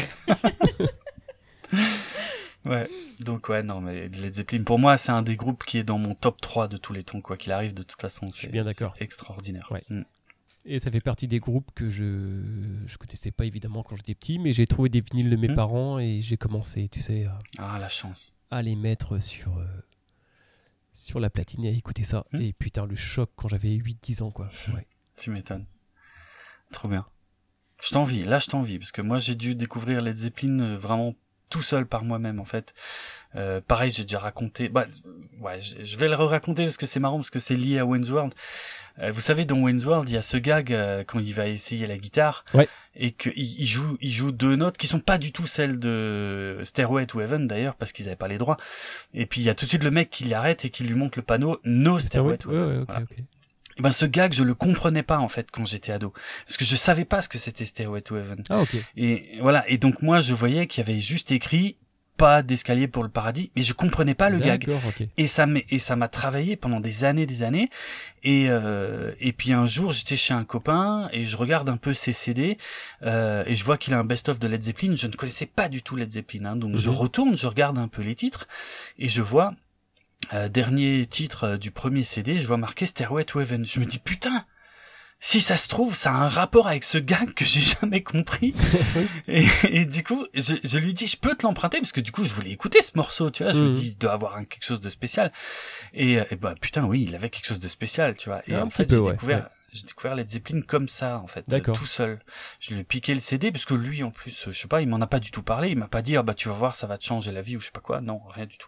Ouais. Donc ouais, non, mais Led Zeppelin, pour moi, c'est un des groupes qui est dans mon top 3 de tous les temps, quoi qu'il arrive. De toute façon, je suis bien d'accord. C'est extraordinaire. Ouais. Et ça fait partie des groupes que je connaissais pas évidemment quand j'étais petit, mais j'ai trouvé des vinyles de mes parents et j'ai commencé, tu sais, la chance, à les mettre sur la platine et à écouter ça. Et putain, le choc quand j'avais 8-10 ans, quoi. Ouais. Tu m'étonnes. Trop bien. Je t'envie, parce que moi j'ai dû découvrir Led Zeppelin vraiment tout seul par moi-même en fait. Pareil, j'ai déjà raconté. Je vais le raconter parce que c'est marrant, parce que c'est lié à Wayne's World. Vous savez, dans Wayne's World, il y a ce gag quand il va essayer la guitare, et qu'il joue deux notes qui sont pas du tout celles de Stairway to Heaven d'ailleurs, parce qu'ils avaient pas les droits. Et puis il y a tout de suite le mec qui l'arrête et qui lui montre le panneau No Stairway to Heaven. Okay. Et ben ce gag, je le comprenais pas en fait quand j'étais ado, parce que je savais pas ce que c'était Stairway to Heaven. Ah ok. Et voilà, et donc moi je voyais qu'il y avait juste écrit pas d'escalier pour le paradis, mais je comprenais pas le gag. Okay. Et ça m'a travaillé pendant des années. Et puis un jour, j'étais chez un copain et je regarde un peu ses CD et je vois qu'il a un best-of de Led Zeppelin. Je ne connaissais pas du tout Led Zeppelin, donc je retourne, je regarde un peu les titres et je vois dernier titre du premier CD, je vois marqué Stairway to Heaven. Je me dis putain, si ça se trouve, ça a un rapport avec ce gag que j'ai jamais compris. et du coup, je lui dis, je peux te l'emprunter, parce que du coup, je voulais écouter ce morceau, tu vois. Je me dis, il doit avoir quelque chose de spécial. Et bah, putain, oui, il avait quelque chose de spécial, tu vois. Et en fait, j'ai découvert Led Zeppelin comme ça, en fait, tout seul. Je lui ai piqué le CD, parce que lui, en plus, je sais pas, il m'en a pas du tout parlé. Il m'a pas dit, tu vas voir, ça va te changer la vie, ou je sais pas quoi. Non, rien du tout.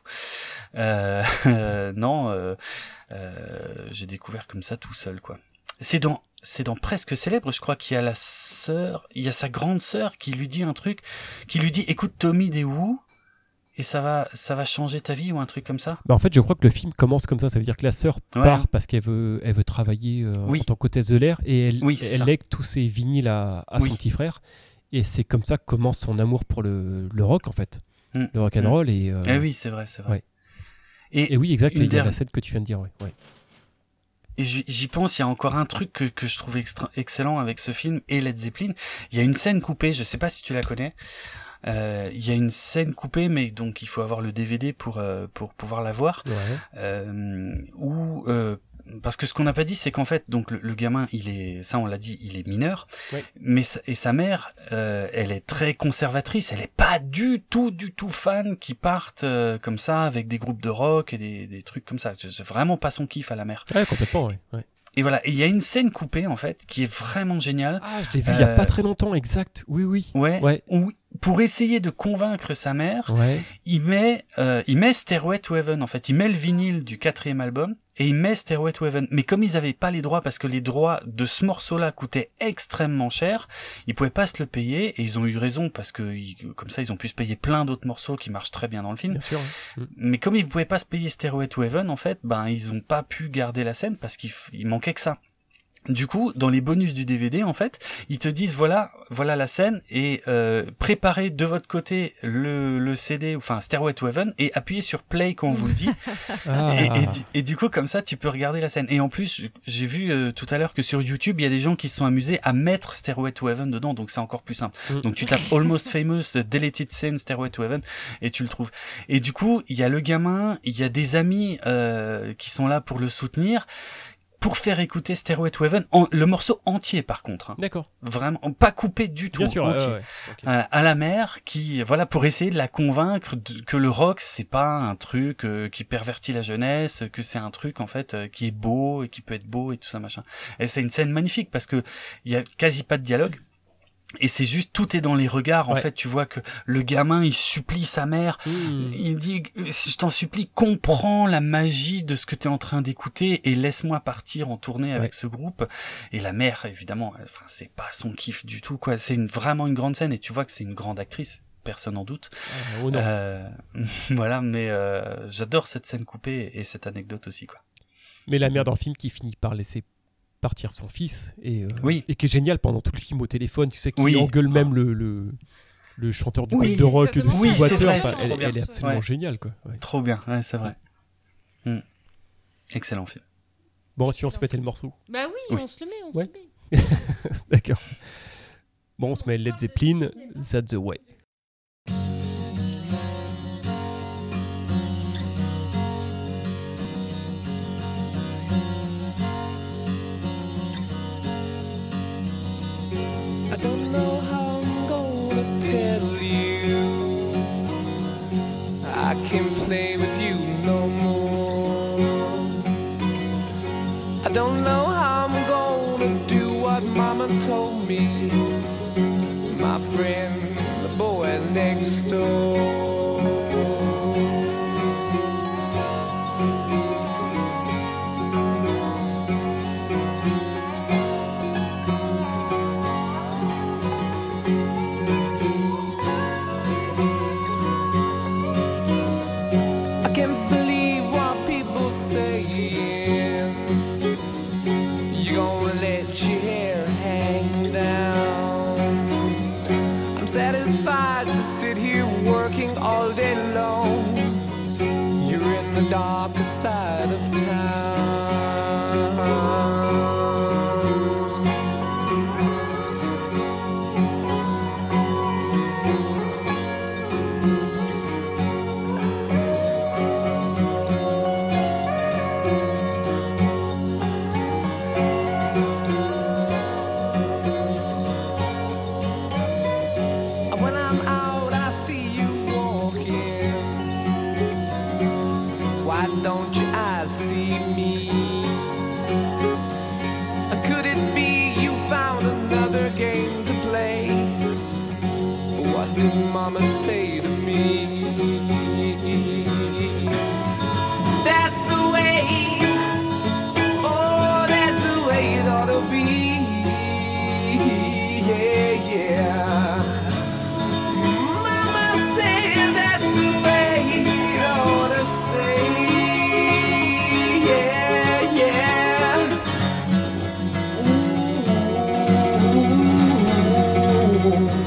J'ai découvert comme ça tout seul, quoi. C'est dans Presque Célèbre, je crois qu'il y a sa grande sœur qui lui dit un truc, qui lui dit, écoute Tommy des Who, et ça va changer ta vie, ou un truc comme ça. Bah en fait, je crois que le film commence comme ça. Ça veut dire que la sœur part parce qu'elle veut travailler en tant qu'hôtesse de l'air, et elle lègue tous ses vinyles à son petit frère. Et c'est comme ça que commence son amour pour le rock, en fait. Le rock and roll. Et oui, c'est vrai. Ouais. Et oui, exact, il y a la scène que tu viens de dire, ouais. Et j'y pense, il y a encore un truc que je trouve excellent avec ce film et Led Zeppelin. Il y a une scène coupée, je sais pas si tu la connais. Il y a une scène coupée, mais donc il faut avoir le DVD pour pouvoir la voir. Parce que ce qu'on n'a pas dit, c'est qu'en fait, donc le gamin, on l'a dit, il est mineur, mais sa mère, elle est très conservatrice. Elle est pas du tout fan qui partent comme ça avec des groupes de rock et des trucs comme ça. C'est vraiment pas son kiff à la mère. Ouais, complètement, ouais. Et voilà, il y a une scène coupée en fait qui est vraiment géniale. Ah, je l'ai vu il y a pas très longtemps, exact. Oui. Ouais. Où pour essayer de convaincre sa mère, il met Stairway to Heaven, en fait. Il met le vinyle du 4e album et il met Stairway to Heaven. Mais comme ils avaient pas les droits, parce que les droits de ce morceau-là coûtaient extrêmement cher, ils pouvaient pas se le payer, et ils ont eu raison, parce que comme ça, ils ont pu se payer plein d'autres morceaux qui marchent très bien dans le film. Bien sûr. Mais comme ils pouvaient pas se payer Stairway to Heaven, en fait, ils ont pas pu garder la scène parce qu'il manquait que ça. Du coup, dans les bonus du DVD, en fait, ils te disent voilà la scène, et préparez de votre côté le CD, enfin Stairway to Heaven, et appuyez sur play quand on vous le dit. et du coup, comme ça, tu peux regarder la scène. Et en plus, j'ai vu tout à l'heure que sur YouTube, il y a des gens qui se sont amusés à mettre Stairway to Heaven dedans, donc c'est encore plus simple. Donc tu tapes Almost Famous Deleted Scene Stairway to Heaven et tu le trouves. Et du coup, il y a le gamin, il y a des amis qui sont là pour le soutenir, pour faire écouter Stairway to Heaven, le morceau entier par contre. Hein. D'accord. Vraiment, pas coupé du tout. Bien sûr, entier. Okay. À la mère, qui, pour essayer de la convaincre que le rock, c'est pas un truc qui pervertit la jeunesse, que c'est un truc, en fait, qui est beau, et qui peut être beau, et tout ça, machin. Et c'est une scène magnifique, parce que il y a quasi pas de dialogue. Et c'est juste, tout est dans les regards. En fait, tu vois que le gamin, il supplie sa mère. Il dit, je t'en supplie, comprends la magie de ce que t'es en train d'écouter et laisse-moi partir en tournée avec ce groupe. Et la mère, évidemment, c'est pas son kiff du tout, quoi. C'est vraiment une grande scène, et tu vois que c'est une grande actrice. Personne en doute. Voilà, mais j'adore cette scène coupée et cette anecdote aussi, quoi. Mais la mère d'un film qui finit par laisser partir son fils, et qui est génial pendant tout le film au téléphone, tu sais, qui engueule même le chanteur du groupe de rock de Stillwater. Elle est absolument géniale, quoi. Trop bien, c'est vrai. Excellent film. Bon, si on se mettait le morceau. Bah oui, on se le met, D'accord. Bon, on se met Led Zeppelin, That's the Way. I don't know how I'm gonna tell you I can't play with you no more. I don't know how I'm gonna do what Mama told me, my friend, the boy next door. Satisfied to sit here working all day long. You're in the darker side of town. Mama say to me, that's the way, oh, that's the way it ought to be, yeah. Mama say that's the way it ought to stay, yeah. Ooh.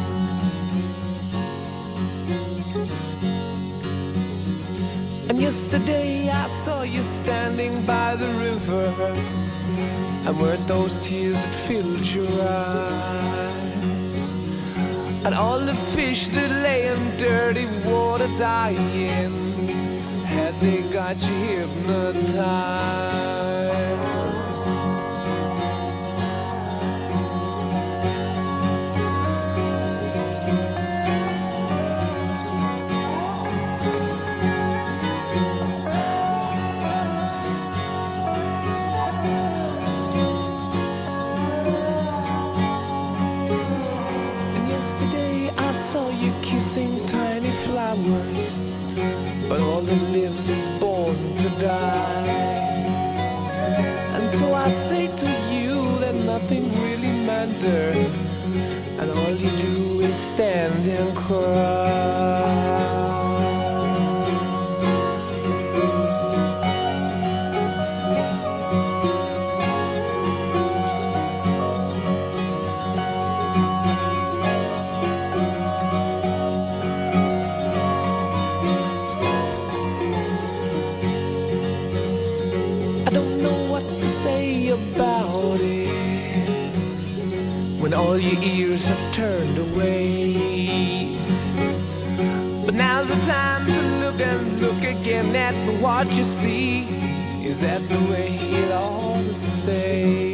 And yesterday I saw you standing by the river, and weren't those tears that filled your eyes? And all the fish that lay in dirty water dying, had they got you hypnotized? Saw worse, but all that lives is born to die. And so I say to you that nothing really matters, and all you do is stand and cry. About it when all your ears have turned away, but now's the time to look and look again at what you see. Is that the way it ought to stay?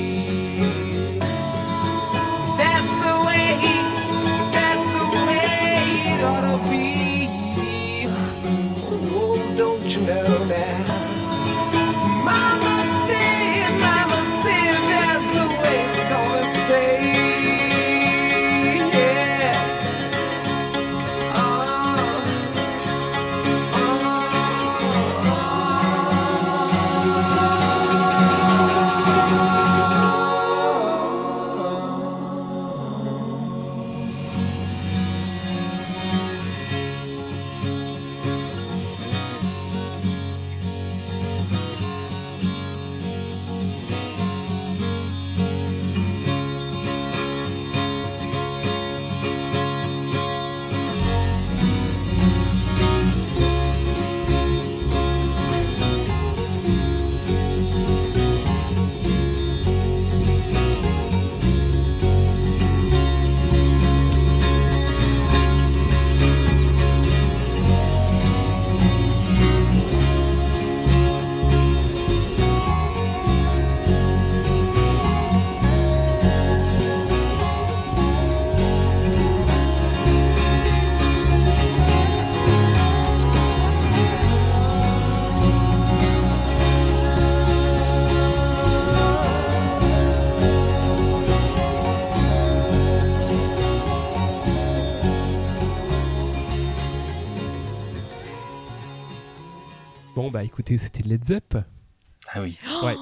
That's the way it ought to be. Oh, don't you know now? Mama said that's the way it's gonna stay. Yeah. Bon, bah écoutez, c'était Led Zepp. Ah oui. Ouais.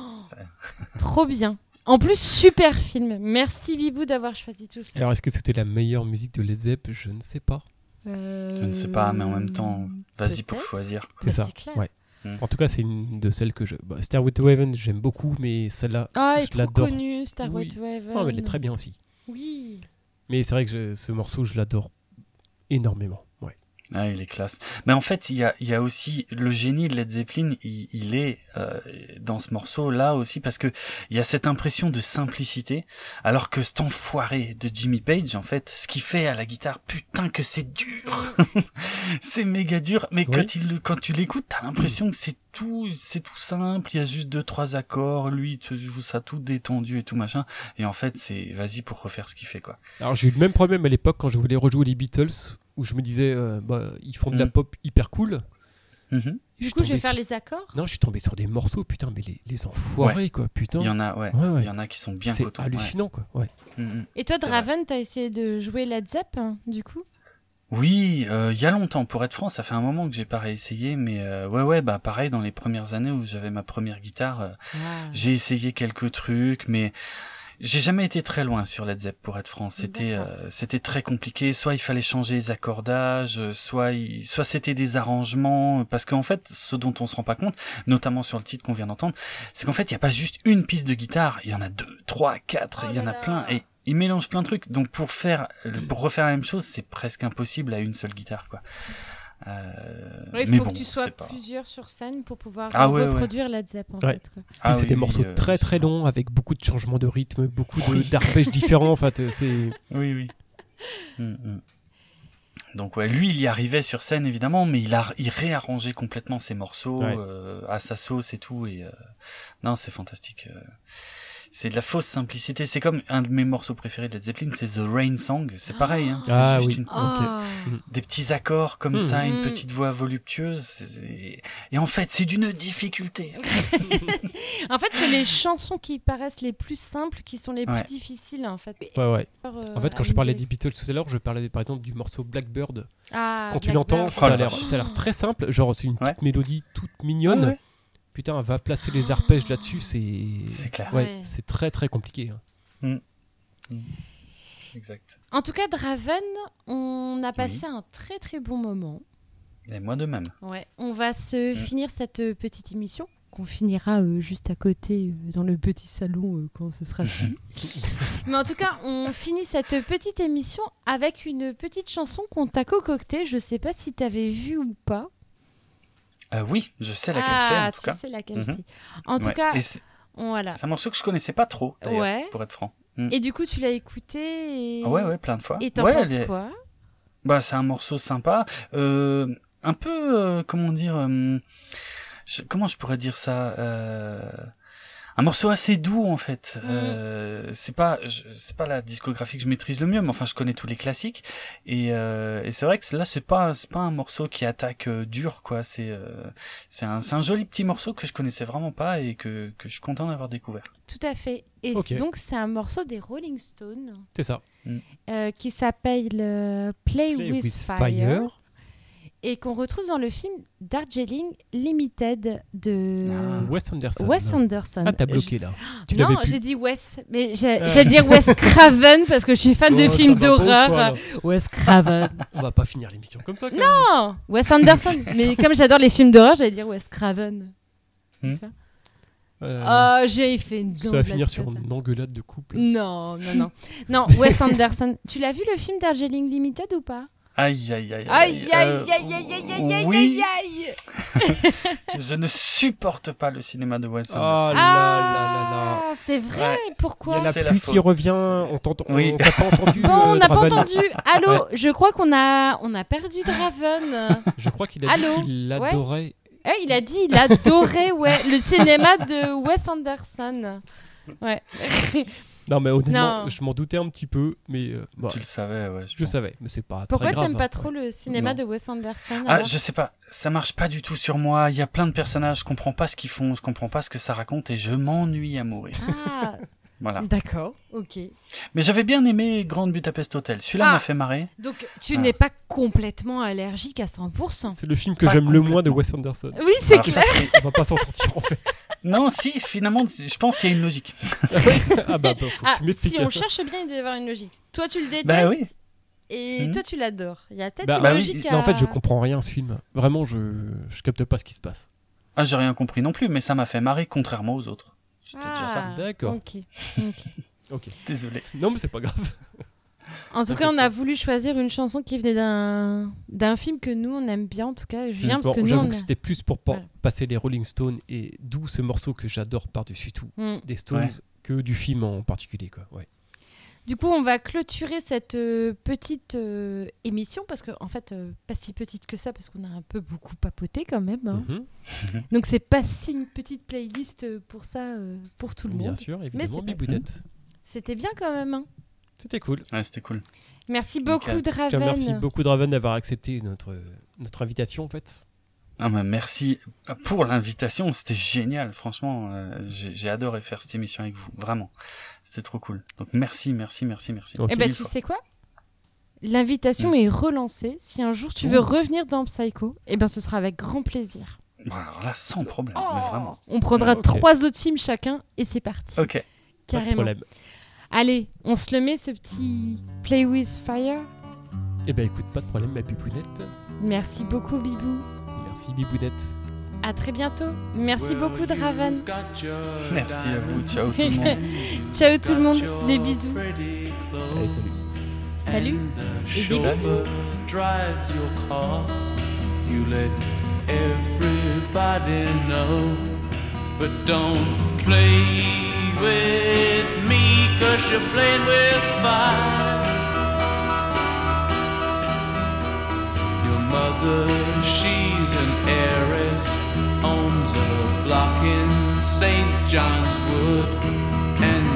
Trop bien. En plus, super film. Merci Bibou d'avoir choisi tout ça. Alors, est-ce que c'était la meilleure musique de Led Zepp ? Je ne sais pas. Je ne sais pas, mais en même temps, vas-y pour choisir. C'est ça. C'est clair. Ouais. En tout cas, c'est une de celles que je. Bah, Stairway to Heaven, j'aime beaucoup, mais celle-là, Ah, elle est je trop l'adore. connue, Stairway to Heaven. Oh, mais elle est très bien aussi. Oui. Mais c'est vrai que ce morceau, je l'adore énormément. Ouais. Ah, il est classe. Mais en fait, il y a aussi le génie de Led Zeppelin, il est dans ce morceau-là aussi, parce que il y a cette impression de simplicité, alors que cet enfoiré de Jimmy Page, en fait, ce qu'il fait à la guitare, putain que c'est dur. C'est méga dur, mais Oui. quand tu l'écoutes, t'as l'impression que c'est tout simple, il y a juste 2-3 accords, lui il te joue ça tout détendu et tout machin, et en fait c'est vas-y pour refaire ce qu'il fait, quoi. Alors, j'ai eu le même problème à l'époque quand je voulais rejouer les Beatles, où je me disais, ils font de la pop hyper cool. Mm-hmm. Du coup, je vais faire les accords. Non, je suis tombé sur des morceaux, putain, mais les enfoirés, quoi, putain. Il y en a, Ouais. il y en a qui sont bien C'est cotons. hallucinant, quoi. Ouais. Mm-hmm. Et toi, C'est Draven, t'as essayé de jouer Led Zepp, hein, du coup? Oui, il y a longtemps, pour être franc, ça fait un moment que j'ai pas réessayé, mais bah pareil, dans les premières années où j'avais ma première guitare, j'ai essayé quelques trucs, mais j'ai jamais été très loin sur Led Zepp, pour être franc. C'était très compliqué. Soit il fallait changer les accordages, soit c'était des arrangements, parce qu'en fait, ce dont on se rend pas compte, notamment sur le titre qu'on vient d'entendre, c'est qu'en fait, il y a pas juste une piste de guitare, il y en a 2, 3, 4, il y en a plein, et il mélange plein de trucs. Donc pour refaire la même chose, c'est presque impossible à une seule guitare, quoi. Il faut que tu sois plusieurs sur scène pour pouvoir reproduire Led Zepp, en fait, quoi. C'est des morceaux très très longs, avec beaucoup de changements de rythme, beaucoup d'arpèges différents, en fait. C'est... Oui. Donc lui il y arrivait sur scène évidemment, mais il réarrangeait complètement ses morceaux à sa sauce et tout, et non, c'est fantastique. c'est de la fausse simplicité. C'est comme un de mes morceaux préférés de Led Zeppelin, c'est The Rain Song. C'est pareil, hein. C'est juste des petits accords comme ça, une petite voix voluptueuse. Et en fait, c'est d'une difficulté. En fait, c'est les chansons qui paraissent les plus simples qui sont les plus difficiles, en fait. Ouais. En fait, quand je parlais des Beatles tout à l'heure, je parlais par exemple du morceau Blackbird. Quand tu l'entends, ça a l'air très simple. Genre, c'est une petite mélodie toute mignonne. Ouais. Putain, va placer les arpèges là-dessus, c'est clair. Ouais, c'est très très compliqué. Exact. En tout cas, Draven, on a passé un très très bon moment. Et moi de même. Ouais, on va se finir cette petite émission qu'on finira juste à côté dans le petit salon quand ce sera fini. Mais en tout cas, on finit cette petite émission avec une petite chanson qu'on t'a concoctée. Je sais pas si t'avais vu ou pas. Oui, je sais laquelle c'est en tout cas. Tu sais laquelle c'est. En tout cas, voilà. C'est un morceau que je connaissais pas trop, d'ailleurs, pour être franc. Et du coup, tu l'as écouté Ouais, plein de fois. Et t'en penses quoi ? Bah, c'est un morceau sympa. Un peu, comment dire... comment je pourrais dire ça un morceau assez doux en fait. C'est pas la discographie que je maîtrise le mieux, mais enfin je connais tous les classiques et c'est vrai que là c'est pas un morceau qui attaque dur quoi. C'est un joli petit morceau que je connaissais vraiment pas et que je suis content d'avoir découvert. Tout à fait. Et donc c'est un morceau des Rolling Stones. C'est ça. Qui s'appelle Play with Fire. Et qu'on retrouve dans le film Darjeeling Limited de Wes Anderson. Wes Anderson. Ah, t'as bloqué là. Non, j'ai dit Wes, mais j'allais dire Wes Craven parce que je suis fan de films d'horreur. Wes Craven. On va pas finir l'émission comme ça. Non, Wes Anderson. Mais comme j'adore les films d'horreur, j'allais dire Wes Craven. J'ai fait une ça va finir sur une engueulade de couple. Non, Wes Anderson. Tu l'as vu le film Darjeeling Limited ou pas ? Aïe. Je ne supporte pas le cinéma de Wes Anderson. C'est vrai. Pourquoi ? Il y a la pluie qui revient. On t'a pas entendu. Bon, on n'a pas entendu. Allô, je crois qu'on a perdu Draven. Je crois qu'il a dit qu'il adorait. Il a dit il adorait le cinéma de Wes Anderson. Ouais. Non mais honnêtement, je m'en doutais un petit peu, mais tu le savais, je savais, mais c'est pas Pourquoi très grave. Pourquoi t'aimes pas trop le cinéma de Wes Anderson ? Je sais pas, ça marche pas du tout sur moi. Il y a plein de personnages, je comprends pas ce qu'ils font, je comprends pas ce que ça raconte et je m'ennuie à mourir. Voilà. D'accord, ok. Mais j'avais bien aimé Grand Budapest Hotel. Celui-là m'a fait marrer. Donc tu n'es pas complètement allergique à 100%. C'est le film que j'aime le moins de Wes Anderson. Oui, c'est clair. On va pas s'en sortir en fait. Non, si, finalement, je pense qu'il y a une logique. Faut que tu m'expliques. Si on cherche bien, il doit y avoir une logique. Toi, tu le détestes et toi, tu l'adores. Il y a peut-être une logique à... Non, en fait, je comprends rien à ce film. Vraiment, je capte pas ce qui se passe. J'ai rien compris non plus, mais ça m'a fait marrer contrairement aux autres. C'était déjà ça. D'accord. Ok. Désolé. Non, mais c'est pas grave. En tout cas, on a voulu choisir une chanson qui venait d'un film que nous, on aime bien, en tout cas. Julien, parce que j'avoue que c'était plus pour passer les Rolling Stones, et d'où ce morceau que j'adore par-dessus tout, des Stones, que du film en particulier. Quoi. Ouais. Du coup, on va clôturer cette petite émission, parce qu'en fait, pas si petite que ça, parce qu'on a un peu beaucoup papoté quand même. Hein. Donc, c'est pas si une petite playlist pour ça, pour tout le monde. Bien sûr, évidemment, Biboudette. C'était bien quand même. Hein. C'était cool. Ouais, c'était cool. Merci beaucoup, Draven. Merci beaucoup, Draven, d'avoir accepté notre invitation, en fait. Merci pour l'invitation. C'était génial. Franchement, j'ai adoré faire cette émission avec vous. Vraiment. C'était trop cool. Donc, merci. Okay. Tu sais quoi ? L'invitation est relancée. Si un jour tu veux revenir dans Psycho, ce sera avec grand plaisir. Bon, alors là, sans problème. Mais vraiment. On prendra 3 autres films chacun et c'est parti. Ok. Carrément. Pas de problème. Allez, on se le met, ce petit Play with Fire. Écoute, pas de problème, ma bibounette. Merci beaucoup, Bibou. Merci, bibounette. À très bientôt. Merci beaucoup, Draven. Merci à vous. Ciao, tout le monde. Ciao, tout le monde. Des bisous. Allez, salut. Et des bisous. You let everybody know, but don't play with me, 'cause you're playing with fire. Your mother, she's an heiress, owns a block in St. John's Wood, and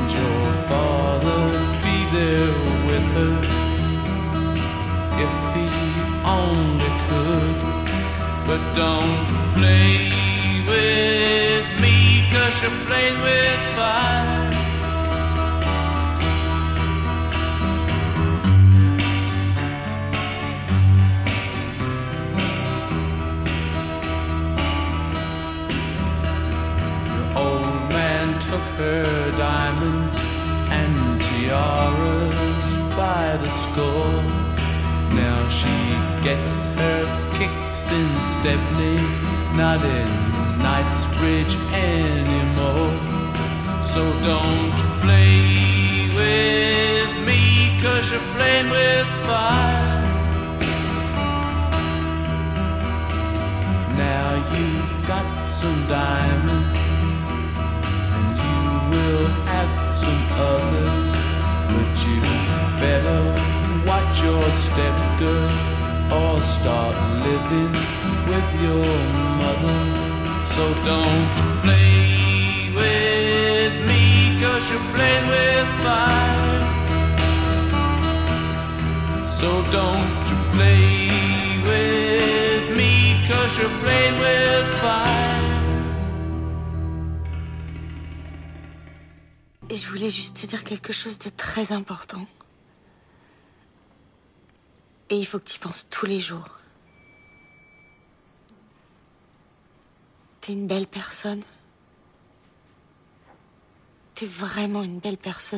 with her if he only could. But don't play with me, 'cause you're playing with fire. Your old man took her diamonds and tiaras by the score. Now she gets her kicks in Stepney, not in Knightsbridge anymore. So don't play with me, 'cause you're playing with fire. Now you've got some diamonds and you will have some others, but you better watch your step, girl, or start living with your mother. So don't play with me, 'cause you're playing with fire. So don't play with me, 'cause you're playing with fire. Et je voulais juste te dire quelque chose de très important. Et il faut que tu y penses tous les jours. T'es une belle personne. T'es vraiment une belle personne.